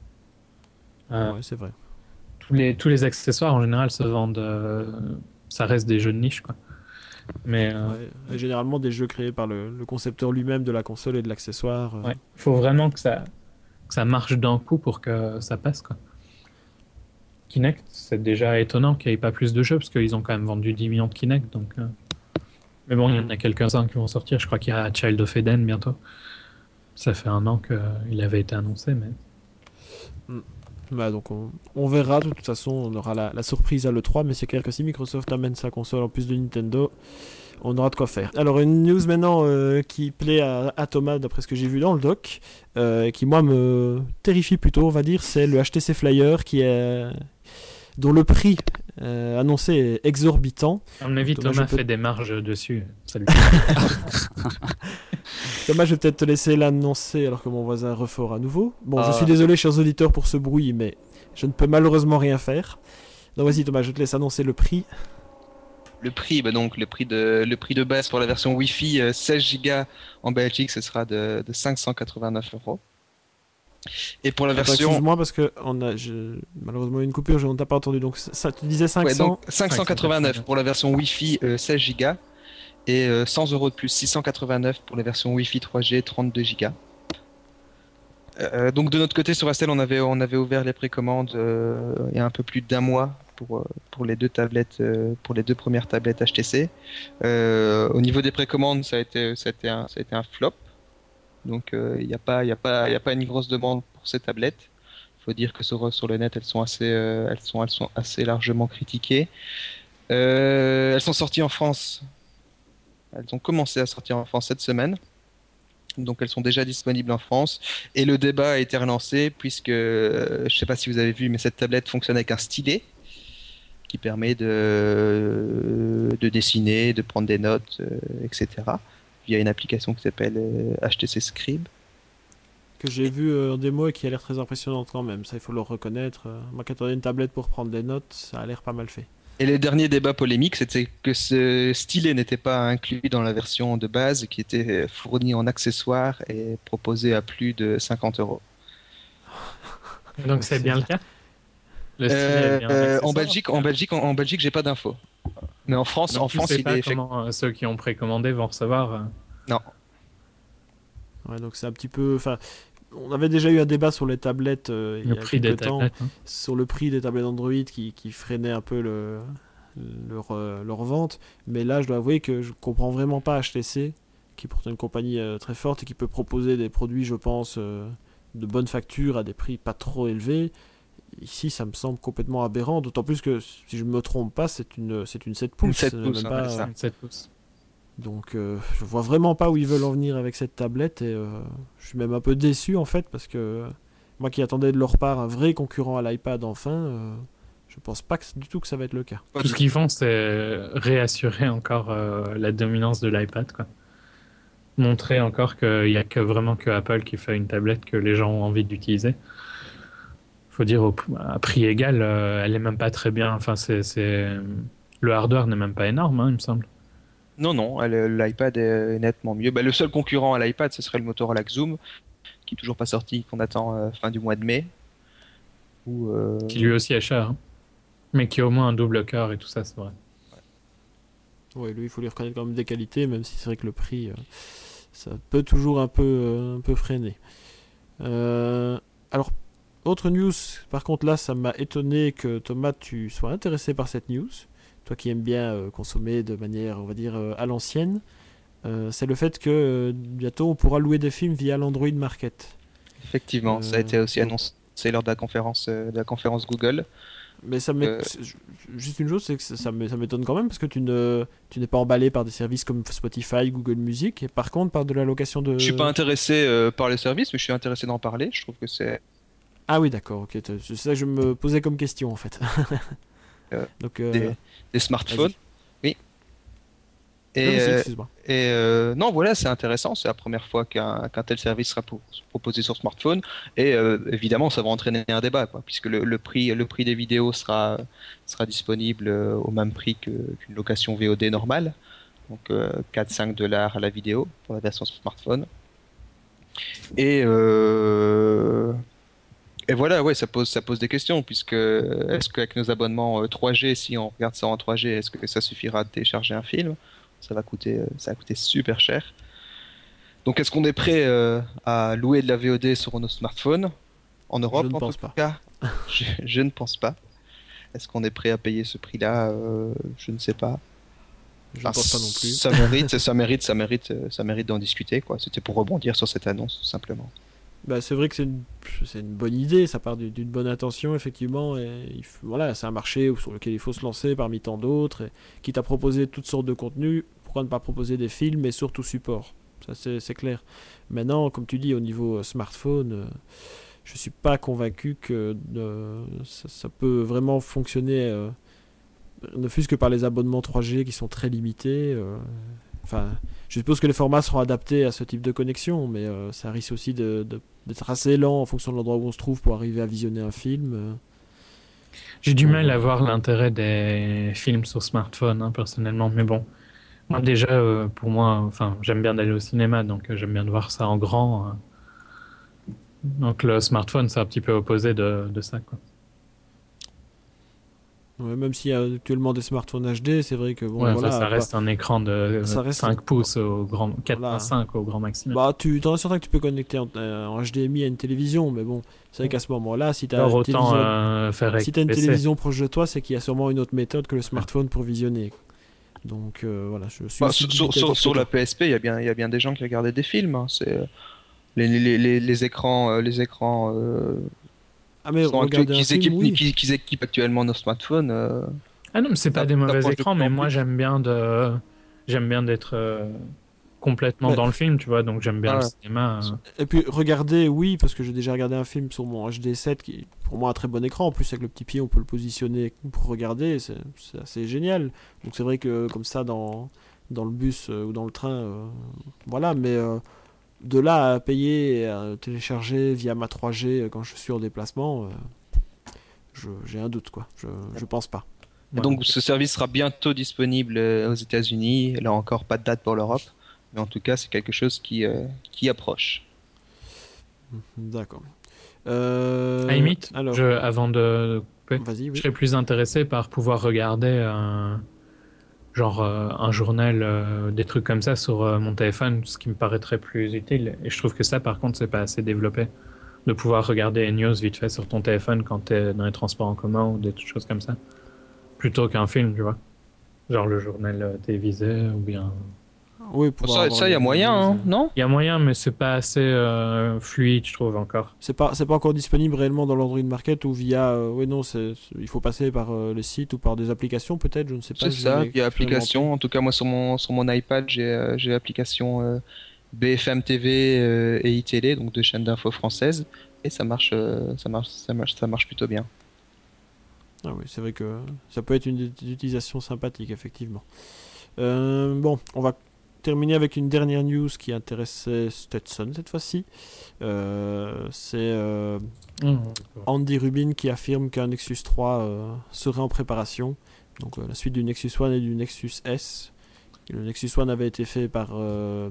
Euh, Ouais, c'est vrai. tous, les, tous les accessoires en général se vendent. euh, ça reste des jeux de niche, quoi. Mais euh, Ouais. Et généralement, des jeux créés par le, le concepteur lui-même de la console et de l'accessoire. euh, ouais, il faut vraiment que ça, que ça marche d'un coup pour que ça passe, quoi. Kinect, c'est déjà étonnant qu'il n'y ait pas plus de jeux, parce qu'ils ont quand même vendu dix millions de Kinect, donc. euh, Mais bon, il y en a quelques-uns qui vont sortir. Je crois qu'il y a Child of Eden bientôt. Ça fait un an qu'il avait été annoncé, mais. Bah, donc on, on verra, de toute façon on aura la, la surprise à l'E trois, mais c'est clair que si Microsoft amène sa console en plus de Nintendo, on aura de quoi faire. Alors une news maintenant euh, qui plaît à, à Thomas d'après ce que j'ai vu dans le doc, euh, qui moi me terrifie plutôt on va dire, c'est le H T C Flyer qui est, dont le prix euh, annoncé est exorbitant. À mon avis, Thomas, Thomas, je peux- fait des marges dessus. Salut. Thomas, je vais peut-être te laisser l'annoncer alors que mon voisin refort à nouveau. Bon, je Ah. suis désolé chers auditeurs pour ce bruit, mais je ne peux malheureusement rien faire. Donc vas-y Thomas, je te laisse annoncer le prix. le prix, bah donc le prix de le prix de base pour la version Wi-Fi euh, seize gigas en Belgique, ce sera de, de cinq cent quatre-vingt-neuf euros. Et pour la Attends, version, excuse-moi parce que on a je- malheureusement une coupure, je ne t'ai pas entendu. Donc ça, tu disais cinq cents. ouais, donc cinq cent quatre-vingt-neuf pour la version Wi-Fi euh, seize gigas et euh, cent euros de plus, six cent quatre-vingt-neuf pour la version Wi-Fi trois G trente-deux gigas. Euh, donc de notre côté sur Astel, on avait on avait ouvert les précommandes euh, il y a un peu plus d'un mois pour euh, pour les deux tablettes euh, pour les deux premières tablettes H T C. Euh, au niveau des précommandes, ça a été ça a été un ça a été un flop. Donc euh, il n'y a pas il y a pas il y a pas une grosse demande pour ces tablettes. Il faut dire que sur sur le net, elles sont assez euh, elles sont elles sont assez largement critiquées. Euh, elles sont sorties en France. Elles ont commencé à sortir en France cette semaine. Donc elles sont déjà disponibles en France et le débat a été relancé puisque euh, je ne sais pas si vous avez vu, mais cette tablette fonctionne avec un stylet qui permet de, de dessiner, de prendre des notes, euh, et cetera via une application qui s'appelle euh, H T C Scribe. Que j'ai vu euh, en démo et qui a l'air très impressionnante quand même. Ça, il faut le reconnaître. Euh, moi, qui attendais une tablette pour prendre des notes, ça a l'air pas mal fait. Et le dernier débat polémique, c'était que ce stylet n'était pas inclus dans la version de base, qui était fourni en accessoire et proposé à plus de cinquante euros. Donc c'est bien le cas. Le stylet Euh, est bien euh, accessoire, en Belgique, en Belgique, en, en Belgique, j'ai pas d'infos. Mais en France, Donc, en tu France, sais il pas est effect- comment euh, ceux qui ont précommandé vont recevoir. euh. non. Ouais, donc c'est un petit peu. Enfin, on avait déjà eu un débat sur les tablettes euh, il y Le a prix quelques des temps, tablettes. hein. sur le prix des tablettes Android qui, qui freinait un peu le, leur, euh, leur vente. Mais là, je dois avouer que je comprends vraiment pas H T C, qui est pourtant une compagnie euh, très forte et qui peut proposer des produits, je pense, euh, de bonne facture à des prix pas trop élevés. Ici, ça me semble complètement aberrant, d'autant plus que, si je me trompe pas, c'est une, c'est une sept pouces. Une sept c'est pouces, même ouais, pas, c'est ça. euh, sept pouces. Donc, euh, je vois vraiment pas où ils veulent en venir avec cette tablette et euh, je suis même un peu déçu en fait parce que euh, moi qui attendais de leur part un vrai concurrent à l'iPad enfin, euh, je pense pas que, du tout que ça va être le cas. Tout ce qu'ils font, c'est réassurer encore euh, la dominance de l'iPad, quoi. Montrer encore qu'il n'y a que vraiment que Apple qui fait une tablette que les gens ont envie d'utiliser. Faut dire, au, à prix égal, euh, elle est même pas très bien. Enfin, c'est, c'est... le hardware n'est même pas énorme, hein, il me semble. Non, non, elle- l'iPad est nettement mieux. Bah, le seul concurrent à l'iPad, ce serait le Motorola Xoom, qui est toujours pas sorti, qu'on attend euh, fin du mois de mai. Ou, euh, Qui lui aussi est cher, hein. Mais qui a au moins un double cœur et tout ça, c'est vrai. Ouais, lui, il faut lui reconnaître quand même des qualités, même si c'est vrai que le prix, euh, ça peut toujours un peu, euh, un peu freiner. Euh, alors, autre news, par contre là, ça m'a étonné que Thomas, tu sois intéressé par cette news. Toi qui aimes bien euh, consommer de manière, on va dire, euh, à l'ancienne. Euh, c'est le fait que euh, bientôt on pourra louer des films via l'Android Market. Effectivement, ça a Euh, été aussi donc- annoncé lors de la conférence, euh, de la conférence Google. Mais ça m'é- Euh. c'est- juste une chose, c'est que ça, ça m'é- ça m'étonne quand même parce que tu ne tu n'es pas emballé par des services comme Spotify, Google Music, et par contre par de la location de. Je suis pas intéressé euh, par les services, mais je suis intéressé d'en parler. Je trouve que c'est Ah oui, d'accord, ok. t'as- C'est ça que je me posais comme question en fait. Euh, Donc. euh, des, des smartphones. Oui. non, Et, mais si, euh, excuse-moi. et euh, non, voilà, c'est intéressant. C'est la première fois qu'un qu'un tel service sera pro- proposé sur smartphone. Et euh, évidemment, ça va entraîner un débat, quoi, puisque le, le prix, le prix des vidéos sera, sera disponible euh, au même prix que- qu'une location V O D normale. Donc euh, quatre à cinq dollars à la vidéo pour la version smartphone. Et, euh, et voilà, ouais, ça pose, ça pose des questions, puisque est-ce qu'avec nos abonnements euh, trois G, si on regarde ça en trois G, est-ce que ça suffira de télécharger un film? Ça va coûter, euh, ça va coûter super cher. Donc est-ce qu'on est prêt euh, à louer de la V O D sur nos smartphones? En Europe, Je ne en pense tout pas. cas, je, je ne pense pas. Est-ce qu'on est prêt à payer ce prix-là? Euh, Je ne sais pas. Je ne pense pas non plus. Ça mérite, ça mérite, ça mérite, euh, ça mérite d'en discuter, quoi. C'était pour rebondir sur cette annonce, tout simplement. Bah, c'est vrai que c'est une, c'est une bonne idée, ça part du- d'une bonne intention, effectivement. Et il faut- voilà, c'est un marché où- sur lequel il faut se lancer parmi tant d'autres. Et, quitte à proposer toutes sortes de contenus, pourquoi ne pas proposer des films et surtout support? Ça, c'est c'est clair. Maintenant, comme tu dis, au niveau euh, smartphone, euh, je suis pas convaincu que euh, ça, ça peut vraiment fonctionner, euh, ne fût-ce que par les abonnements trois G qui sont très limités. euh, Enfin, je suppose que les formats seront adaptés à ce type de connexion, mais euh, ça risque aussi de, de- d'être assez lent en fonction de l'endroit où on se trouve pour arriver à visionner un film. euh. J'ai du mal à voir l'intérêt des films sur smartphone, hein, personnellement. Mais bon, moi déjà, euh, pour moi, enfin, j'aime bien d'aller au cinéma, donc euh, j'aime bien de voir ça en grand. euh. Donc le smartphone, c'est un petit peu opposé de, de ça, quoi. Ouais, même s'il y a actuellement des smartphones H D, c'est vrai que bon, Ouais, enfin, voilà, ça bah, reste un écran de ça reste- cinq pouces au grand, quatre Voilà. virgule cinq au grand maximum. bah, tu t'en es certain que tu peux connecter en, euh, en H D M I à une télévision, mais bon, c'est vrai qu'à ce moment-là, si tu as Alors une autant télévision, euh, faire avec si t'as une P C. télévision proche de toi, c'est qu'il y a sûrement une autre méthode que le smartphone pour visionner. Donc euh, voilà, je suis Bah, aussi sur sur, dubitatif sur- que sur toi. la P S P, il y a bien, il y a bien des gens qui regardaient des films. Hein. C'est euh, les, les, les, les écrans, euh, les écrans euh, Ah mais sont actuels, regarder un qu'ils film, équipent, oui. qu'ils qu'ils équipent actuellement nos smartphones. euh, Ah non, mais c'est pas ça- des ça mauvais approche de écrans, plus mais en moi plus. j'aime bien de, j'aime bien d'être euh, complètement Mais- dans le film, tu vois. Donc j'aime bien Ah le ouais. cinéma. euh. Et puis regarder, oui, parce que j'ai déjà regardé un film sur mon H D sept, qui est pour moi un très bon écran. En plus, avec le petit pied, on peut le positionner pour regarder, c'est c'est assez génial. Donc c'est vrai que comme ça, dans, dans le bus euh, ou dans le train, euh, voilà, mais euh, de là à payer et à télécharger via ma trois G euh, quand je suis en déplacement, euh, je- j'ai un doute, quoi. Je, je pense pas. Et Ouais. donc ce service sera bientôt disponible euh, aux États-Unis. Là encore, pas de date pour l'Europe, mais en tout cas, c'est quelque chose qui, euh, qui approche. D'accord. Euh, À la limite, alors, je, avant de couper, vas-y, je oui. serais plus intéressé par pouvoir regarder un, genre euh, un journal, euh, des trucs comme ça sur euh, mon téléphone, ce qui me paraîtrait plus utile. Et je trouve que ça, par contre, c'est pas assez développé. De pouvoir regarder les news vite fait sur ton téléphone quand t'es dans les transports en commun ou des choses comme ça. Plutôt qu'un film, tu vois. Genre le journal euh, télévisé ou bien. Oui, Bon, pouvoir ça, avoir ça, il y les a moyen, news, hein, euh. non? Il y a moyen, mais c'est pas assez euh, fluide, je trouve encore. C'est pas, c'est pas encore disponible réellement dans l'Android Market ou via. Euh, ouais, non, c'est, c'est- il faut passer par euh, les sites ou par des applications peut-être, je ne sais pas. C'est j'ai ça, jamais il y a expérimenté. application. En tout cas, moi, sur mon, sur mon iPad, j'ai euh, j'ai l'application euh, B F M T V euh, et iTélé, donc deux chaînes d'infos françaises, et ça marche, euh, ça marche, ça marche, ça marche plutôt bien. Ah oui, c'est vrai que ça peut être une ut- utilisation sympathique, effectivement. Euh, bon, on va terminer avec une dernière news qui intéressait Stetson cette fois-ci. Euh, c'est euh, Mmh. Andy Rubin qui affirme qu'un Nexus trois euh, serait en préparation. Donc euh, la suite du Nexus One et du Nexus S. Le Nexus One avait été fait par euh,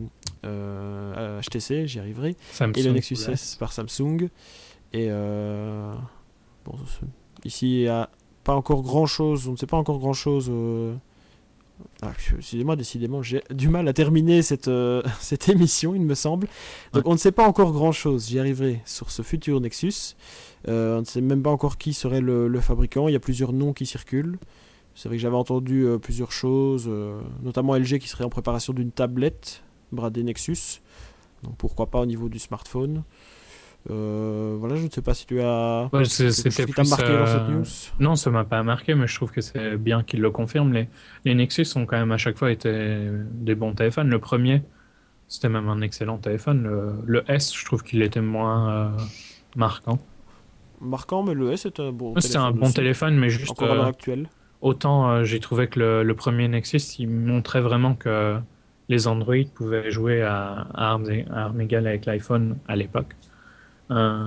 euh, H T C, j'y arriverai. Samsung, Et le Nexus ouais. S par Samsung. Et euh, bon, ce- ici, il n'y a pas encore grand-chose, on ne sait pas encore grand-chose. euh, ah, excusez-moi, décidément, j'ai du mal à terminer cette, euh, cette émission, il me semble. Donc Ouais. on ne sait pas encore grand-chose, j'y arriverai, sur ce futur Nexus. Euh, on ne sait même pas encore qui serait le, le fabricant, il y a plusieurs noms qui circulent. C'est vrai que j'avais entendu euh, plusieurs choses, euh, notamment L G qui serait en préparation d'une tablette bradée Nexus. Donc pourquoi pas au niveau du smartphone. Euh, voilà, je ne sais pas si tu as Ouais, c'est- quelque c'était chose qui t'a plus, marqué dans cette euh, news. Non, ça m'a pas marqué, mais je trouve que c'est bien qu'ils le confirment. Les, les Nexus ont quand même à chaque fois été des bons téléphones. Le premier, c'était même un excellent téléphone. Le, le S, je trouve qu'il était moins euh, marquant. Marquant, mais le S est un bon C'était un téléphone bon aussi, téléphone, mais juste encore à l'heure euh, actuelle. autant euh, j'ai trouvé que le, le premier Nexus, il montrait vraiment que les Android pouvaient jouer à, à, armes, é- à armes égales avec l'iPhone à l'époque. Euh,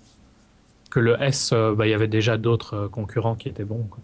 que le S, euh, bah, il y avait déjà d'autres euh, concurrents qui étaient bons, quoi.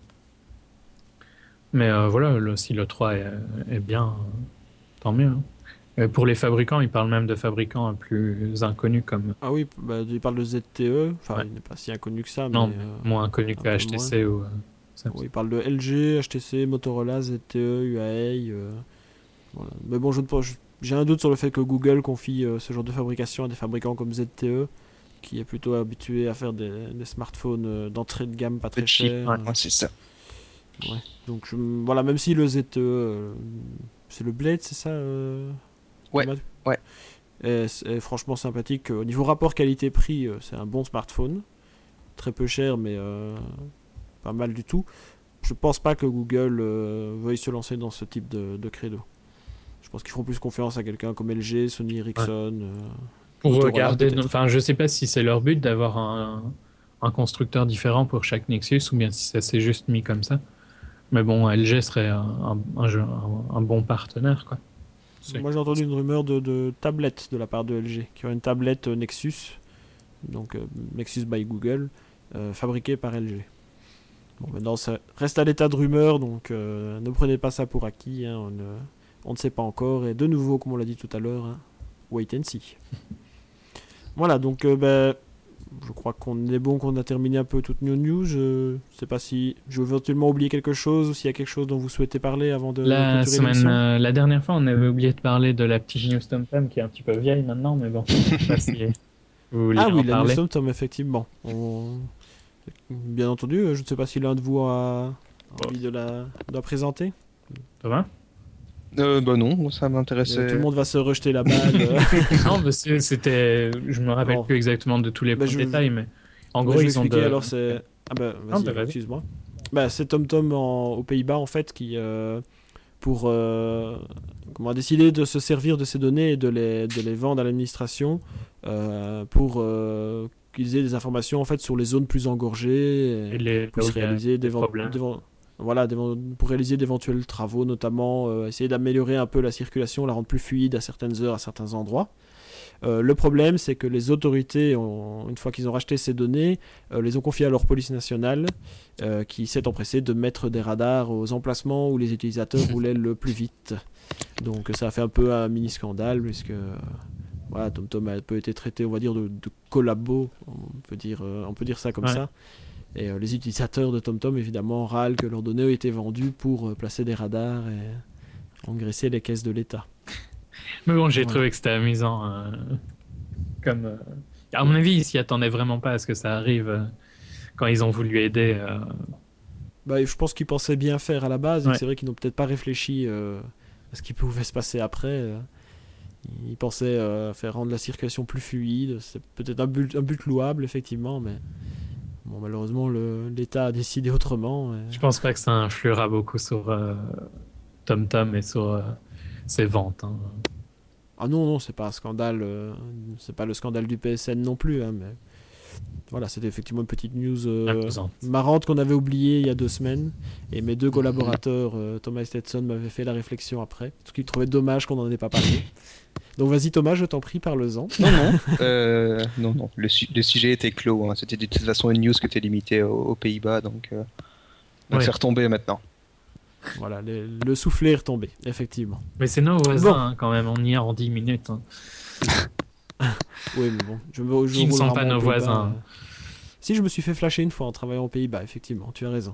Mais euh, voilà, le, si le trois est, est bien, euh, tant mieux, hein. Et pour les fabricants, ils parlent même de fabricants plus inconnus comme. Ah oui, bah, il parle de Z T E, enfin Ouais. il n'est pas si inconnu que ça, Non, mais euh, moins inconnus un que peu H T C ou. euh, Samsung. oui, il parle de L G, H T C, Motorola, Z T E, Huawei. euh, voilà. Mais bon, je ne pense- je- j'ai un doute sur le fait que Google confie euh, ce genre de fabrication à des fabricants comme Z T E, qui est plutôt habitué à faire des, des smartphones euh, d'entrée de gamme pas très C'est cheap, chers. ouais. ouais, c'est ça. Donc je- voilà, même si le Z T E, euh, c'est le Blade, c'est ça euh, Ouais, Thomas ouais. Et c'est est franchement sympathique. Au niveau rapport qualité-prix, euh, c'est un bon smartphone. Très peu cher, mais euh, pas mal du tout. Je pense pas que Google euh, veuille se lancer dans ce type de, de credo. Je pense qu'ils feront plus confiance à quelqu'un comme L G, Sony Ericsson. euh, Pour Motorola, regarder, peut-être. enfin, je sais pas si c'est leur but d'avoir un, un constructeur différent pour chaque Nexus ou bien si ça s'est juste mis comme ça. Mais bon, L G serait un, un, un jeu- un- un bon partenaire, quoi. C'est- Moi j'ai entendu une rumeur de, de tablette de la part de L G, qui aurait une tablette euh, Nexus, donc euh, Nexus by Google, euh, fabriquée par L G. Bon, maintenant, ça reste à l'état de rumeur, donc euh, ne prenez pas ça pour acquis. Hein, on, ne, on ne sait pas encore. Et de nouveau, comme on l'a dit tout à l'heure, hein, wait and see. Voilà, donc euh, ben, je crois qu'on est bon, qu'on a terminé un peu toutes nos news. Je ne sais pas si je vais éventuellement oublier quelque chose ou s'il y a quelque chose dont vous souhaitez parler avant de La clôturer semaine, l'émission. euh, la dernière fois, on avait oublié de parler de la petite news Tom Tom qui est un petit peu vieille maintenant, mais bon, je sais pas si vous voulez Ah en oui, la parler. news Tom, effectivement. On... Bien entendu, je ne sais pas si l'un de vous a envie de la, de la présenter. Thomas Euh, bah non, ça Euh, m'intéressait. Tout le monde va se rejeter la balle. euh. Non, parce que c'était, je me rappelle Bon. plus exactement de tous les Bah, points je- de détails, mais en Bah, gros, je vais ils ont expliquer, de... alors c'est... Ah bah Non, vas-y, bah, vas-y. excuse-moi. Bah, c'est TomTom en- aux Pays-Bas en fait qui, euh, pour euh, comment, a décidé de se servir de ces données et de les, de les vendre à l'administration euh, pour euh, qu'ils aient des informations en fait sur les zones plus engorgées et, Et les... puissent là où il y a réaliser des d'éven- problèmes. d'éven- voilà, d'éven- pour réaliser d'éventuels travaux, notamment euh, essayer d'améliorer un peu la circulation, la rendre plus fluide à certaines heures, à certains endroits. Euh, le problème, c'est que les autorités, ont, une fois qu'ils ont racheté ces données, euh, les ont confiées à leur police nationale, euh, qui s'est empressée de mettre des radars aux emplacements où les utilisateurs roulaient le plus vite. Donc ça a fait un peu un mini scandale, puisque euh, voilà, TomTom a un peu été traité, on va dire, de, de collabo, on peut dire, euh, on peut dire ça comme Ouais. ça. Et euh, les utilisateurs de TomTom, évidemment, râlent que leurs données ont été vendues pour euh, placer des radars et engraisser les caisses de l'État. Mais bon, j'ai Voilà. trouvé que c'était amusant. euh, Comme, euh, à mon avis, ils s'y attendaient vraiment pas à ce que ça arrive euh, quand ils ont voulu aider. euh, Bah, je pense qu'ils pensaient bien faire à la base, et Ouais. que c'est vrai qu'ils n'ont peut-être pas réfléchi euh, à ce qui pouvait se passer après. euh. Ils pensaient euh, faire rendre la circulation plus fluide. C'est peut-être un but, un but louable, effectivement, mais bon, malheureusement, le- l'État a décidé autrement. et- Je pense pas que ça influera beaucoup sur euh, TomTom et sur euh, ses ventes. hein. Ah non, non, c'est pas un scandale, euh, c'est pas le scandale du P S N non plus, hein, mais voilà, c'était effectivement une petite news euh, Amusante. marrante qu'on avait oubliée il y a deux semaines. Et mes deux collaborateurs, euh, Thomas et Stetson, m'avaient fait la réflexion après, parce qu'ils trouvaient dommage qu'on n'en ait pas parlé. Donc vas-y Thomas, je t'en prie, parle-en. Non, non. Euh, non, non. Le, su- le sujet était clos. hein. C'était de toute façon une news qui était limitée aux, aux Pays-Bas, donc, euh, donc Ouais. c'est retombé maintenant. Voilà, le, le soufflet est retombé, effectivement. Mais c'est nos voisins Bon. hein, quand même, on y est en dix minutes. hein. Oui, mais bon, je me je Qui ne roule sont pas rarement nos aux Pays-Bas, voisins. euh. Si, je me suis fait flasher une fois en travaillant aux Pays-Bas, effectivement, tu as raison.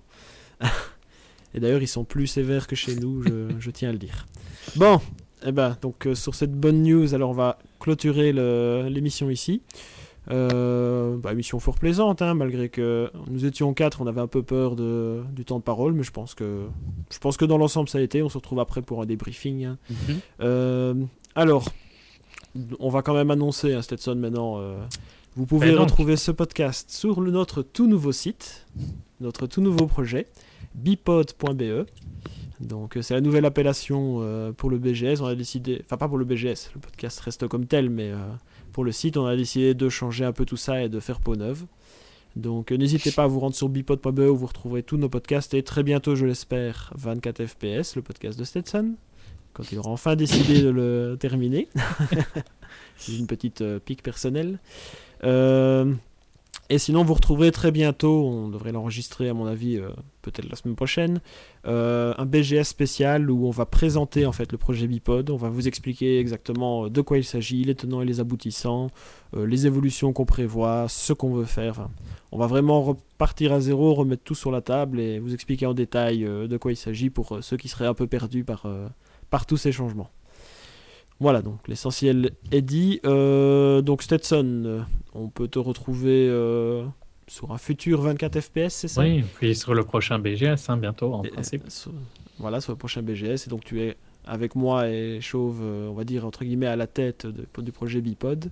Et d'ailleurs, ils sont plus sévères que chez nous, je, je tiens à le dire. Bon, eh ben, donc euh, sur cette bonne news, alors on va clôturer le- l'émission ici. Euh, bah, émission fort plaisante, hein, malgré que nous étions quatre, on avait un peu peur de, du temps de parole, mais je pense que je pense que dans l'ensemble ça a été. On se retrouve après pour un débriefing. hein. Mhm. Euh, alors, on va quand même annoncer, hein, Stetson, maintenant. euh, vous pouvez Ben donc. retrouver ce podcast sur le- notre tout nouveau site, notre tout nouveau projet, bipod point b e. Donc, euh, c'est la nouvelle appellation euh, pour le B G S. On a décidé, enfin, pas pour le B G S, le podcast reste comme tel, mais euh, pour le site, on a décidé de changer un peu tout ça et de faire peau neuve. Donc, euh, n'hésitez pas à vous rendre sur bipod point b e où vous retrouverez tous nos podcasts et très bientôt, je l'espère, vingt-quatre F P S, le podcast de Stetson, quand il aura enfin décidé de le terminer. C'est une petite euh, pique personnelle. Euh, et sinon, vous retrouverez très bientôt, on devrait l'enregistrer à mon avis euh, peut-être la semaine prochaine, euh, un B G S spécial où on va présenter en fait le projet Bipod. On va vous expliquer exactement de quoi il s'agit, les tenants et les aboutissants, euh, les évolutions qu'on prévoit, ce qu'on veut faire. Enfin, on va vraiment repartir à zéro, remettre tout sur la table et vous expliquer en détail euh, de quoi il s'agit pour euh, ceux qui seraient un peu perdus par, euh, par tous ces changements. Voilà, donc l'essentiel est dit. Euh, donc Stetson, euh, on peut te retrouver euh, sur un futur vingt-quatre F P S, c'est ça? Oui, puis sur le prochain B G S, hein, bientôt en Et, principe. euh, sur- voilà, sur le prochain B G S. Et donc tu es avec moi et Chauve, euh, on va dire entre guillemets à la tête de- du projet Bipod.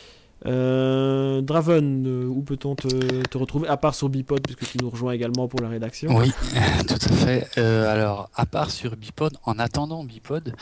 Euh, Draven, euh, où peut-on te, te retrouver à part sur Bipod puisque tu nous rejoins également pour la rédaction? Oui, tout à fait. Euh, alors, à part sur Bipod, en attendant Bipod,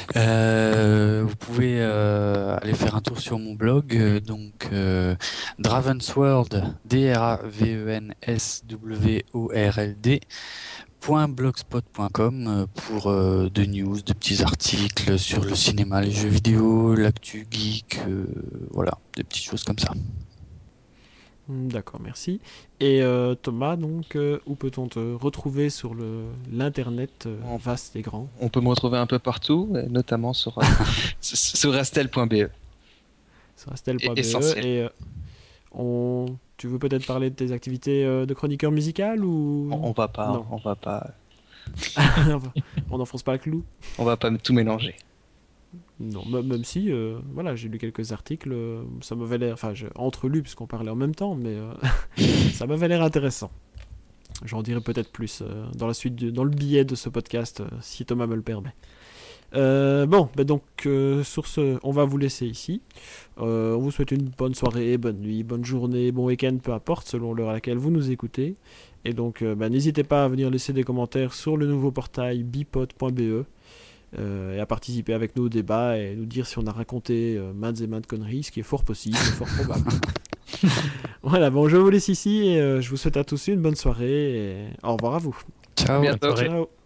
euh, vous pouvez euh, aller faire un tour sur mon blog, euh, donc euh, Dravensworld, D R A V E N S W O R L D, .blogspot point com euh, pour euh, de news, de petits articles sur le cinéma, les jeux vidéo, l'actu geek, euh, voilà, des petites choses comme ça. D'accord, merci. Et euh, Thomas, donc, euh, où peut-on te retrouver sur le, l'internet euh, On- vaste et grand? On peut me retrouver un peu partout, euh, notamment sur, euh, sur sur rastel point b e. Sur astel point b e. Essentiel. Et euh, on... tu veux peut-être parler de tes activités euh, de chroniqueur musical ou On, on va pas, Non. on va pas, On n'enfonce pas le clou? on va pas tout mélanger. Non, m- même si, euh, voilà, j'ai lu quelques articles, euh, ça m'avait l'air, enfin, j'ai entrelu puisqu'on parlait en même temps, mais euh, ça m'avait l'air intéressant. J'en dirai peut-être plus euh, dans la suite, du- dans le billet de ce podcast, euh, si Thomas me le permet. Euh, bon, ben donc, euh, sur ce, on va vous laisser ici. Euh, on vous souhaite une bonne soirée, bonne nuit, bonne journée, bon week-end, peu importe, selon l'heure à laquelle vous nous écoutez. Et donc, euh, ben, n'hésitez pas à venir laisser des commentaires sur le nouveau portail bipod point b e. Euh, et à participer avec nous au débat et nous dire si on a raconté euh, maintes et maintes conneries, ce qui est fort possible, fort probable. Voilà, bon, je vous laisse ici et euh, je vous souhaite à tous une bonne soirée et au revoir à vous. Ciao. Bientôt. Bonne soirée. Ciao.